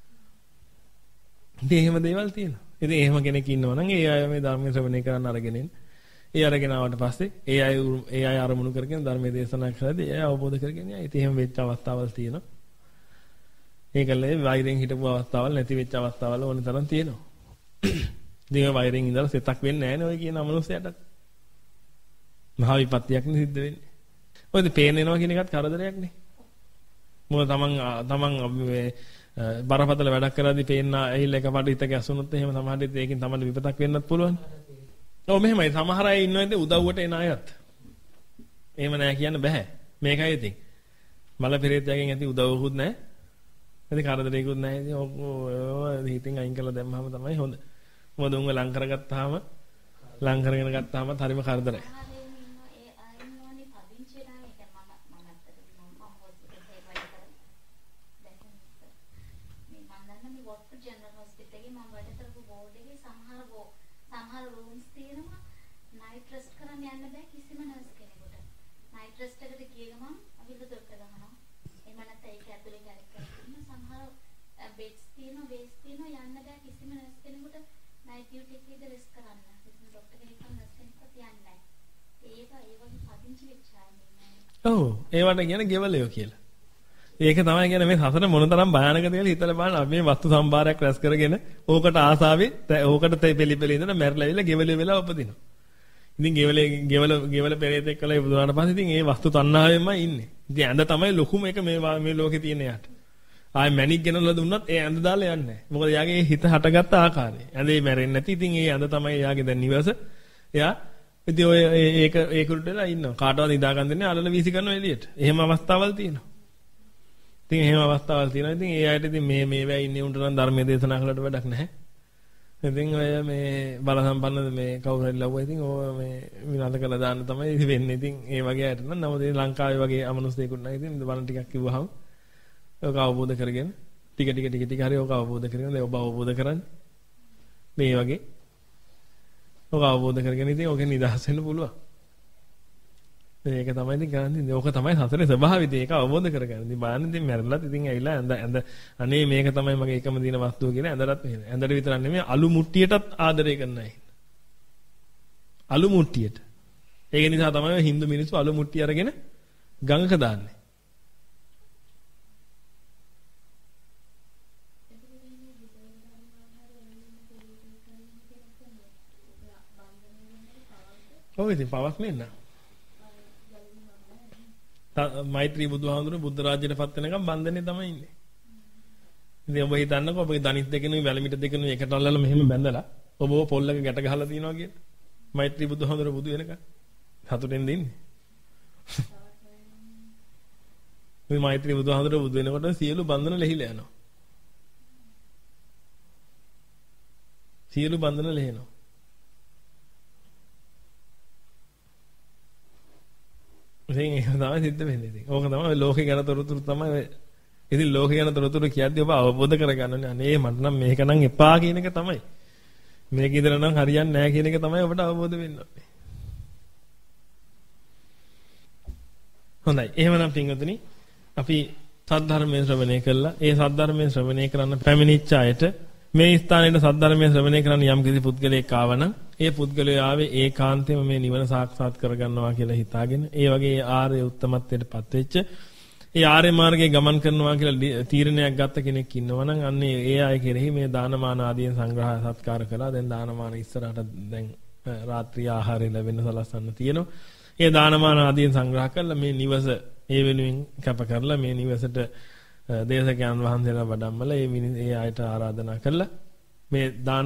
ඉතින් එහෙම දේවල් තියෙනවා. ඉතින් එහෙම කෙනෙක් ඉන්නවා නම් ඒ අය මේ ධර්ම ශ්‍රවණය කරන්න අරගෙන ඉන්න. ඒ අරගෙන ආවට පස්සේ ඒ අය ඒ අය අරමුණු කරගෙන ධර්මයේ දේශනා කරද්දී ඒ අවබෝධ කරගෙන යයි. ඉතින් එහෙම වෙච්ච අවස්ථාවල් තියෙනවා. ඒකලේ වෛරෙන් හිටපු අවස්ථාවල් නැති වෙච්ච අවස්ථාවල් ඕන තරම් තියෙනවා. ඉතින් ඒ වෛරෙන් ඉඳලා සෙතක් වෙන්නේ නැහැ නේ ඔය කියන අමනුෂ්‍යයට. මහා විපත්තියක් නේ සිද්ධ වෙන්නේ. ඔයද පේන එනවා කියන එකත් කරදරයක් නේ. මොකද තමන් තමන් මේ බරපතල වැඩක් කරද්දී පේන්න ඇහිල්ල එකපාරට හිතක ඇසුනොත් එහෙම සමහරවිට ඒකෙන් තමයි විපතක් වෙන්නත් පුළුවන්. ඔව් මෙහෙමයි සමහර අය ඉන්නවා ඉතින් උදව්වට එන අයත්. එහෙම නෑ කියන්න බෑ. මේකයි ඉතින්. මල පෙරේතයන්ගෙන් ඇති උදව්වකුත් නෑ. ඉතින් කරදරයකුත් නෑ. ඉතින් ඔය හිතින් අයින් කරලා දැම්මම තමයි හොඳ. මොකද උන්ව ලං කරගත්තාම ලං කරගෙන ගත්තාමත් හරිම කරදරයි. ඔව් ඒවට කියන්නේ ගෙවලයෝ කියලා. ඒක තමයි කියන්නේ මේ සසර මොනතරම් භයානකද කියලා හිතලා බලන්න අපි මේ වස්තු සම්භාරයක් රැස් කරගෙන ඕකට ආසාවේ ඕකට තෙපෙලි පෙලි ඉඳලා මැරලා ඉවිල්ලා ගෙවලේ වෙලා උපදිනවා. ඉතින් ගෙවලේ ගෙවල ගෙවල පෙරේතෙක් කළා ඉපදුනාට පස්සේ ඉතින් ඒ වස්තු තණ්හාවෙන්මයි ඉන්නේ. ඉතින් ඇඳ තමයි ලොකුම එක මේ මේ ලෝකේ තියෙන යාට. ආයේ මැණික් ගෙනල්ලා දුන්නත් ඒ ඇඳ දාලා යන්නේ නැහැ. මොකද එයාගේ හිත හටගත්ත ආකාරය. ඇඳේ මැරෙන්නේ නැති. ඉතින් ඒ ඇඳ තමයි එයාගේ දැන් නිවස. එයා ඉතින් ඔය ඒක ඒකට වෙලා ඉන්නවා. කාටවත් නිදා ගන්න දෙන්නේ අලල වීසි කරනවා එළියට. එහෙම අවස්ථාවල් තියෙනවා. ඉතින් එහෙම අවස්ථාවල් තියෙනවා. ඉතින් ඒ අයට ඉතින් මේ මේ වෙයි ඉන්නේ උන්ට නම් ධර්මයේ දේශනා කළාට වැඩක් නැහැ. ඉතින් ඔය මේ බල සම්පන්නද මේ කවුරු හරි ලව්වා ඉතින් ඕ මේ විනාශ කළා දාන්න තමයි වෙන්නේ. ඉතින් ඒ වගේ අයට නම් නමුත් ලංකාවේ වගේ අමනුෂ්‍යයෙකුට නම් ඉතින් බණ ටිකක් කිව්වහම ඔක අවබෝධ කරගෙන ටික ටික ටික ටික හරි ඔක අවබෝධ කරගෙන දැන් ඔබ අවබෝධ කරන්නේ. මේ වගේ ඔක අවබෝධ කරගෙන ඉතින් ඔකෙන් නිදහස් වෙන්න පුළුවන්. මේක තමයි ඉතින් ගන්න. ඕක තමයි සතරේ ස්වභාවය. ඒක අවබෝධ කරගන්න. ඉතින් බලන්න ඉතින් මැරෙලත් ඉතින් ඇවිල්ලා ඇඳ ඇඳ අනේ මේක තමයි මගේ එකම දින වස්තුව කියලා ඇඳලත් මෙහෙම. ඇඳට විතරක් නෙමෙයි අලු මුට්ටියටත් ආදරය කරන්නයි. අලු මුට්ටියට. ඒක නිසා තමයි හින්දු මිනිස්සු අලු මුට්ටිය අරගෙන ගඟක දාන්නේ. ඔව් ඉතින් පවක් නෙන්න. මෛත්‍රී බුදුහාමුදුරුවෝ බුද්ධ රාජ්‍යයටපත් වෙනකම් බන්ධනේ තමයි ඉන්නේ. ඉතින් ඔබ හිතන්නකෝ ඔබගේ දණිත් දෙකෙනුයි වැලමිට දෙකෙනුයි එකට අල්ලලා මෙහෙම බැඳලා ඔබව පොල්ලක ගැට ගහලා තියනවා කියලා. මෛත්‍රී බුදුහාමුදුරුවෝ බුදු වෙනකම් සතුටෙන් දින්නේ. මේ මෛත්‍රී බුදුහාමුදුරුවෝ බුදු වෙනකොට සියලු බන්ධන ලෙහිලා යනවා. සියලු බන්ධන ලෙහෙනවා. ඉතින් ඒක තමයි සිද්ධ වෙන්නේ ඉතින්. ඕක තමයි ලෝකේ ගැන තොරතුරු තමයි. ඉතින් ලෝකේ ගැන තොරතුරු කියද්දී ඔබ අවබෝධ කරගන්න ඕනේ. අනේ මට නම් මේක නම් එපා කියන එක තමයි. මේක ඉදලා නම් හරියන්නේ නැහැ කියන එක තමයි ඔබට අවබෝධ වෙන්න ඕනේ. හොඳයි. එහෙමනම් පින්වතුනි අපි සද්ධර්මයෙන් ශ්‍රවණය කළා. ඒ සද්ධර්මයෙන් ශ්‍රවණය කරන්න පැමිණිච්ච අයට මේ ස්ථානයේ සද්ධර්මයෙන් ශ්‍රවණය කරන්න යම් කිසි පුද්ගලයෙක් ආවනම් ඒ පුද්ගලයා ආවේ ඒකාන්තයෙන්ම මේ නිවන සාක්ෂාත් කරගන්නවා කියලා හිතාගෙන ඒ වගේ ආර්ය උත්තමත්වයටපත් වෙච්ච ඒ ආර්ය මාර්ගයේ ගමන් කරනවා කියලා තීරණයක් ගත්ත කෙනෙක් ඉන්නවනම් අන්නේ ඒ අය කෙරෙහි මේ දානමාන ආදීන් සංග්‍රහ සත්කාර කළා. දැන් දානමාන ඉස්සරහට දැන් රාත්‍රී ආහාරය ලැබෙන්න සලස්සන්න තියෙනවා. ඒ දානමාන ආදීන් සංග්‍රහ කරලා මේ නිවස ඒ වෙනුවෙන් කැප කරලා මේ නිවසට දේශකයන් වහන්සේලා වඩම්මලා ඒ ඒ අයට ආරාධනා කළා. මේ දාන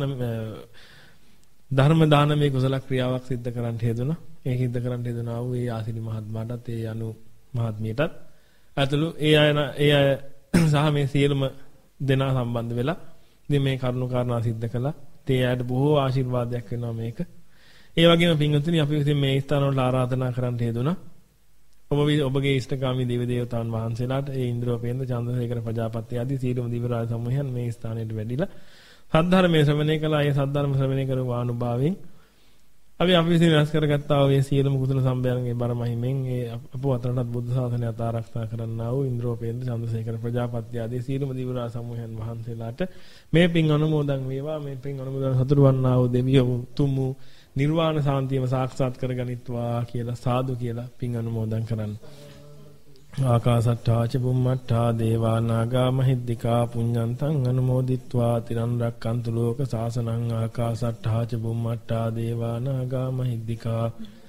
ධර්ම දානමේ කුසල ක්‍රියාවක් සිද්ධ කරන්න හේතුණා. ඒ සිද්ධ කරන්න හේතුණා වූ ඒ ආසිරි මහත්මයාටත් ඒ අනු මහත්මියටත් අතලු ඒ අය ඒ අය සහ මේ සියලුම දෙනා සම්බන්ධ වෙලා ඉතින් මේ කරුණු කාරණා සිද්ධ කළා. ඒ අයට බොහෝ ආශිර්වාදයක් වෙනවා මේක. ඒ වගේම පින්වත්නි අපි ඉතින් මේ ස්ථාන වල ආරාධනා කරන්න හේතුණා. ඔබ ඔබගේ ඉෂ්ඨකාමී දේව දේවතාවුන් වහන්සේලාට ඒ ඉන්ද්‍රෝපේන්ද්‍ර චන්ද්‍රසේකර ප්‍රජාපති ආදී සීලම දිව්‍ය රාජ සමූහයන් මේ ස්ථානයට වැඩිලා සද්ධර්මයේ ශ්‍රවණය කළා. ඒ සද්ධර්ම ශ්‍රවණය කරු ආනුභාවයෙන් අපි අපි විසින් රැස් කරගත්තා වූ මේ සීලම කුසල සම්බයන්ගේ බරමහිමෙන් ඒ අප අතරටත් බුද්ධ ශාසනය ආරක්ෂා කරන්නා වූ ඉන්ද්‍රෝපේන්ද්‍ර චන්ද්‍රසේකර ප්‍රජාපති ආදී සීලම දිව්‍ය රාජ සමූහයන් වහන්සේලාට මේ පින් අනුමෝදන් වේවා. මේ පින් අනුමෝදන් සතුරු වන්නා වූ දෙවියෝ තුමු නිර්වාණ සාන්තියම සාක්ෂාත් කරගනිත්වා කියලා සාදු කියලා පින් අනුමෝදන් කරන්න. ආකාසට්ඨා ච බුම්මට්ඨා දේවා නාග මහිද්దికා පුඤ්ඤන්තං අනුමෝදිත්වා තිරන් රක්칸තු ලෝක සාසනං. ආකාසට්ඨා ච බුම්මට්ඨා දේවා නාග මහිද්దికා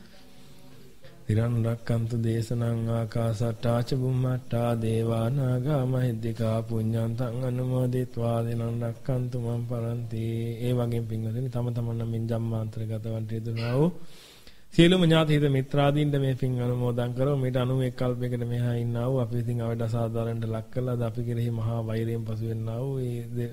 තිරන් රක්칸තු දේශනං. ආකාසට්ඨා ච බුම්මට්ඨා දේවා නාග මහිද්దికා පුඤ්ඤන්තං අනුමෝදිත්වා තිරන් රක්칸තු මම් පරන්ති. ඒ වගේම පින්වතුනි තම තමන් නම් ජම්මාන්තරගත වන්ට යෙදුනා වූ සියලුම ඥාතිහිත මිත්‍රාදීන්ට මේ පින් අනුමෝදන් කරව. මේට අනූ එක් කල්පයකට මෙහා ඉන්නා වූ අපි ඉතින් අවඩ අසාධාරණට ලක් කළාද අපි කෙරෙහි මහා වෛරයෙන් පසු වෙන්නා වූ ඒ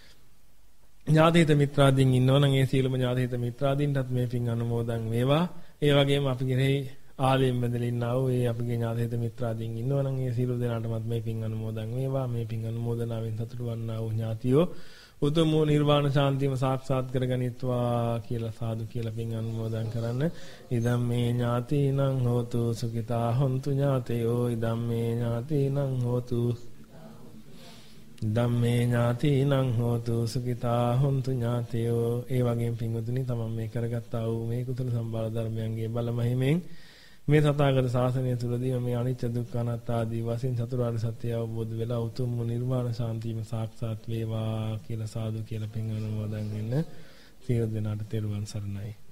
ඥාතිහිත මිත්‍රාදීන් ඉන්නවනම් ඒ සියලුම ඥාතිහිත මිත්‍රාදීන්ටත් මේ පින් අනුමෝදන් වේවා. ඒ වගේම අපි කෙරෙහි ආලයෙන් බැඳලා ඉන්නා වූ ඒ අපගේ ඥාතිහිත මිත්‍රාදීන් ඉන්නවනම් ඒ සියලු දෙනාටමත් මේ පින් අනුමෝදන් වේවා. මේ පින් අනුමෝදනාවෙන් සතුටු වන්නා වූ ඥාතියෝ උතුම් වූ නිර්වාණ ශාන්තියම සාක්ෂාත් කරගනිත්වා කියලා සාදු කියලා පින් අනුමෝදන් කරන්න. ඉදම් මේ ඥාතිනං හෝතු සුඛිතා හොන්තු ඥාතයෝ. ඉදම් මේ ඥාතිනං හෝතු ඉදම් මේ ඥාතිනං හෝතු සුඛිතා හොන්තු ඥාතයෝ. ඒ වගේම පින්වතුනි තමන් මේ කරගත්තා වූ මේ කුසල සම්බාල ධර්මයන්ගේ බලමහිමෙන් මේ තථාගත ශාසනය තුලදී මේ අනිත්‍ය දුක්ඛ අනාත්ම ආදී වශයෙන් චතුරාර්ය සත්‍ය අවබෝධ වෙලා උතුම් නිර්වාණ ශාන්තියම සාක්ෂාත් වේවා කියලා සාදු කියලා පින් අනුමෝදන් වෙන්න සියලු දෙනාට තෙරුවන් සරණයි.